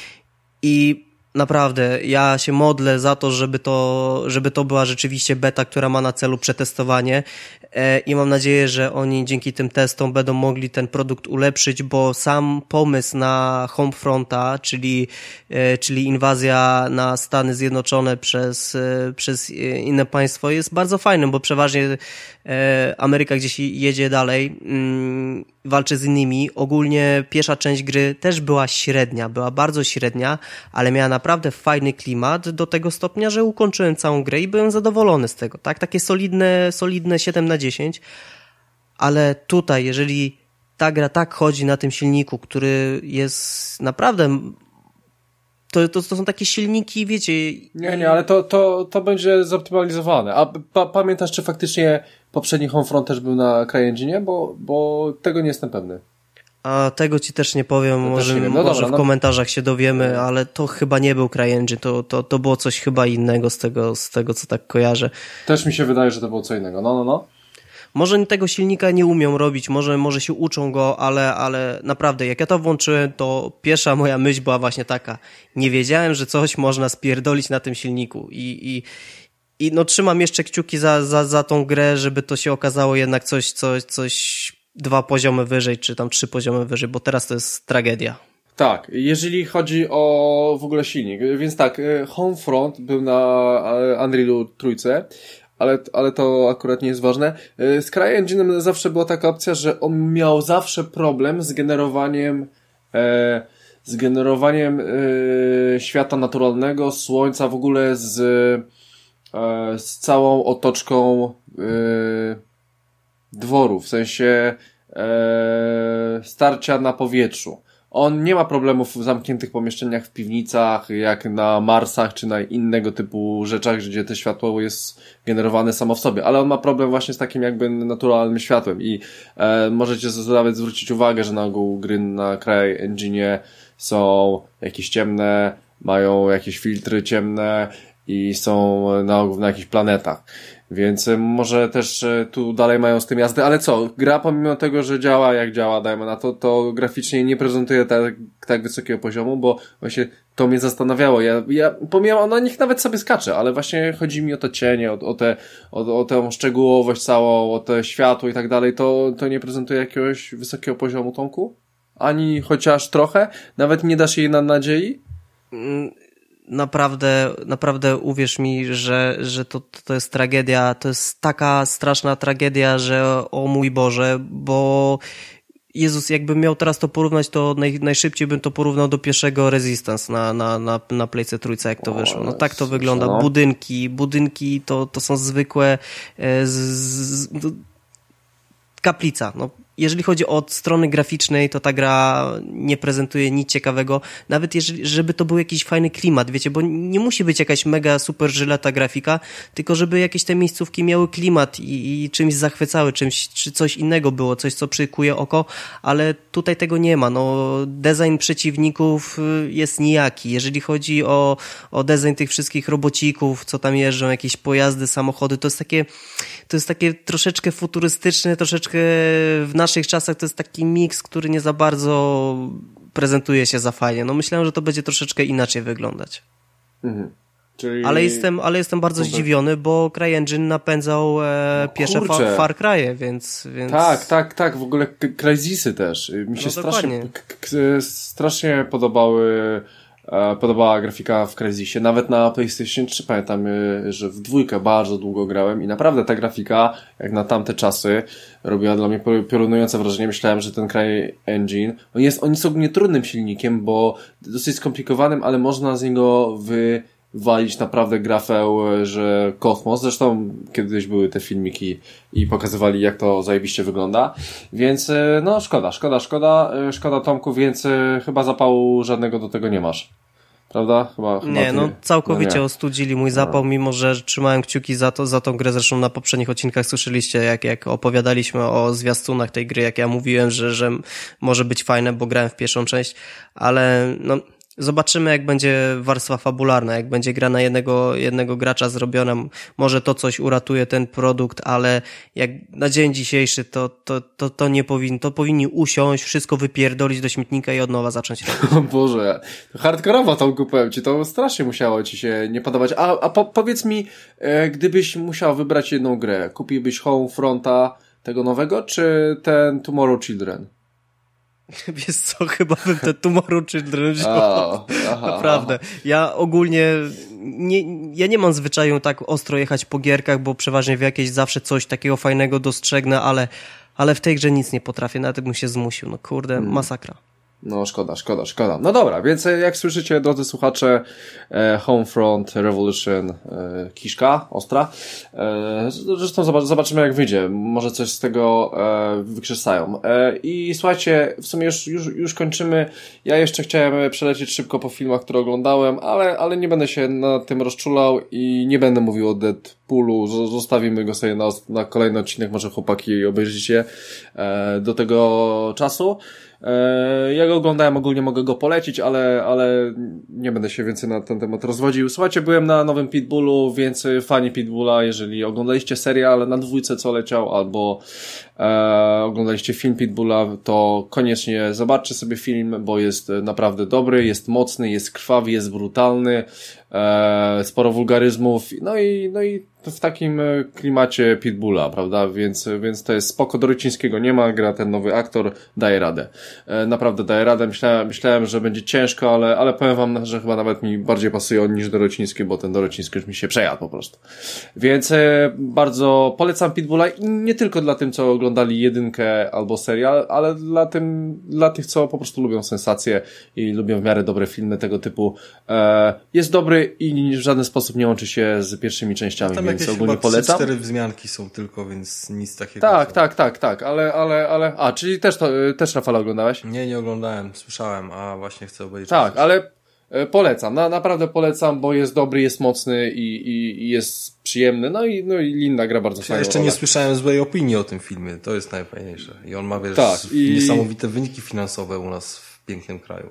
I naprawdę, ja się modlę za to, żeby to, żeby to była rzeczywiście beta, która ma na celu przetestowanie e, i mam nadzieję, że oni dzięki tym testom będą mogli ten produkt ulepszyć, bo sam pomysł na Homefronta, czyli, e, czyli inwazja na Stany Zjednoczone przez, e, przez inne państwo jest bardzo fajnym, bo przeważnie e, Ameryka gdzieś jedzie dalej, mm, walczy z innymi. Ogólnie pierwsza część gry też była średnia, była bardzo średnia, ale miała naprawdę fajny klimat do tego stopnia, że ukończyłem całą grę i byłem zadowolony z tego, tak? Takie solidne, solidne siedem na dziesięć, ale tutaj, jeżeli ta gra tak chodzi na tym silniku, który jest naprawdę... To, to, to są takie silniki, wiecie... Nie, nie, ale to, to, to będzie zoptymalizowane. A pa, pamiętasz, czy faktycznie poprzedni Homefront też był na CryEngine? Bo, bo tego nie jestem pewny. A tego ci też nie powiem, to może, nie no może dobra, w no. komentarzach się dowiemy, ale to chyba nie był CryEngine, to, to, to było coś chyba innego z tego, z tego, co tak kojarzę. Też mi się wydaje, że to było co innego, no, no, no. Może tego silnika nie umią robić, może, może się uczą go, ale, ale naprawdę, jak ja to włączyłem, to pierwsza moja myśl była właśnie taka. Nie wiedziałem, że coś można spierdolić na tym silniku i, i, i no trzymam jeszcze kciuki za, za, za tą grę, żeby to się okazało jednak coś, coś, coś dwa poziomy wyżej, czy tam trzy poziomy wyżej, bo teraz to jest tragedia. Tak, jeżeli chodzi o w ogóle silnik, więc tak, Homefront był na Unrealu trójce, ale, ale to akurat nie jest ważne. Z CryEngine'em zawsze była taka opcja, że on miał zawsze problem z generowaniem e, z generowaniem e, świata naturalnego, słońca, w ogóle z, e, z całą otoczką e, dworu, w sensie e, starcia na powietrzu. On nie ma problemów w zamkniętych pomieszczeniach, w piwnicach, jak na Marsach, czy na innego typu rzeczach, gdzie to światło jest generowane samo w sobie, ale on ma problem właśnie z takim jakby naturalnym światłem i e, możecie nawet zwrócić uwagę, że na ogół gry na CryEngine są jakieś ciemne, mają jakieś filtry ciemne i są na ogół na jakichś planetach. Więc może też tu dalej mają z tym jazdy, ale co, gra pomimo tego, że działa jak działa, dajmy na to, to graficznie nie prezentuje tak, tak wysokiego poziomu, bo właśnie to mnie zastanawiało. Ja, ja pomijam, ona niech nawet sobie skacze, ale właśnie chodzi mi o to cienie, o, o, te, o, o tę szczegółowość całą, o te światło i tak dalej, to, to nie prezentuje jakiegoś wysokiego poziomu, Tomku? Ani chociaż trochę? Nawet nie dasz jej na nadziei? Mm. Naprawdę, naprawdę uwierz mi, że, że to, to jest tragedia, to jest taka straszna tragedia, że o mój Boże, bo Jezus, jakbym miał teraz to porównać, to naj, najszybciej bym to porównał do pierwszego Resistance na, na, na, na Playce trójce, jak to wyszło. No tak to wygląda. No. Budynki, budynki to, to są zwykłe z, z, kaplica, no. Jeżeli chodzi o strony graficznej, to ta gra nie prezentuje nic ciekawego. Nawet jeżeli, żeby to był jakiś fajny klimat, wiecie, bo nie musi być jakaś mega super żyleta grafika, tylko żeby jakieś te miejscówki miały klimat i, i czymś zachwycały, czymś, czy coś innego było, coś, co przykuje oko, ale tutaj tego nie ma. No, design przeciwników jest nijaki. Jeżeli chodzi o, o design tych wszystkich robocików, co tam jeżdżą, jakieś pojazdy, samochody, to jest takie, to jest takie troszeczkę futurystyczne, troszeczkę w naszych czasach to jest taki miks, który nie za bardzo prezentuje się za fajnie. No myślałem, że to będzie troszeczkę inaczej wyglądać. Mhm. Czyli... Ale jestem, ale jestem bardzo Super. zdziwiony, bo CryEngine napędzał e, no, pierwsze fa- Far Cry'e, więc, więc... Tak, tak, tak, w ogóle Crysisy też. Mi się no, strasznie, k- k- strasznie podobały podobała grafika w Crysisie. Nawet na PlayStation trzy pamiętam, że w dwójkę bardzo długo grałem i naprawdę ta grafika, jak na tamte czasy, robiła dla mnie piorunujące wrażenie. Myślałem, że ten CryEngine, on jest, on jest ogólnie trudnym silnikiem, bo dosyć skomplikowanym, ale można z niego wywalić naprawdę grafę, że kosmos. Zresztą kiedyś były te filmiki i pokazywali, jak to zajebiście wygląda. Więc no szkoda, szkoda, szkoda, szkoda Tomku, więc chyba zapału żadnego do tego nie masz. Prawda? Chyba, chyba nie, ty... no całkowicie no nie. ostudzili mój zapał, no. Mimo że trzymałem kciuki za to, za tą grę. Zresztą na poprzednich odcinkach słyszeliście, jak, jak opowiadaliśmy o zwiastunach tej gry, jak ja mówiłem, że, że może być fajne, bo grałem w pierwszą część, ale no zobaczymy, jak będzie warstwa fabularna, jak będzie gra na jednego, jednego gracza zrobiona. Może to coś uratuje ten produkt, ale jak na dzień dzisiejszy to, to, to, to nie powinni, to powinni usiąść, wszystko wypierdolić do śmietnika i od nowa zacząć robić. O Boże, hardkorowo tą kupę ci, to strasznie musiało ci się nie podobać. A, a po, powiedz mi, e, gdybyś musiał wybrać jedną grę, kupiłbyś Homefronta tego nowego, czy ten Tomorrow Children? Wiesz co, chyba bym te Tomorrow Children wziął. Oh, aha, naprawdę. Aha. Ja ogólnie nie, ja nie mam zwyczaju tak ostro jechać po gierkach, bo przeważnie w jakieś zawsze coś takiego fajnego dostrzegnę, ale, ale w tej grze nic nie potrafię, nawet bym się zmusił. No kurde, hmm. masakra. No szkoda, szkoda, szkoda. No dobra, więc jak słyszycie, drodzy słuchacze, e, Homefront Revolution, e, kiszka, ostra. E, zresztą zobacz, zobaczymy jak wyjdzie. Może coś z tego e, wykrzesają. E, I słuchajcie, w sumie już, już, już kończymy. Ja jeszcze chciałem przelecieć szybko po filmach, które oglądałem, ale, ale nie będę się na tym rozczulał i nie będę mówił o Deadpoolu. Zostawimy go sobie na, na kolejny odcinek, może chłopaki obejrzycie e, do tego czasu. Ja go oglądałem, ogólnie mogę go polecić, ale, ale nie będę się więcej na ten temat rozwodził. Słuchajcie, byłem na nowym Pitbullu, więc fani Pitbulla, jeżeli oglądaliście serial na dwójce, co leciał, albo e, oglądaliście film Pitbulla, to koniecznie zobaczcie sobie film, bo jest naprawdę dobry, jest mocny, jest krwawy, jest brutalny, e, sporo wulgaryzmów, no i, no i w takim klimacie Pitbulla, prawda, więc, więc to jest spoko, Dorocińskiego nie ma, gra ten nowy aktor, daje radę. E, naprawdę daje radę, myślałem, myślałem, że będzie ciężko, ale, ale powiem wam, że chyba nawet mi bardziej pasuje on niż Dorociński, bo ten Dorociński już mi się przejadł po prostu. Więc e, bardzo polecam Pitbulla i nie tylko dla tym, co oglądali jedynkę albo serial, ale dla tym, dla tych, co po prostu lubią sensacje i lubią w miarę dobre filmy tego typu. E, jest dobry i w żaden sposób nie łączy się z pierwszymi częściami. Tam więc jakieś ogólnie chyba polecam. cztery wzmianki są tylko, więc nic takiego. Tak, co... tak, tak, tak, ale, ale, ale, a, czyli też to, też Rafała oglądałeś? Nie, nie oglądałem, słyszałem, a właśnie chcę obejrzeć. Tak, ale polecam, na, naprawdę polecam, bo jest dobry, jest mocny i, i, i jest przyjemny, no i, no i Linda gra bardzo fajnie. Ja jeszcze nie słyszałem złej opinii o tym filmie, to jest najfajniejsze. I on ma, wiesz, tak, i... niesamowite wyniki finansowe u nas w pięknym kraju.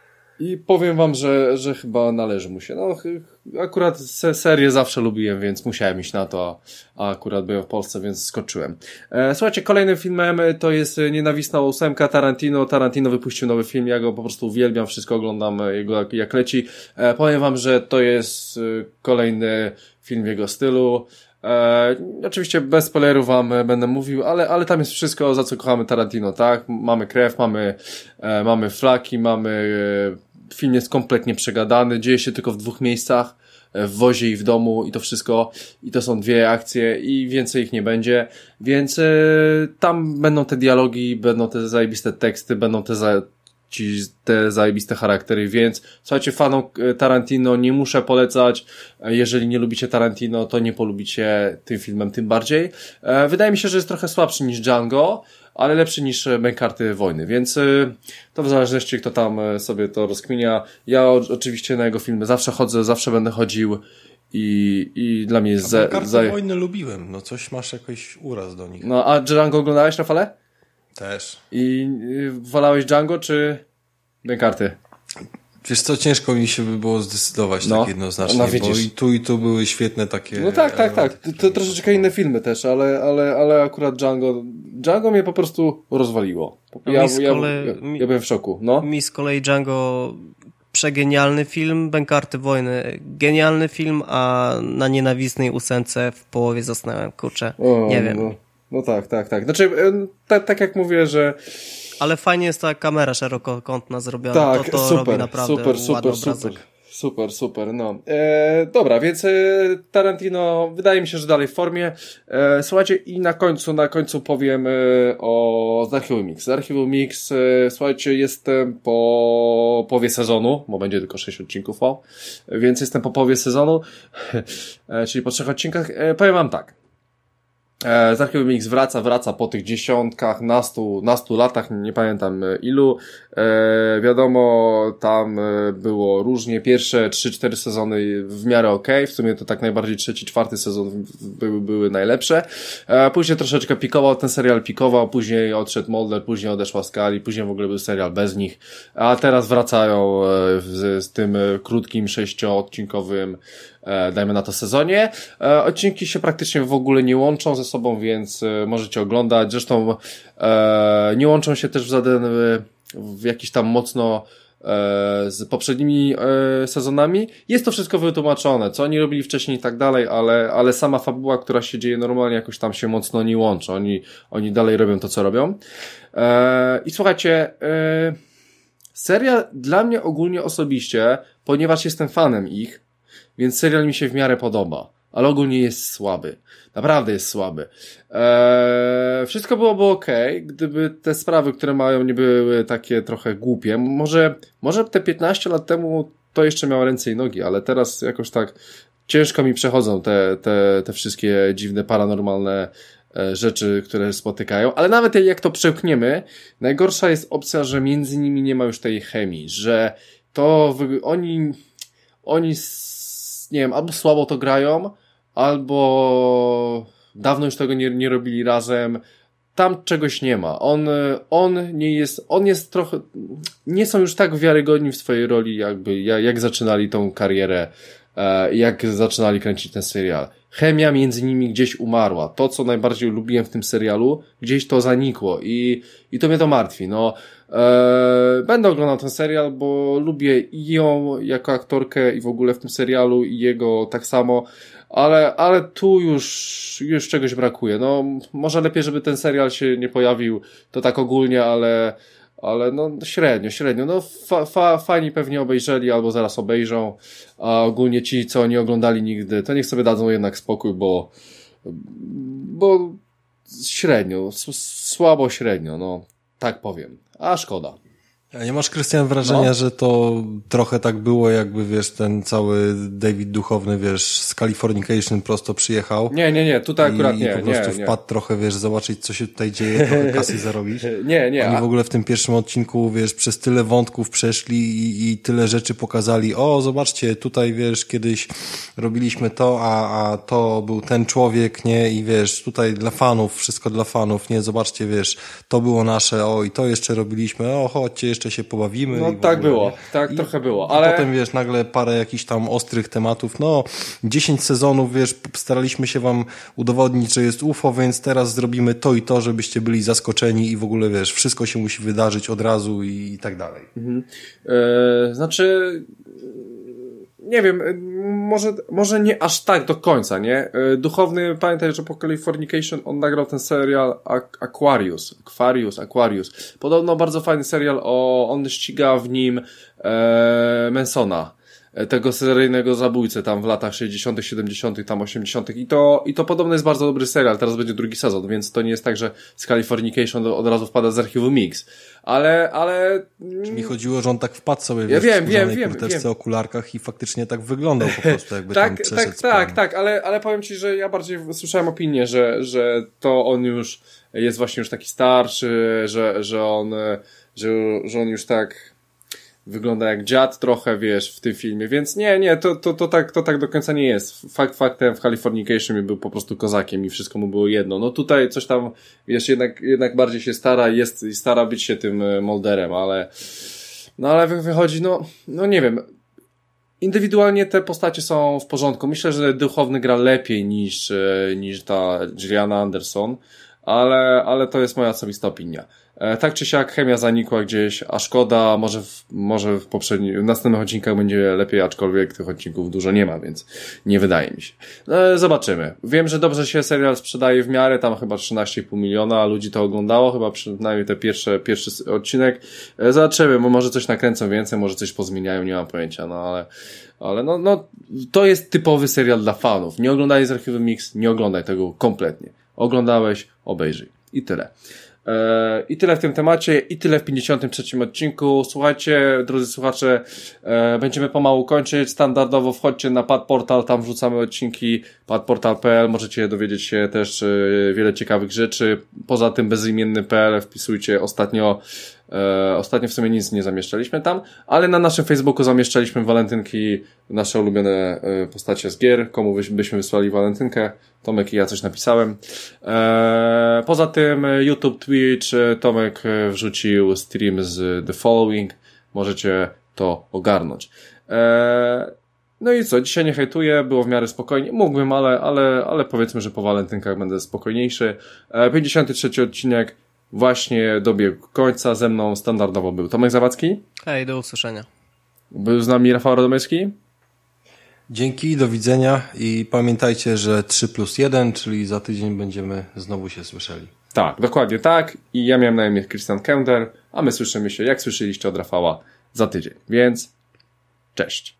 I powiem wam, że, że chyba należy mu się. No, akurat se, serię zawsze lubiłem, więc musiałem iść na to, a akurat byłem w Polsce, więc skoczyłem. E, słuchajcie, kolejnym filmem to jest Nienawistna ósemka Tarantino. Tarantino wypuścił nowy film, ja go po prostu uwielbiam, wszystko oglądam jego jak, jak leci. E, powiem wam, że to jest kolejny film w jego stylu. E, oczywiście bez spoilerów wam będę mówił, ale, ale tam jest wszystko, za co kochamy Tarantino, tak? Mamy krew, mamy, e, mamy flaki, mamy... E, film jest kompletnie przegadany, dzieje się tylko w dwóch miejscach, w wozie i w domu i to wszystko, i to są dwie akcje i więcej ich nie będzie, więc e, tam będą te dialogi, będą te zajebiste teksty, będą te za, ci, te zajebiste charaktery, więc słuchajcie, fanom Tarantino nie muszę polecać, jeżeli nie lubicie Tarantino, to nie polubicie tym filmem tym bardziej. E, wydaje mi się, że jest trochę słabszy niż Django, ale lepszy niż Karty Wojny, więc y, to w zależności kto tam sobie to rozkminia. Ja o, oczywiście na jego filmy zawsze chodzę, zawsze będę chodził i, i dla mnie jest... A Karty za... Wojny lubiłem, no coś masz jakiś uraz do nich. No a Django oglądałeś, Rafale? Też. I y, wolałeś Django czy Karty? Wiesz co, ciężko mi się by było zdecydować no, tak jednoznacznie, no bo i tu i tu były świetne takie... No tak, tak, tak. To, to troszeczkę inne filmy też, ale, ale, ale akurat Django... Django mnie po prostu rozwaliło. Ja, ja, kolei, ja, ja, ja byłem w szoku. No. Mi z kolei Django przegenialny film, Karty Wojny genialny film, a na Nienawistnej ósemce w połowie zasnąłem, kurczę, o, nie wiem. No, no tak, tak, tak. Znaczy, tak, tak jak mówię, że... Ale fajnie jest ta kamera szerokokątna zrobiona. Tak, to, to super, robi naprawdę super, super, ładny super. obrazek. Super, super, no. E, dobra, więc e, Tarantino wydaje mi się, że dalej w formie. E, słuchajcie, i na końcu, na końcu powiem e, o z Archiwum Mix. Z Archiwum Mix, e, słuchajcie, jestem po połowie sezonu, bo będzie tylko sześć odcinków, o, więc jestem po połowie sezonu, e, czyli po trzech odcinkach. E, powiem wam tak. E, z Archiwum Mix wraca, wraca po tych dziesiątkach, nastu, nastu latach, nie pamiętam ilu. E, wiadomo, tam było różnie. Pierwsze trzy cztery sezony w miarę okej. Okay. W sumie to tak najbardziej trzeci, czwarty sezon były, były najlepsze. E, później troszeczkę pikował, ten serial pikował, później odszedł Mulder, później odeszła Scully, później w ogóle był serial bez nich. A teraz wracają z, z tym krótkim, sześcioodcinkowym E, dajmy na to sezonie. E, odcinki się praktycznie w ogóle nie łączą ze sobą, więc e, możecie oglądać. Zresztą e, nie łączą się też w żaden w, w jakiś tam mocno e, z poprzednimi e, sezonami. Jest to wszystko wytłumaczone, co oni robili wcześniej i tak dalej, ale, ale sama fabuła, która się dzieje normalnie, jakoś tam się mocno nie łączy. Oni, oni dalej robią to, co robią. E, I słuchajcie, e, serial dla mnie ogólnie osobiście, ponieważ jestem fanem ich, więc serial mi się w miarę podoba, ale ogólnie jest słaby. Naprawdę jest słaby. Eee, wszystko byłoby okej, gdyby te sprawy, które mają, nie były takie trochę głupie. Może, może te piętnaście lat temu to jeszcze miało ręce i nogi, ale teraz jakoś tak ciężko mi przechodzą te, te, te wszystkie dziwne, paranormalne e, rzeczy, które spotykają. Ale nawet jak to przełkniemy, najgorsza jest opcja, że między nimi nie ma już tej chemii, że to wy, oni, oni nie wiem, albo słabo to grają, albo dawno już tego nie, nie robili razem. Tam czegoś nie ma. On, on nie jest, on jest trochę, nie są już tak wiarygodni w swojej roli, jakby, jak, jak zaczynali tą karierę, jak zaczynali kręcić ten serial. Chemia między nimi gdzieś umarła. To, co najbardziej lubiłem w tym serialu, gdzieś to zanikło i, i to mnie to martwi. No, e, będę oglądał ten serial, bo lubię i ją jako aktorkę i w ogóle w tym serialu i jego tak samo, ale, ale tu już, już czegoś brakuje. No, może lepiej, żeby ten serial się nie pojawił, to tak ogólnie, ale, ale no średnio, średnio. No fa, fa, fani pewnie obejrzeli albo zaraz obejrzą, a ogólnie ci, co nie oglądali nigdy, to niech sobie dadzą jednak spokój, bo bo średnio, słabo średnio, no tak powiem. A szkoda. A nie masz, Krystian, wrażenia, no? że to trochę tak było, jakby, wiesz, ten cały David Duchowny, wiesz, z Californication prosto przyjechał? Nie, nie, nie, tutaj akurat i, nie. I po prostu nie, wpadł nie. trochę, wiesz, zobaczyć, co się tutaj dzieje, trochę kasy zarobić. Nie, nie. Oni w ogóle w tym pierwszym odcinku, wiesz, przez tyle wątków przeszli i, i tyle rzeczy pokazali. O, zobaczcie, tutaj, wiesz, kiedyś robiliśmy to, a, a to był ten człowiek, nie? I wiesz, tutaj dla fanów, wszystko dla fanów, nie? Zobaczcie, wiesz, to było nasze, o, i to jeszcze robiliśmy, o, chodźcie, jeszcze się pobawimy. No i tak ogóle, było, nie? tak I, trochę było, ale... ale... potem, wiesz, nagle parę jakichś tam ostrych tematów, no, dziesięć sezonów, wiesz, staraliśmy się wam udowodnić, że jest U F O, więc teraz zrobimy to i to, żebyście byli zaskoczeni i w ogóle, wiesz, wszystko się musi wydarzyć od razu i, i tak dalej. Mhm. E, znaczy... Nie wiem, może, może nie aż tak do końca, nie? Duchowny, pamiętaj, że po Californication on nagrał ten serial Aquarius, Aquarius, Aquarius. Podobno bardzo fajny serial, o, on ściga w nim e, Mansona, tego seryjnego zabójcę tam w latach sześćdziesiątych, siedemdziesiątych, tam osiemdziesiątych i to, i to podobno jest bardzo dobry serial, teraz będzie drugi sezon, więc to nie jest tak, że z Californication od razu wpada z Archiwum Mix. Ale, ale... Czy mi chodziło, że on tak wpadł sobie, ja wiesz, wiem, w wiem, wiem, kurteczce, wiem. okularkach i faktycznie tak wyglądał po prostu, jakby tak, tam przeszedł tak, tak, tak, ale, ale powiem ci, że ja bardziej słyszałem opinię, że, że to on już jest właśnie już taki starszy, że, że on, że, że on już tak wygląda jak dziad trochę, wiesz, w tym filmie, więc nie, nie, to, to, to, tak, to tak do końca nie jest. Fakt faktem w Californication był po prostu kozakiem i wszystko mu było jedno. No tutaj coś tam, wiesz, jednak, jednak bardziej się stara i jest, i stara być się tym Mulderem, ale no ale wychodzi, no, no nie wiem, indywidualnie te postacie są w porządku. Myślę, że Duchowny gra lepiej niż, niż ta Gilliana Anderson, ale, ale to jest moja osobista opinia. E, tak czy siak chemia zanikła gdzieś, a szkoda, może w, może w poprzednich, w następnych odcinkach będzie lepiej, aczkolwiek tych odcinków dużo nie ma, więc nie wydaje mi się. E, zobaczymy. Wiem, że dobrze się serial sprzedaje w miarę, tam chyba trzynaście i pół miliona ludzi to oglądało, chyba przynajmniej te pierwsze, pierwszy odcinek. E, zobaczymy, bo może coś nakręcą więcej, może coś pozmieniają, nie mam pojęcia, no ale ale no, no, to jest typowy serial dla fanów. Nie oglądaj z Archiwum Mix, nie oglądaj tego kompletnie. Oglądałeś, obejrzyj. I tyle. I tyle w tym temacie, i tyle w pięćdziesiątym trzecim odcinku. Słuchajcie, drodzy słuchacze, będziemy pomału kończyć. Standardowo wchodźcie na Padportal, tam wrzucamy odcinki padportal kropka p l. Możecie dowiedzieć się też wiele ciekawych rzeczy. Poza tym bezimienny kropka p l wpisujcie. Ostatnio E, ostatnio w sumie nic nie zamieszczaliśmy tam, ale na naszym Facebooku zamieszczaliśmy walentynki, nasze ulubione e, postacie z gier, komu byś, byśmy wysłali walentynkę. Tomek i ja coś napisałem. E, poza tym YouTube, Twitch, Tomek wrzucił stream z The Following, możecie to ogarnąć. E, no i co, dzisiaj nie hejtuję, było w miarę spokojnie, mógłbym, ale, ale, ale powiedzmy, że po walentynkach będę spokojniejszy. E, pięćdziesiąty trzeci odcinek właśnie dobiegł końca. Ze mną standardowo był Tomek Zawadzki. Hej, do usłyszenia. Był z nami Rafał Radomyski. Dzięki, do widzenia i pamiętajcie, że trzy plus jeden, czyli za tydzień będziemy znowu się słyszeli. Tak, dokładnie tak. I ja miałem na imię Christian Kender, a my słyszymy się, jak słyszeliście od Rafała, za tydzień. Więc cześć.